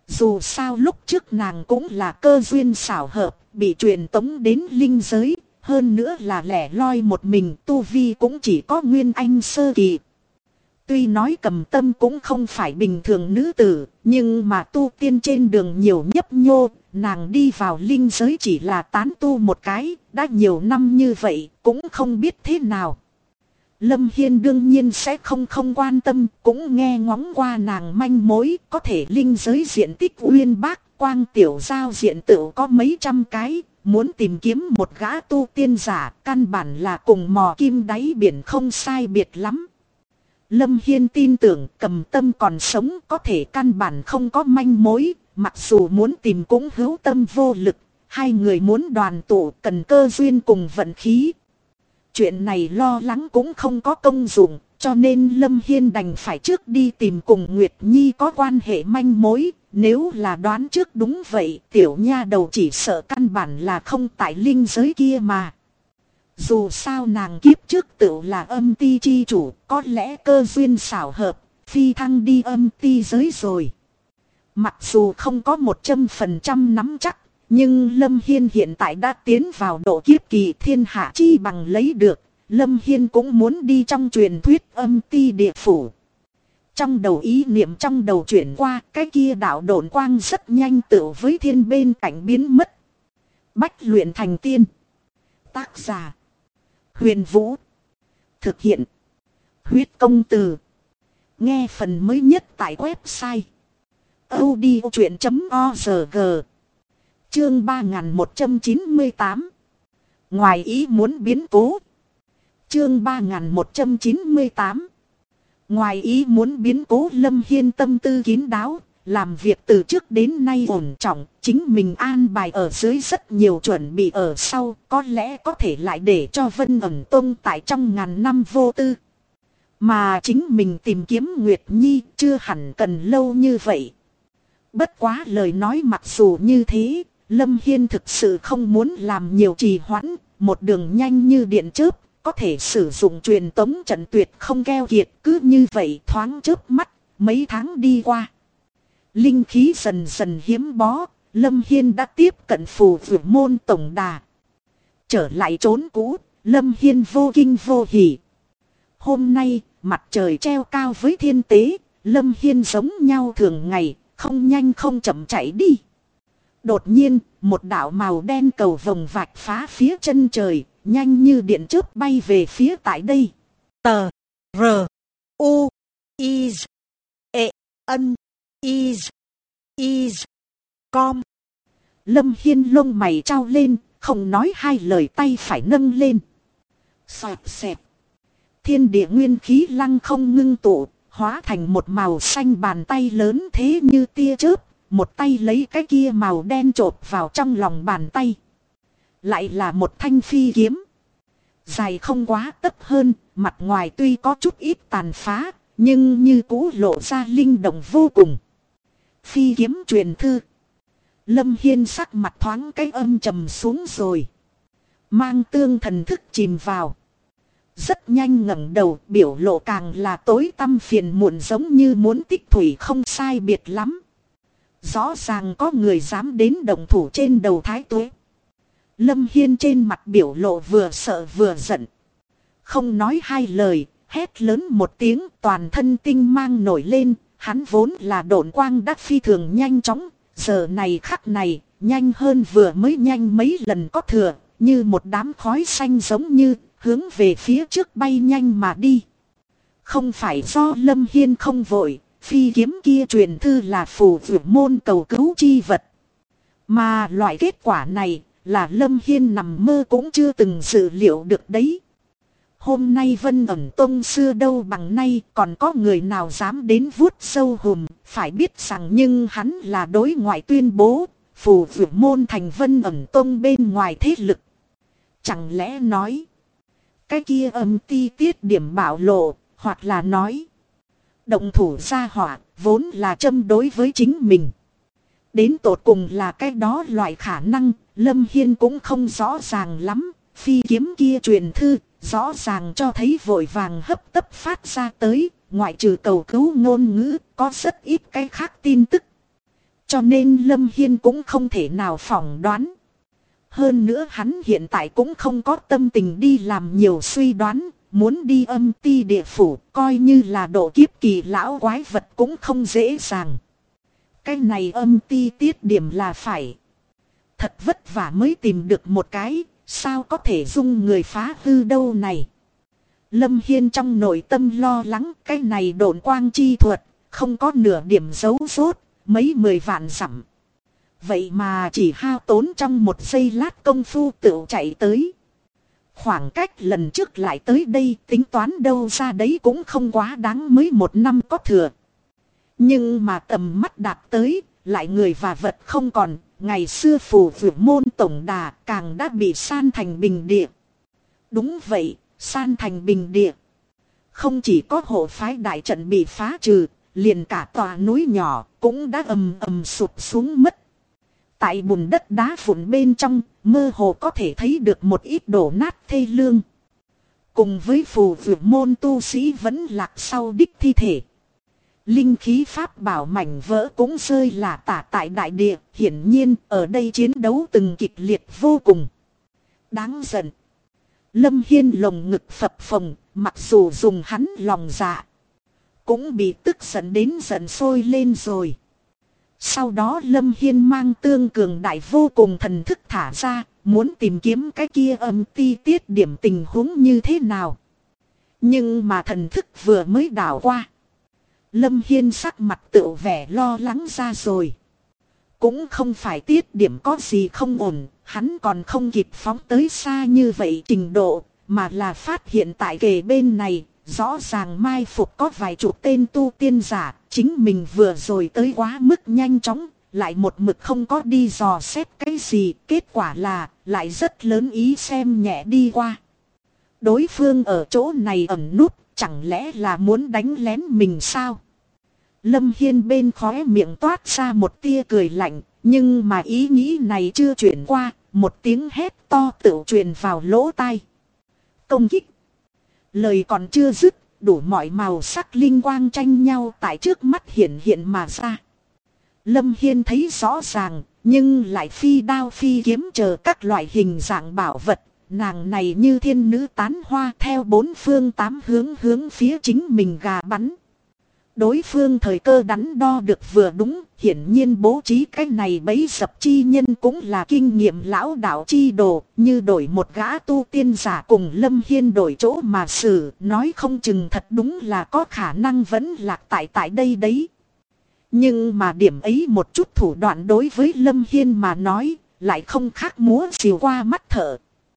Dù sao lúc trước nàng cũng là cơ duyên xảo hợp, bị truyền tống đến linh giới, hơn nữa là lẻ loi một mình, tu vi cũng chỉ có nguyên anh sơ kỳ. Tuy nói Cầm Tâm cũng không phải bình thường nữ tử, nhưng mà tu tiên trên đường nhiều nhấp nhô, nàng đi vào linh giới chỉ là tán tu một cái, đã nhiều năm như vậy, cũng không biết thế nào. Lâm Hiên đương nhiên sẽ không quan tâm, cũng nghe ngóng qua nàng manh mối, có thể linh giới diện tích uyên bác, quang tiểu giao diện tự có mấy trăm cái, muốn tìm kiếm một gã tu tiên giả, căn bản là cùng mò kim đáy biển không sai biệt lắm. Lâm Hiên tin tưởng Cầm Tâm còn sống, có thể căn bản không có manh mối, mặc dù muốn tìm cũng hữu tâm vô lực, hai người muốn đoàn tụ cần cơ duyên cùng vận khí. Chuyện này lo lắng cũng không có công dụng, cho nên Lâm Hiên đành phải trước đi tìm cùng Nguyệt Nhi có quan hệ manh mối. Nếu là đoán trước đúng vậy, tiểu nha đầu chỉ sợ căn bản là không tại linh giới kia mà. Dù sao nàng kiếp trước tự là âm ti chi chủ, có lẽ cơ duyên xảo hợp, phi thăng đi âm ti giới rồi. Mặc dù không có 100% nắm chắc, nhưng Lâm Hiên hiện tại đã tiến vào độ kiếp kỳ, thiên hạ chi bằng lấy được. Lâm Hiên cũng muốn đi trong truyền thuyết âm ti địa phủ. Trong đầu ý niệm trong đầu chuyển qua, cái kia đạo độn quang rất nhanh tựu với thiên bên cạnh biến mất. Bách luyện thành tiên. Tác giả: Huyền Vũ. Thực hiện: Huyết Công Từ. Nghe phần mới nhất tại website audiochuyện.org. Chương 3198. Ngoài ý muốn biến cố. Chương 3198. Ngoài ý muốn biến cố. Lâm Hiên tâm tư kín đáo, làm việc từ trước đến nay ổn trọng, chính mình an bài ở dưới rất nhiều chuẩn bị ở sau, có lẽ có thể lại để cho Vân Ẩn Tông tại trong ngàn năm vô tư. Mà chính mình tìm kiếm Nguyệt Nhi chưa hẳn cần lâu như vậy. Bất quá lời nói mặc dù như thế, Lâm Hiên thực sự không muốn làm nhiều trì hoãn, một đường nhanh như điện chớp, có thể sử dụng truyền tống trận tuyệt không keo kiệt, cứ như vậy thoáng chớp mắt, mấy tháng đi qua. Linh khí dần dần hiếm bó, Lâm Hiên đã tiếp cận Phù Vượt Môn tổng đà. Trở lại trốn cũ, Lâm Hiên vô kinh vô hỉ. Hôm nay, mặt trời treo cao với thiên tế, Lâm Hiên giống nhau thường ngày, không nhanh không chậm chạy đi. Đột nhiên, một đạo màu đen cầu vồng vạch phá phía chân trời, nhanh như điện chớp bay về phía tại đây. Tờ R U I E N I Com. Lâm Hiên lông mày trao lên, không nói hai lời, tay phải nâng lên. Xoẹt xẹt. Thiên địa nguyên khí lăng không ngưng tụ, hóa thành một màu xanh, bàn tay lớn thế như tia chớp, một tay lấy cái kia màu đen chộp vào trong lòng bàn tay. Lại là một thanh phi kiếm. Dài không quá tấc hơn, mặt ngoài tuy có chút ít tàn phá, nhưng như cũ lộ ra linh động vô cùng. Phi kiếm truyền thư. Lâm Hiên sắc mặt thoáng cái âm trầm xuống rồi. Mang tương thần thức chìm vào. Rất nhanh ngẩng đầu, biểu lộ càng là tối tăm phiền muộn, giống như muốn tích thủy không sai biệt lắm. Rõ ràng có người dám đến động thủ trên đầu Thái Tuế. Lâm Hiên trên mặt biểu lộ vừa sợ vừa giận. Không nói hai lời, hét lớn một tiếng, toàn thân tinh mang nổi lên. Hắn vốn là độn quang đắc phi thường nhanh chóng, giờ này khắc này, nhanh hơn vừa mới nhanh mấy lần có thừa, như một đám khói xanh giống như, hướng về phía trước bay nhanh mà đi. Không phải do Lâm Hiên không vội, phi kiếm kia truyền thư là Phù Vượt Môn cầu cứu chi vật. Mà loại kết quả này, là Lâm Hiên nằm mơ cũng chưa từng dự liệu được đấy. Hôm nay Vân Ẩn Tông xưa đâu bằng nay, còn có người nào dám đến vuốt sâu hùm, phải biết rằng nhưng hắn là đối ngoại tuyên bố, Phù Vượt Môn thành Vân Ẩn Tông bên ngoài thế lực. Chẳng lẽ nói, cái kia âm ti tiết điểm bạo lộ, hoặc là nói, động thủ ra hỏa, vốn là châm đối với chính mình. Đến tột cùng là cái đó loại khả năng, Lâm Hiên cũng không rõ ràng lắm, phi kiếm kia truyền thư, rõ ràng cho thấy vội vàng hấp tấp phát ra tới, ngoại trừ cầu cứu ngôn ngữ, có rất ít cái khác tin tức. Cho nên Lâm Hiên cũng không thể nào phỏng đoán. Hơn nữa hắn hiện tại cũng không có tâm tình đi làm nhiều suy đoán. Muốn đi âm ti địa phủ coi như là độ kiếp kỳ lão quái vật cũng không dễ dàng. Cái này âm ti tiết điểm là phải thật vất vả mới tìm được một cái, sao có thể dung người phá hư đâu này. Lâm Hiên trong nội tâm lo lắng cái này độn quang chi thuật, không có nửa điểm dấu rốt, mấy 10 vạn dặm. Vậy mà chỉ hao tốn trong một giây lát công phu tự chạy tới. Khoảng cách lần trước lại tới đây tính toán đâu ra đấy cũng không quá đáng, mới 1 năm có thừa. Nhưng mà tầm mắt đạt tới, lại người và vật không còn, ngày xưa phù vượt môn tổng đà càng đã bị san thành bình địa. Đúng vậy, san thành bình địa. Không chỉ có hộ phái đại trận bị phá trừ, liền cả tòa núi nhỏ cũng đã ầm ầm sụp xuống mất. Tại bùn đất đá vụn bên trong, mơ hồ có thể thấy được một ít đổ nát thê lương. Cùng với phù vượt môn tu sĩ vẫn lạc sau đích thi thể. Linh khí pháp bảo mảnh vỡ cũng rơi lả tả tại đại địa, hiển nhiên ở đây chiến đấu từng kịch liệt vô cùng. Đáng giận. Lâm Hiên lồng ngực phập phồng, mặc dù dùng hắn lòng dạ, cũng bị tức giận đến giận sôi lên rồi. Sau đó Lâm Hiên mang tương cường đại vô cùng thần thức thả ra, muốn tìm kiếm cái kia âm ti tiết điểm tình huống như thế nào. Nhưng mà thần thức vừa mới đảo qua, Lâm Hiên sắc mặt tựu vẻ lo lắng ra rồi. Cũng không phải tiết điểm có gì không ổn, hắn còn không kịp phóng tới xa như vậy trình độ, mà là phát hiện tại kề bên này, rõ ràng mai phục có vài chục tên tu tiên giả, chính mình vừa rồi tới quá mức nhanh chóng, lại một mực không có đi dò xét cái gì, kết quả là lại rất lớn ý xem nhẹ đi qua. Đối phương ở chỗ này ẩn núp, chẳng lẽ là muốn đánh lén mình sao? Lâm Hiên bên khóe miệng toát ra một tia cười lạnh, nhưng mà ý nghĩ này chưa chuyển qua, một tiếng hét to tự truyền vào lỗ tai. Công kích. Lời còn chưa dứt, đủ mọi màu sắc linh quang tranh nhau tại trước mắt hiện hiện mà ra. Lâm Hiên thấy rõ ràng, nhưng lại phi đao phi kiếm chờ các loại hình dạng bảo vật. Nàng này như thiên nữ tán hoa theo 4 phương 8 hướng phía chính mình gà bắn. Đối phương thời cơ đắn đo được vừa đúng, hiển nhiên bố trí cái này bấy dập chi nhân cũng là kinh nghiệm lão đạo chi đồ, như đổi một gã tu tiên giả cùng Lâm Hiên đổi chỗ mà xử, nói không chừng thật đúng là có khả năng vẫn lạc tại đây đấy. Nhưng mà điểm ấy một chút thủ đoạn đối với Lâm Hiên mà nói, lại không khác múa xìu qua mắt thợ.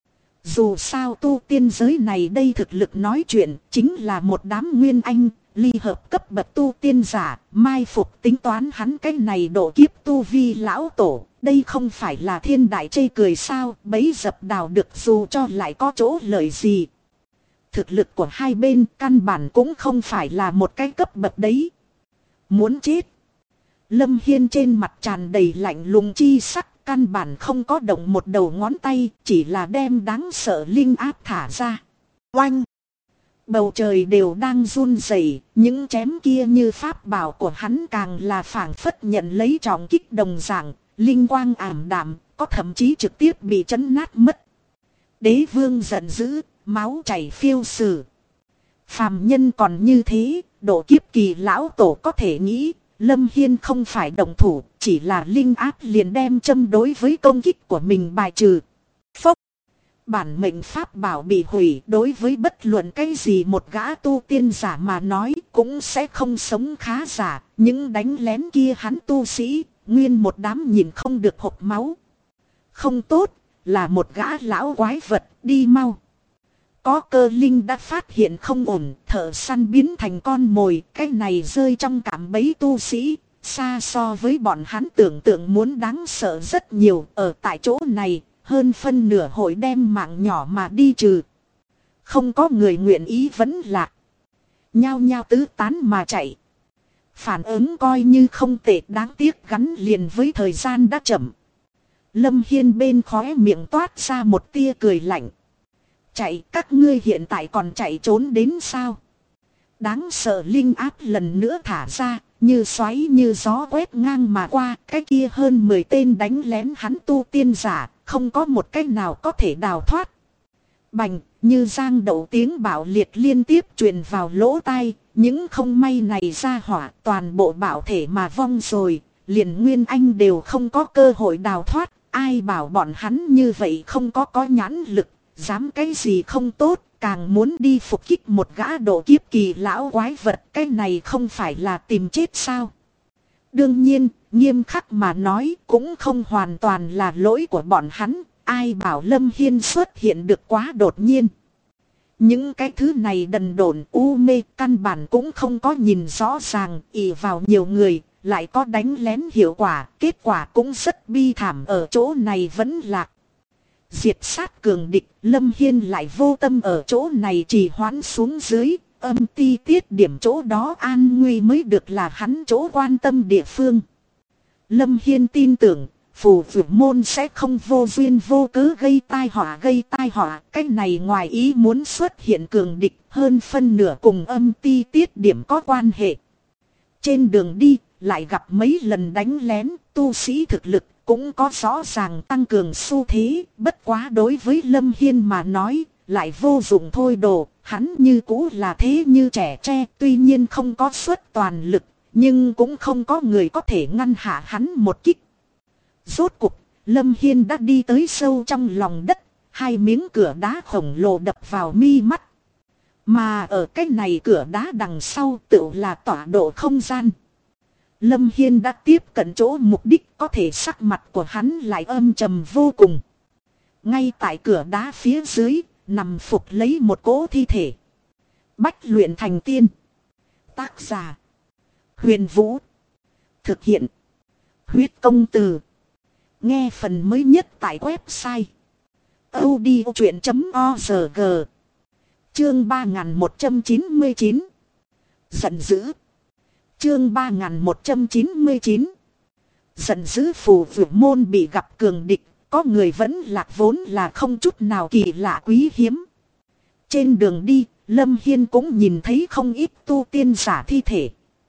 Dù sao tu tiên giới này đây thực lực nói chuyện, chính là một đám nguyên anh, ly hợp cấp bậc tu tiên giả, mai phục tính toán hắn cái này độ kiếp tu vi lão tổ, đây không phải là thiên đại chê cười sao, bấy dập đào được dù cho lại có chỗ lợi gì. Thực lực của hai bên căn bản cũng không phải là một cái cấp bậc đấy. Muốn chết. Lâm Hiên trên mặt tràn đầy lạnh lùng chi sắc, căn bản không có động một đầu ngón tay, chỉ là đem đáng sợ linh áp thả ra. Oanh! Bầu trời đều đang run rẩy, những chém kia như pháp bảo của hắn càng là phảng phất nhận lấy trọng kích đồng dạng, linh quang ảm đạm, có thậm chí trực tiếp bị chấn nát mất. Đế vương giận dữ, máu chảy phiêu sử. Phàm nhân còn như thế, độ kiếp kỳ lão tổ có thể nghĩ, Lâm Hiên không phải động thủ, chỉ là linh áp liền đem châm đối với công kích của mình bài trừ. Phốc! Bản mệnh pháp bảo bị hủy, đối với bất luận cái gì một gã tu tiên giả mà nói cũng sẽ không sống khá giả. Những đánh lén kia hắn tu sĩ, nguyên một đám nhìn không được hộc máu. Không tốt, là một gã lão quái vật, đi mau. Có cơ linh đã phát hiện không ổn, thợ săn biến thành con mồi, cái này rơi trong cạm bẫy tu sĩ, xa so với bọn hắn tưởng tượng muốn đáng sợ rất nhiều. Ở tại chỗ này, hơn phân nửa hội đem mạng nhỏ mà đi trừ. Không có người nguyện ý vẫn lạc. Nhao nhao tứ tán mà chạy. Phản ứng coi như không tệ, đáng tiếc gắn liền với thời gian đã chậm. Lâm Hiên bên khóe miệng toát ra một tia cười lạnh. Chạy, các ngươi hiện tại còn chạy trốn đến sao? Đáng sợ linh áp lần nữa thả ra, Như xoáy như gió quét ngang mà qua, cái kia hơn 10 tên đánh lén hắn tu tiên giả, không có một cách nào có thể đào thoát. Bành, như giang đậu tiếng bạo liệt liên tiếp truyền vào lỗ tai, những không may này ra hỏa toàn bộ bảo thể mà vong rồi, liền Nguyên Anh đều không có cơ hội đào thoát, ai bảo bọn hắn như vậy không có nhãn lực, dám cái gì không tốt, càng muốn đi phục kích một gã độ kiếp kỳ lão quái vật, cái này không phải là tìm chết sao? Đương nhiên, nghiêm khắc mà nói cũng không hoàn toàn là lỗi của bọn hắn, ai bảo Lâm Hiên xuất hiện được quá đột nhiên. Những cái thứ này đần độn u mê căn bản cũng không có nhìn rõ ràng, ỷ vào nhiều người, lại có đánh lén hiệu quả, kết quả cũng rất bi thảm ở chỗ này vẫn lạc. Diệt sát cường địch, Lâm Hiên lại vô tâm ở chỗ này trì hoãn xuống dưới, âm ti tiết điểm chỗ đó an nguy mới được là hắn chỗ quan tâm địa phương. Lâm Hiên tin tưởng, phù vượt môn sẽ không vô duyên vô cớ gây tai họa, cái này ngoài ý muốn xuất hiện cường địch hơn phân nửa cùng âm ti tiết điểm có quan hệ. Trên đường đi, lại gặp mấy lần đánh lén, tu sĩ thực lực cũng có rõ ràng tăng cường xu thế, bất quá đối với Lâm Hiên mà nói, lại vô dụng thôi đồ, hắn như cũ là thế như trẻ tre, tuy nhiên không có suất toàn lực, nhưng cũng không có người có thể ngăn hạ hắn một kích. Rốt cục, Lâm Hiên đã đi tới sâu trong lòng đất, hai miếng cửa đá khổng lồ đập vào mi mắt. Mà ở cái này cửa đá đằng sau tựu là tọa độ không gian. Lâm Hiên đã tiếp cận chỗ mục đích, có thể sắc mặt của hắn lại âm trầm vô cùng. Ngay tại cửa đá phía dưới, nằm phục lấy một cỗ thi thể. Bách luyện thành tiên. Tác giả: Huyền Vũ. Thực hiện: Huyết Công Từ. Nghe phần mới nhất tại website audiochuyện.org. Chương 3199. Giận dữ. Chương 3199. Giận dữ. Phù vượt môn bị gặp cường địch, có người vẫn lạc vốn là không chút nào kỳ lạ quý hiếm. Trên đường đi, Lâm Hiên cũng nhìn thấy không ít tu tiên giả thi thể.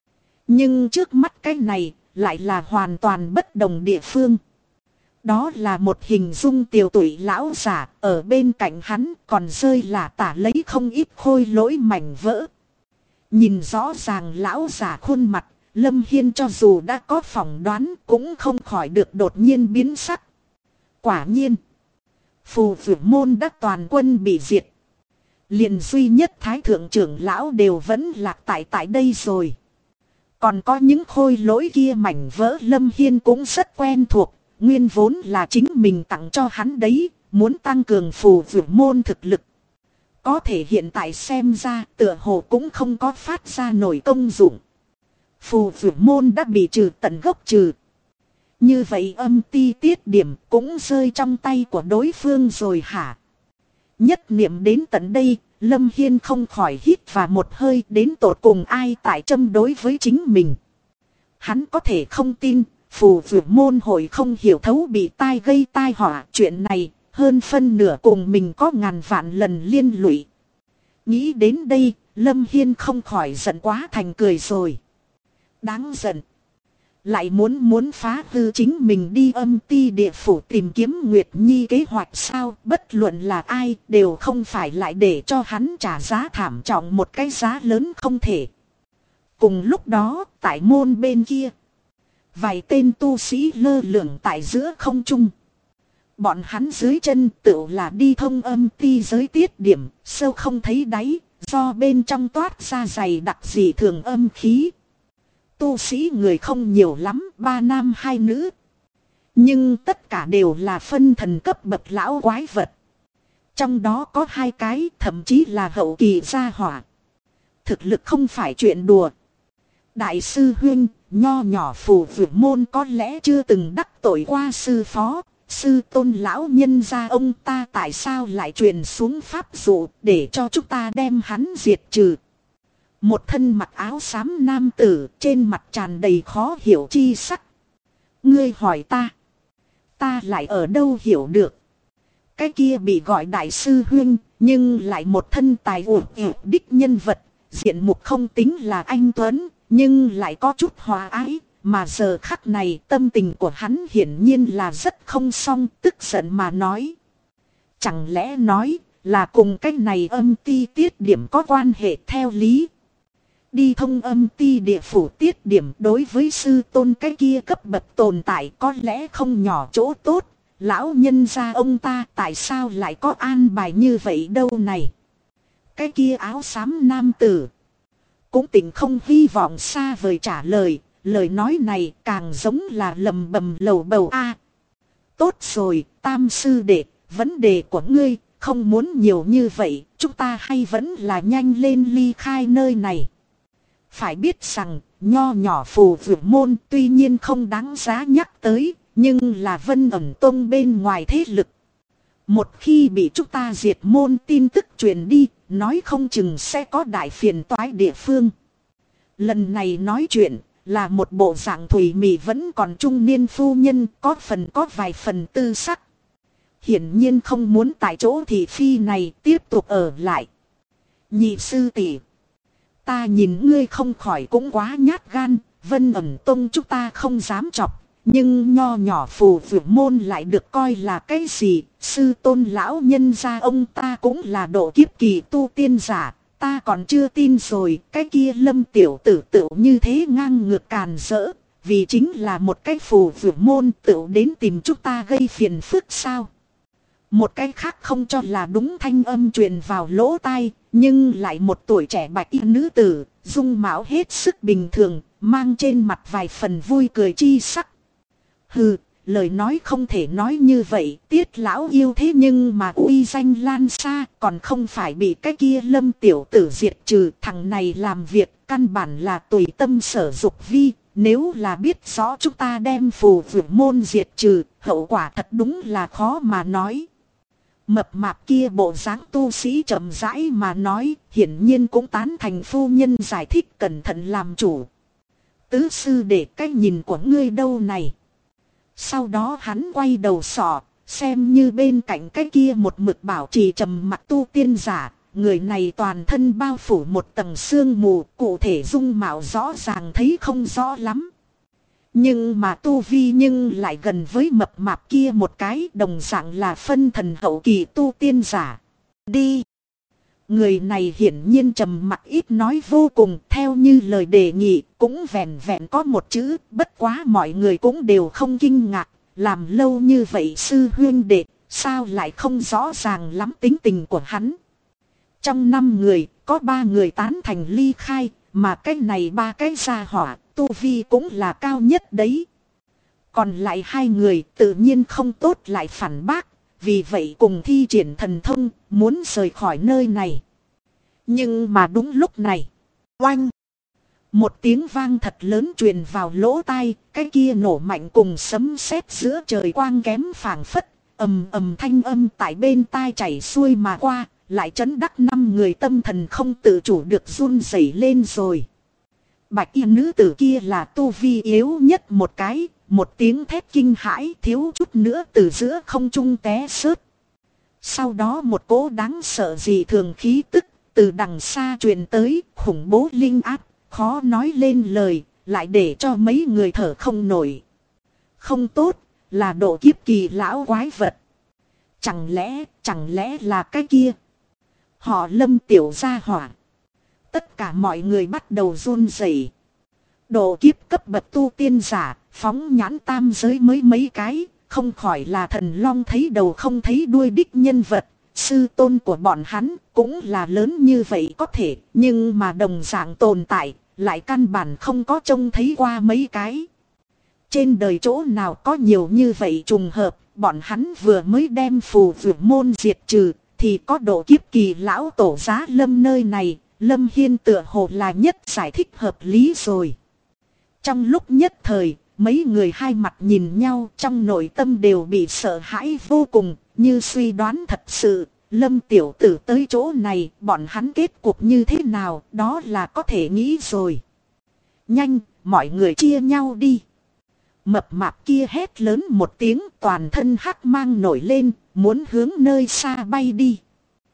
Nhưng trước mắt cái này, lại là hoàn toàn bất đồng địa phương. Đó là một hình dung tiều tụy lão giả, ở bên cạnh hắn còn rơi lả tả lấy không ít khôi lỗi mảnh vỡ. Nhìn rõ ràng lão giả khuôn mặt, Lâm Hiên cho dù đã có phỏng đoán cũng không khỏi được đột nhiên biến sắc. Quả nhiên, phù vượt môn đã toàn quân bị diệt. Liền duy nhất thái thượng trưởng lão đều vẫn lạc tại đây rồi. Còn có những khôi lỗi kia mảnh vỡ Lâm Hiên cũng rất quen thuộc. Nguyên vốn là chính mình tặng cho hắn đấy, muốn tăng cường phù vượt môn thực lực. Có thể hiện tại xem ra tựa hồ cũng không có phát ra nổi công dụng. Phù vượt môn đã bị trừ tận gốc trừ. Như vậy âm ti tiết điểm cũng rơi trong tay của đối phương rồi hả? Nhất niệm đến tận đây, Lâm Hiên không khỏi hít vào một hơi, đến tột cùng ai tại châm đối với chính mình. Hắn có thể không tin, phù vượt môn hội không hiểu thấu bị tai gây tai họa, chuyện này hơn phân nửa cùng mình có ngàn vạn lần liên lụy. Nghĩ đến đây, Lâm Hiên không khỏi giận quá thành cười rồi. Đáng giận. Lại muốn phá hư chính mình đi âm ti địa phủ tìm kiếm Nguyệt Nhi kế hoạch sao? Bất luận là ai đều không phải lại để cho hắn trả giá thảm trọng một cái giá lớn không thể. Cùng lúc đó, tại môn bên kia, vài tên tu sĩ lơ lửng tại giữa không trung. Bọn hắn dưới chân tựu là đi thông âm ti giới tiết điểm, sâu không thấy đáy, do bên trong toát ra dày đặc dị thường âm khí. Tu sĩ người không nhiều lắm, 3 nam 2 nữ. Nhưng tất cả đều là phân thần cấp bậc lão quái vật. Trong đó có 2 cái thậm chí là hậu kỳ gia hỏa. Thực lực không phải chuyện đùa. Đại sư huynh, nho nhỏ phù vượt môn có lẽ chưa từng đắc tội qua sư phó. Sư tôn lão nhân gia ông ta tại sao lại truyền xuống pháp dụ để cho chúng ta đem hắn diệt trừ. Một thân mặc áo xám nam tử trên mặt tràn đầy khó hiểu chi sắc. Ngươi hỏi ta. Ta lại ở đâu hiểu được. Cái kia bị gọi đại sư huynh nhưng lại một thân tài ủi đích nhân vật. Diện mục không tính là anh tuấn. nhưng lại có chút hòa ái. Mà giờ khắc này tâm tình của hắn hiển nhiên là rất không xong, tức giận mà nói. Chẳng lẽ nói là cùng cái này âm ti tiết điểm có quan hệ theo lý. Đi thông âm ti địa phủ tiết điểm đối với sư tôn cái kia cấp bậc tồn tại có lẽ không nhỏ chỗ tốt. Lão nhân gia ông ta tại sao lại có an bài như vậy đâu này. Cái kia áo xám nam tử cũng tỉnh không hy vọng xa vời trả lời. Lời nói này càng giống là lầm bầm lầu bầu a. Tốt rồi, tam sư đệ, vấn đề của ngươi không muốn nhiều như vậy, chúng ta hay vẫn là nhanh lên ly khai nơi này. Phải biết rằng, nho nhỏ phù vượt môn tuy nhiên không đáng giá nhắc tới, nhưng là Vân Ẩn Tông bên ngoài thế lực. Một khi bị chúng ta diệt môn tin tức truyền đi, nói không chừng sẽ có đại phiền toái địa phương. Lần này nói chuyện là một bộ dạng thủy mị vẫn còn trung niên phu nhân, có vài phần tư sắc. Hiển nhiên không muốn tại chỗ thị phi này tiếp tục ở lại. Nhị sư tỷ, ta nhìn ngươi không khỏi cũng quá nhát gan. Vân Ẩn Tông chúng ta không dám chọc, nhưng nho nhỏ phù vượt môn lại được coi là cái gì? Sư tôn lão nhân gia ông ta cũng là độ kiếp kỳ tu tiên giả. Ta còn chưa tin rồi, cái kia Lâm tiểu tử tựu như thế ngang ngược càn rỡ, vì chính là một cái phù vượt môn tựu đến tìm chúng ta gây phiền phức sao? Một cái khác không cho là đúng thanh âm truyền vào lỗ tai, nhưng lại một tuổi trẻ bạch y nữ tử, dung mạo hết sức bình thường, mang trên mặt vài phần vui cười chi sắc. Hừ, lời nói không thể nói như vậy, Tiết lão yêu thế nhưng mà uy danh lan xa, còn không phải bị cái kia Lâm tiểu tử diệt trừ. Thằng này làm việc căn bản là tùy tâm sở dục vi, nếu là biết rõ chúng ta đem phù vượt môn diệt trừ, hậu quả thật đúng là khó mà nói. Mập mạp kia bộ dáng tu sĩ chậm rãi mà nói, hiển nhiên cũng tán thành phu nhân giải thích cẩn thận làm chủ. Tứ sư để cái nhìn của ngươi đâu này. Sau đó hắn quay đầu sọ, xem như bên cạnh cái kia một mực bảo trì trầm mặc tu tiên giả. Người này toàn thân bao phủ một tầng sương mù, cụ thể dung mạo rõ ràng thấy không rõ lắm. Nhưng mà tu vi nhưng lại gần với mập mạp kia một cái, đồng dạng là phân thần hậu kỳ tu tiên giả. Đi! Người này hiển nhiên trầm mặc ít nói vô cùng, theo như lời đề nghị, cũng vẹn vẹn có một chữ, bất quá mọi người cũng đều không kinh ngạc, làm lâu như vậy sư huynh đệ, sao lại không rõ ràng lắm tính tình của hắn. Trong 5 người, có 3 người tán thành ly khai, mà cái này 3 cái gia hỏa, tu vi cũng là cao nhất đấy. Còn lại 2 người tự nhiên không tốt lại phản bác, vì vậy cùng thi triển thần thông, muốn rời khỏi nơi này. Nhưng mà đúng lúc này, oanh! Một tiếng vang thật lớn truyền vào lỗ tai, cái kia nổ mạnh cùng sấm sét giữa trời quang kém phảng phất, ầm ầm thanh âm tại bên tai chảy xuôi mà qua, lại chấn đắc 5 người tâm thần không tự chủ được run rẩy lên rồi. Bạch y nữ tử kia là tu vi yếu nhất một cái, một tiếng thét kinh hãi thiếu chút nữa từ giữa không trung té rớt. Sau đó một cỗ đáng sợ gì thường khí tức từ đằng xa truyền tới, khủng bố linh áp, khó nói lên lời, lại để cho mấy người thở không nổi. Không tốt, là độ kiếp kỳ lão quái vật. Chẳng lẽ là cái kia? Họ Lâm tiểu gia hỏa. Tất cả mọi người bắt đầu run rẩy. Độ kiếp cấp bậc tu tiên giả, phóng nhãn tam giới mới mấy cái, không khỏi là thần long thấy đầu không thấy đuôi đích nhân vật. Sư tôn của bọn hắn cũng là lớn như vậy có thể, nhưng mà đồng dạng tồn tại, lại căn bản không có trông thấy qua mấy cái. Trên đời chỗ nào có nhiều như vậy trùng hợp, bọn hắn vừa mới đem phù vượt môn diệt trừ, thì có độ kiếp kỳ lão tổ giá Lâm nơi này, Lâm Hiên tựa hồ là nhất giải thích hợp lý rồi. Trong lúc nhất thời, mấy người hai mặt nhìn nhau trong nội tâm đều bị sợ hãi vô cùng, như suy đoán thật sự, Lâm tiểu tử tới chỗ này, bọn hắn kết cục như thế nào, đó là có thể nghĩ rồi. Nhanh, mọi người chia nhau đi. Mập mạp kia hét lớn một tiếng, toàn thân hắc mang nổi lên, muốn hướng nơi xa bay đi.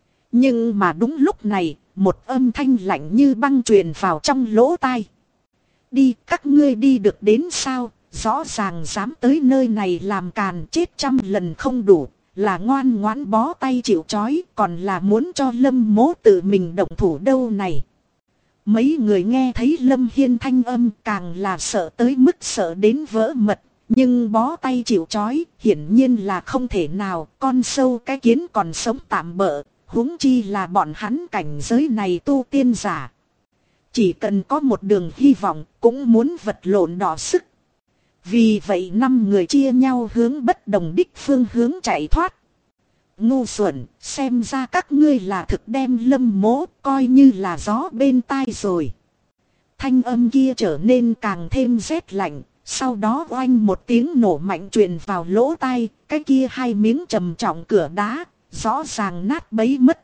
Nhưng mà đúng lúc này, một âm thanh lạnh như băng truyền vào trong lỗ tai. Đi, các ngươi đi được đến sao? Rõ ràng dám tới nơi này làm càn, chết 100 lần không đủ, là ngoan ngoãn bó tay chịu trói, còn là muốn cho Lâm Mỗ tự mình động thủ đâu này. Mấy người nghe thấy Lâm Hiên thanh âm càng là sợ tới mức sợ đến vỡ mật, nhưng bó tay chịu trói hiển nhiên là không thể nào, con sâu cái kiến còn sống tạm bợ, huống chi là bọn hắn cảnh giới này tu tiên giả. Chỉ cần có một đường hy vọng cũng muốn vật lộn đỏ sức. Vì vậy 5 người chia nhau hướng bất đồng đích phương hướng chạy thoát. Ngu xuẩn, xem ra các ngươi là thực đem Lâm Mỗ coi như là gió bên tai rồi. Thanh âm kia trở nên càng thêm rét lạnh, sau đó oanh một tiếng nổ mạnh truyền vào lỗ tai, cái kia 2 miếng trầm trọng cửa đá, rõ ràng nát bấy mất.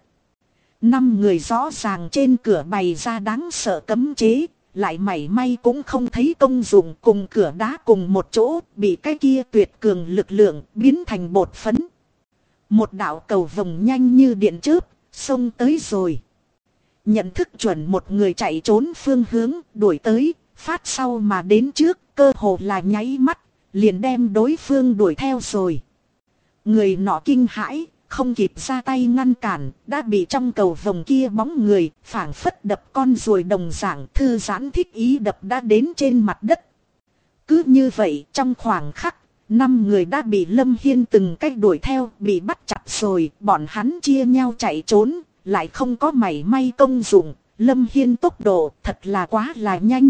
5 người rõ ràng trên cửa bày ra đáng sợ cấm chế, lại mảy may cũng không thấy công dụng, cùng cửa đá cùng một chỗ, bị cái kia tuyệt cường lực lượng biến thành bột phấn. Một đạo cầu vồng nhanh như điện chớp, xông tới rồi. Nhận thức chuẩn một người chạy trốn phương hướng, đuổi tới, phát sau mà đến trước, cơ hồ là nháy mắt, liền đem đối phương đuổi theo rồi. Người nọ kinh hãi, không kịp ra tay ngăn cản, đã bị trong cầu vồng kia bóng người, phảng phất đập con ruồi đồng dạng, thư giãn thích ý đập đã đến trên mặt đất. Cứ như vậy, trong khoảng khắc, 5 người đã bị Lâm Hiên từng cách đuổi theo, bị bắt chặt rồi, bọn hắn chia nhau chạy trốn, lại không có mảy may công dụng, Lâm Hiên tốc độ thật là quá là nhanh.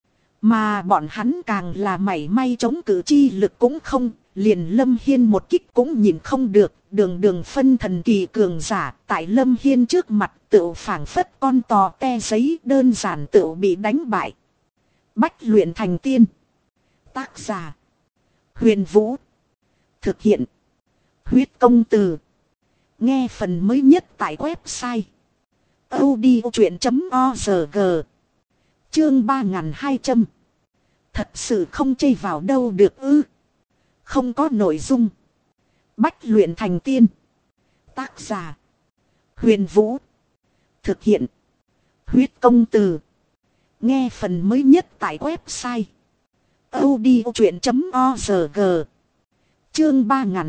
Mà bọn hắn càng là mảy may chống cự chi lực cũng không, liền Lâm Hiên một kích cũng nhìn không được, đường phân thần kỳ cường giả, tại Lâm Hiên trước mặt tựu phảng phất con tò te giấy, đơn giản tựu bị đánh bại. Bách luyện thành tiên. Tác giả Huyền Vũ. Thực hiện Huyết Công Từ. Nghe phần mới nhất tại website audiochuyện.org. Chương 3200. Thật sự không chây vào đâu được ư? Không có nội dung. Bách luyện thành tiên. Tác giả Huyền Vũ. Thực hiện Huyết Công Từ. Nghe phần mới nhất tại website audiochuyện.org. Chương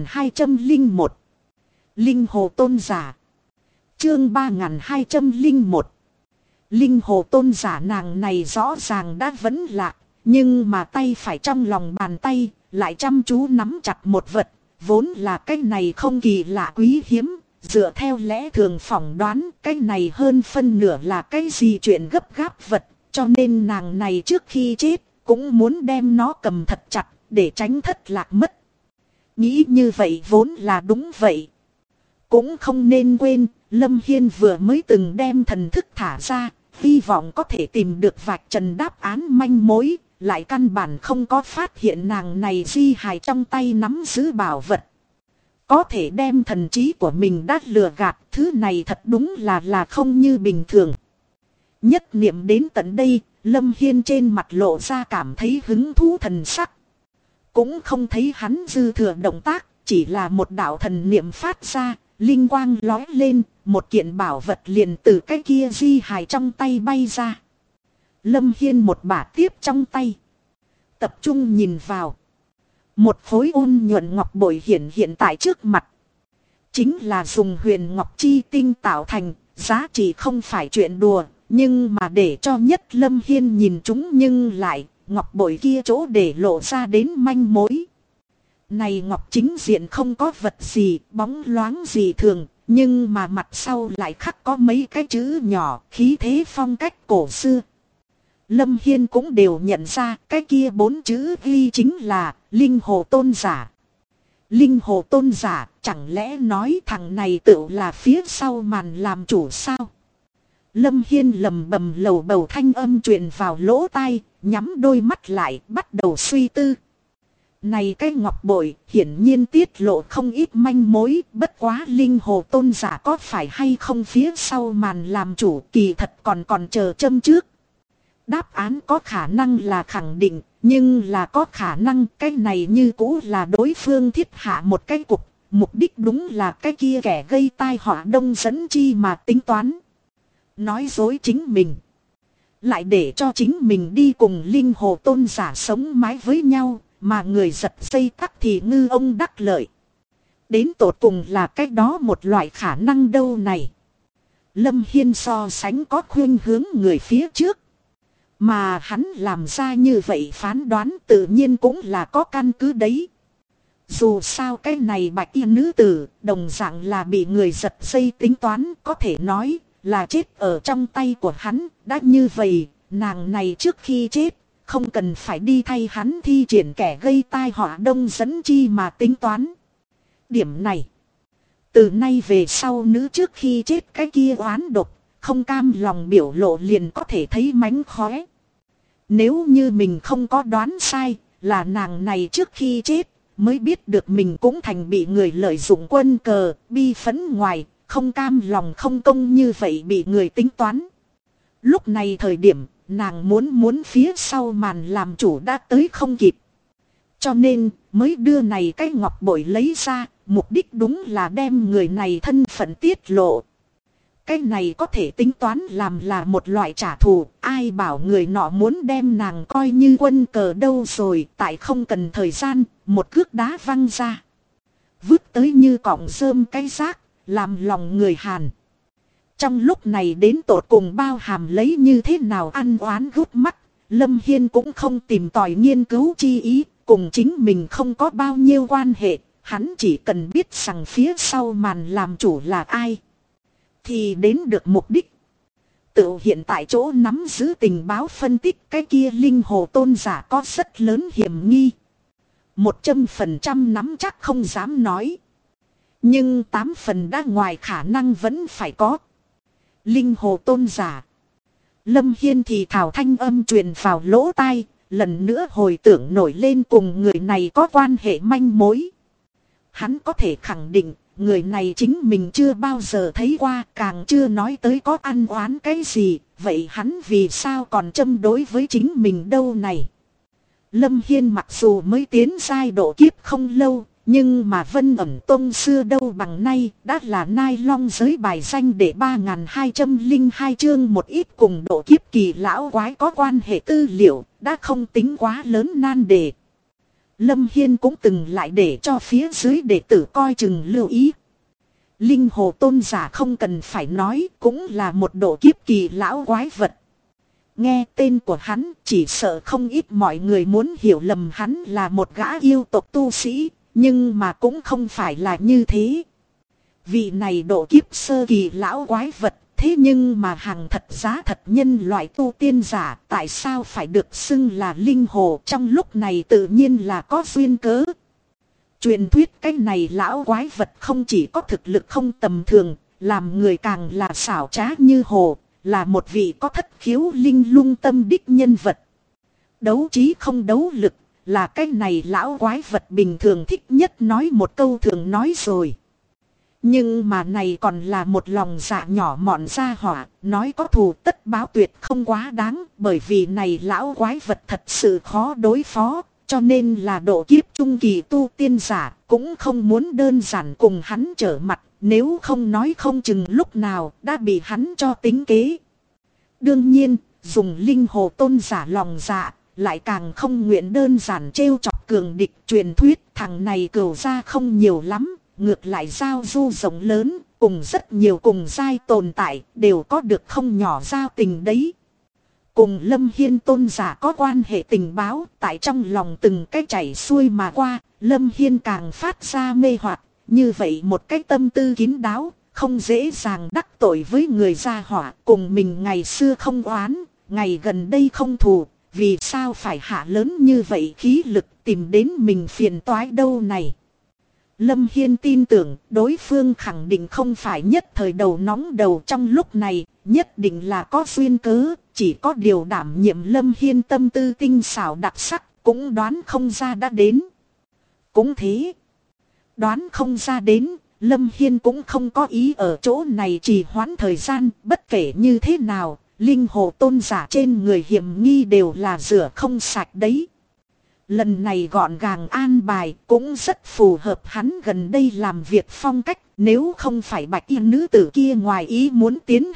3201. Linh Hồ Tôn Giả. Chương 3201. Linh Hồ Tôn Giả nàng này rõ ràng đã vẫn lạc, nhưng mà tay phải trong lòng bàn tay lại chăm chú nắm chặt một vật, vốn là cái này không kỳ lạ quý hiếm, dựa theo lẽ thường phỏng đoán cái này hơn phân nửa là cái gì chuyện gấp gáp vật, cho nên nàng này trước khi chết cũng muốn đem nó cầm thật chặt để tránh thất lạc mất. Nghĩ như vậy vốn là đúng vậy. Cũng không nên quên, Lâm Hiên vừa mới từng đem thần thức thả ra, hy vọng có thể tìm được vạch trần đáp án manh mối, lại căn bản không có phát hiện nàng này di hài trong tay nắm giữ bảo vật. Có thể đem thần trí của mình đã lừa gạt, thứ này thật đúng là không như bình thường. Nhất niệm đến tận đây, Lâm Hiên trên mặt lộ ra cảm thấy hứng thú thần sắc. Cũng không thấy hắn dư thừa động tác, chỉ là một đạo thần niệm phát ra, linh quang lói lên, một kiện bảo vật liền từ cái kia di hài trong tay bay ra. Lâm Hiên một bả tiếp trong tay, tập trung nhìn vào. Một khối ôn nhuận ngọc bội hiện tại trước mặt. Chính là dùng huyền ngọc chi tinh tạo thành, giá trị không phải chuyện đùa, nhưng mà để cho nhất Lâm Hiên nhìn chúng nhưng lại, ngọc bội kia chỗ để lộ ra đến manh mối. Này ngọc chính diện không có vật gì, bóng loáng gì thường, nhưng mà mặt sau lại khắc có mấy cái chữ nhỏ, khí thế phong cách cổ xưa. Lâm Hiên cũng đều nhận ra cái kia 4 chữ ghi chính là Linh Hồ Tôn Giả. Linh Hồ Tôn Giả, chẳng lẽ nói thằng này tự là phía sau màn làm chủ sao? Lâm Hiên lầm bầm lầu bầu thanh âm truyền vào lỗ tai, nhắm đôi mắt lại bắt đầu suy tư. Này cái ngọc bội hiển nhiên tiết lộ không ít manh mối, bất quá Linh Hồ Tôn Giả có phải hay không phía sau màn làm chủ, kỳ thật còn chờ châm trước. Đáp án có khả năng là khẳng định, nhưng là có khả năng cái này như cũ là đối phương thiết hạ một cái cục, mục đích đúng là cái kia kẻ gây tai họa đông dẫn chi mà tính toán. Nói dối chính mình. lại để cho chính mình đi cùng linh hồ tôn giả sống mái với nhau, mà người giật dây tắc thì ngư ông đắc lợi. Đến tột cùng là cách đó một loại khả năng đâu này. Lâm Hiên so sánh có khuynh hướng người phía trước. Mà hắn làm ra như vậy phán đoán tự nhiên cũng là có căn cứ đấy. Dù sao cái này bạch y nữ tử đồng dạng là bị người giật dây tính toán, có thể nói là chết ở trong tay của hắn. Đã như vậy, nàng này trước khi chết không cần phải đi thay hắn thi triển kẻ gây tai họa đông dẫn chi mà tính toán. Điểm này, từ nay về sau nữ trước khi chết cái kia oán độc, không cam lòng biểu lộ liền có thể thấy mánh khóe. Nếu như mình không có đoán sai, là nàng này trước khi chết mới biết được mình cũng thành bị người lợi dụng quân cờ, bi phẫn ngoài, không cam lòng không công như vậy bị người tính toán. Lúc này thời điểm, nàng muốn phía sau màn làm chủ đã tới không kịp. Cho nên, mới đưa này cái ngọc bội lấy ra, mục đích đúng là đem người này thân phận tiết lộ. Cái này có thể tính toán làm là một loại trả thù, ai bảo người nọ muốn đem nàng coi như quân cờ đâu rồi, tại không cần thời gian, một cước đá văng ra. Vứt tới như cọng rơm cái rác, làm lòng người Hàn. Trong lúc này đến tột cùng bao hàm lấy như thế nào ăn oán gút mắt, Lâm Hiên cũng không tìm tòi nghiên cứu chi ý, cùng chính mình không có bao nhiêu quan hệ, hắn chỉ cần biết rằng phía sau màn làm chủ là ai. Thì đến được mục đích. Tự hiện tại chỗ nắm giữ tình báo phân tích cái kia linh hồ tôn giả có rất lớn hiểm nghi. 100% nắm chắc không dám nói. Nhưng 8 phần đã ngoài khả năng vẫn phải có. Linh hồ tôn giả. Lâm Hiên thì thảo thanh âm truyền vào lỗ tai, lần nữa hồi tưởng nổi lên cùng người này có quan hệ manh mối. Hắn có thể khẳng định, người này chính mình chưa bao giờ thấy qua, càng chưa nói tới có ăn oán cái gì, vậy hắn vì sao còn châm đối với chính mình đâu này. Lâm Hiên mặc dù mới tiến giai độ kiếp không lâu, nhưng mà Vân Ẩn Tông xưa đâu bằng nay, đã là nai long giới bài danh để 3202 chương một ít cùng độ kiếp kỳ lão quái có quan hệ tư liệu, đã không tính quá lớn nan đề. Lâm Hiên cũng từng lại để cho phía dưới đệ tử coi chừng lưu ý. Linh hồ tôn giả không cần phải nói, cũng là một độ kiếp kỳ lão quái vật. Nghe tên của hắn, chỉ sợ không ít mọi người muốn hiểu lầm hắn là một gã yêu tộc tu sĩ, nhưng mà cũng không phải là như thế. Vị này độ kiếp sơ kỳ lão quái vật, thế nhưng mà hàng thật giá thật nhân loại tu tiên giả, tại sao phải được xưng là linh hồ, trong lúc này tự nhiên là có duyên cớ. Truyền thuyết cái này lão quái vật không chỉ có thực lực không tầm thường, làm người càng là xảo trá như hồ, là một vị có thất khiếu linh lung tâm đích nhân vật. Đấu trí không đấu lực, là cái này lão quái vật bình thường thích nhất nói một câu thường nói rồi. Nhưng mà này còn là một lòng dạ nhỏ mọn ra hỏa, nói có thù tất báo tuyệt không quá đáng, bởi vì này lão quái vật thật sự khó đối phó, cho nên là độ kiếp trung kỳ tu tiên giả, cũng không muốn đơn giản cùng hắn trở mặt, nếu không nói không chừng lúc nào đã bị hắn cho tính kế. Đương nhiên, dùng linh hồ tôn giả lòng dạ, lại càng không nguyện đơn giản trêu chọc cường địch. Truyền thuyết thằng này cừu ra không nhiều lắm, ngược lại giao du rộng lớn, cùng rất nhiều cùng giai tồn tại, đều có được không nhỏ giao tình đấy. Cùng Lâm Hiên tôn giả có quan hệ tình báo, tại trong lòng từng cái chảy xuôi mà qua, Lâm Hiên càng phát ra mê hoặc, như vậy một cái tâm tư kín đáo, không dễ dàng đắc tội với người gia hỏa, cùng mình ngày xưa không oán, ngày gần đây không thù, vì sao phải hạ lớn như vậy khí lực tìm đến mình phiền toái đâu này. Lâm Hiên tin tưởng đối phương khẳng định không phải nhất thời đầu nóng đầu trong lúc này, nhất định là có duyên cớ, chỉ có điều đảm nhiệm Lâm Hiên tâm tư tinh xảo đặc sắc, cũng đoán không ra đã đến. Cũng thế, đoán không ra đến, Lâm Hiên cũng không có ý ở chỗ này trì hoãn thời gian, bất kể như thế nào, linh hồ tôn giả trên người hiểm nghi đều là rửa không sạch đấy. Lần này gọn gàng an bài cũng rất phù hợp hắn gần đây làm việc phong cách, nếu không phải bạch y nữ tử kia ngoài ý muốn tiến hành,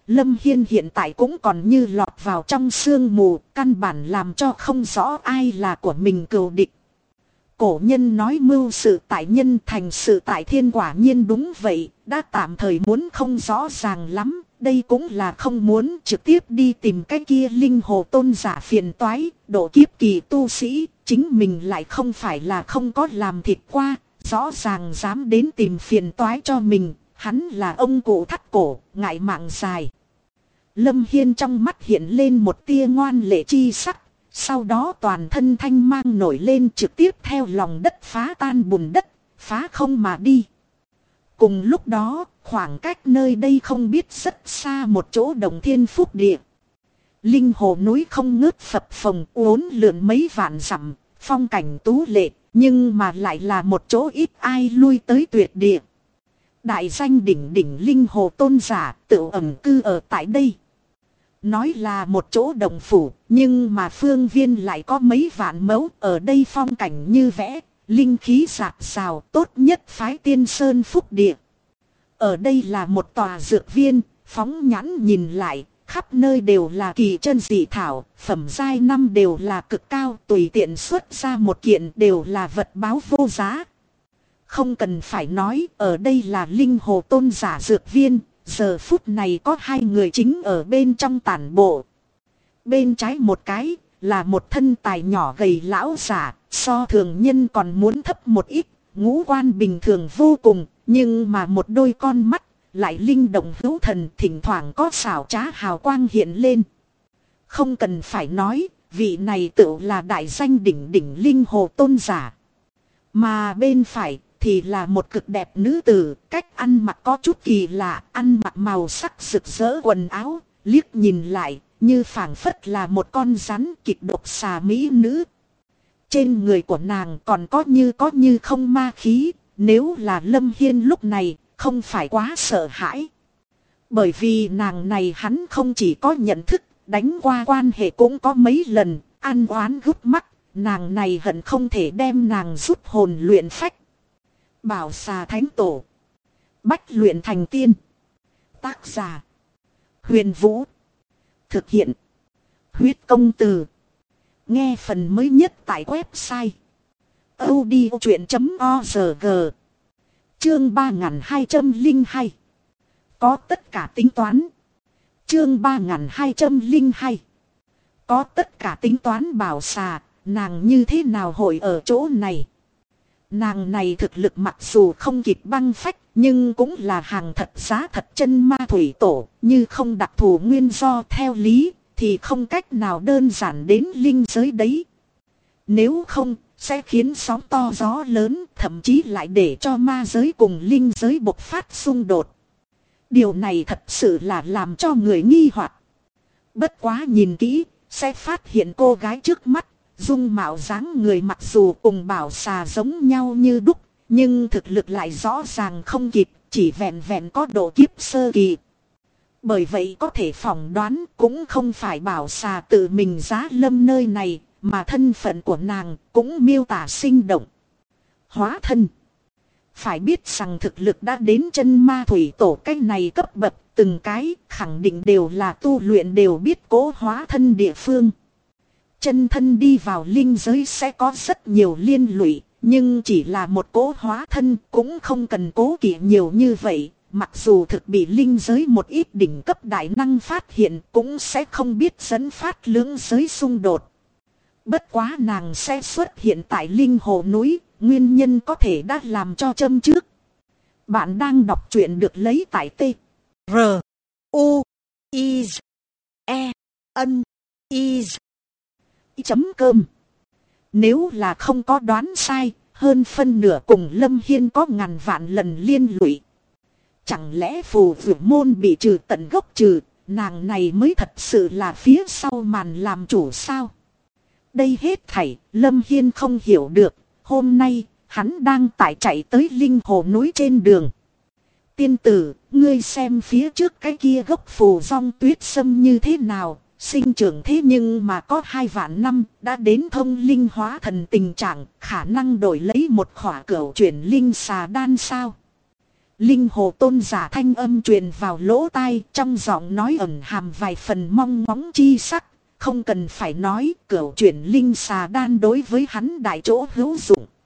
Lâm Hiên hiện tại cũng còn như lọt vào trong sương mù, căn bản làm cho không rõ ai là của mình cừu địch. Cổ nhân nói mưu sự tại nhân thành sự tại thiên, quả nhiên đúng vậy, đã tạm thời muốn không rõ ràng lắm, đây cũng là không muốn trực tiếp đi tìm cái kia linh hồ tôn giả phiền toái, độ kiếp kỳ tu sĩ, chính mình lại không phải là không có làm thịt qua, rõ ràng dám đến tìm phiền toái cho mình, hắn là ông cụ thắt cổ, ngại mạng dài. Lâm Hiên trong mắt hiện lên một tia ngoan lệ chi sắc. Sau đó toàn thân thanh mang nổi lên, trực tiếp theo lòng đất phá tan bùn đất, phá không mà đi. Cùng lúc đó, khoảng cách nơi đây không biết rất xa một chỗ Đồng Thiên Phúc Địa. Linh hồ núi không ngớt phập phồng uốn lượn mấy vạn dặm, phong cảnh tú lệ, nhưng mà lại là một chỗ ít ai lui tới tuyệt địa. Đại danh đỉnh đỉnh linh hồ tôn giả tự ẩn cư ở tại đây. Nói là một chỗ đồng phủ, nhưng mà phương viên lại có mấy vạn mẫu, ở đây phong cảnh như vẽ, linh khí rạc rào, tốt nhất phái Tiên Sơn Phúc Địa. Ở đây là một tòa dược viên, phóng nhãn nhìn lại, khắp nơi đều là kỳ chân dị thảo, phẩm giai năm đều là cực cao, tùy tiện xuất ra một kiện đều là vật báo vô giá. Không cần phải nói, ở đây là linh hồ tôn giả dược viên. Giờ phút này có hai người chính ở bên trong tản bộ. Bên trái một cái là một thân tài nhỏ gầy lão giả, so thường nhân còn muốn thấp một ít, ngũ quan bình thường vô cùng, nhưng mà một đôi con mắt lại linh động hữu thần, thỉnh thoảng có xảo trá hào quang hiện lên. Không cần phải nói, vị này tự là đại danh đỉnh đỉnh linh hồ tôn giả. Mà bên phải thì là một cực đẹp nữ tử, cách ăn mặc có chút kỳ lạ, ăn mặc màu sắc rực rỡ quần áo, liếc nhìn lại, như phảng phất là một con rắn kịch độc xà mỹ nữ. Trên người của nàng còn có như không ma khí, nếu là Lâm Hiên lúc này, không phải quá sợ hãi. Bởi vì nàng này hắn không chỉ có nhận thức, đánh qua quan hệ cũng có mấy lần, ăn oán gút mắt, nàng này hận không thể đem nàng rút hồn luyện phách. Bảo Xà Thánh Tổ. Bách luyện thành tiên. Tác giả: Huyền Vũ. Thực hiện: Huyết Công Từ. Nghe phần mới nhất tại website audiochuyện.org. Chương 3202. Có tất cả tính toán. Chương 3202. Có tất cả tính toán. Bảo Xà, nàng như thế nào hội ở chỗ này? Nàng này thực lực mặc dù không kịp băng phách, nhưng cũng là hàng thật giá thật chân ma thủy tổ, như không đặc thù nguyên do theo lý, thì không cách nào đơn giản đến linh giới đấy. Nếu không, sẽ khiến sóng to gió lớn, thậm chí lại để cho ma giới cùng linh giới bộc phát xung đột. Điều này thật sự là làm cho người nghi hoặc. Bất quá nhìn kỹ, sẽ phát hiện cô gái trước mắt. Dung mạo dáng người mặc dù cùng Bảo Xà giống nhau như đúc, nhưng thực lực lại rõ ràng không kịp, chỉ vẹn vẹn có độ kiếp sơ kỳ. Bởi vậy có thể phỏng đoán cũng không phải Bảo Xà tự mình giá lâm nơi này, mà thân phận của nàng cũng miêu tả sinh động. Hóa thân. Phải biết rằng thực lực đã đến chân ma thủy tổ cái này cấp bậc, từng cái khẳng định đều là tu luyện đều biết cố hóa thân địa phương. Chân thân đi vào linh giới sẽ có rất nhiều liên lụy, nhưng chỉ là một cố hóa thân cũng không cần cố kỵ nhiều như vậy. Mặc dù thực bị linh giới một ít đỉnh cấp đại năng phát hiện cũng sẽ không biết dẫn phát lưỡng giới xung đột. Bất quá nàng sẽ xuất hiện tại linh hồ núi, nguyên nhân có thể đã làm cho châm trước. Bạn đang đọc truyện được lấy tại T. R. U. I. E. N. I. Chấm cơm. Nếu là không có đoán sai, hơn phân nửa cùng Lâm Hiên có ngàn vạn lần liên lụy. Chẳng lẽ phù vượt môn bị trừ tận gốc trừ, nàng này mới thật sự là phía sau màn làm chủ sao? Đây hết thảy, Lâm Hiên không hiểu được. Hôm nay, hắn đang tải chạy tới linh hồ núi trên đường. Tiên tử, ngươi xem phía trước cái kia gốc phù rong tuyết sâm như thế nào? Sinh trưởng thế nhưng mà có 2 vạn năm, đã đến thông linh hóa thần tình trạng, khả năng đổi lấy một khỏa cửu chuyển linh xà đan sao? Linh hồ tôn giả thanh âm truyền vào lỗ tai, trong giọng nói ẩn hàm vài phần mong ngóng chi sắc. Không cần phải nói, cửu chuyển linh xà đan đối với hắn đại chỗ hữu dụng.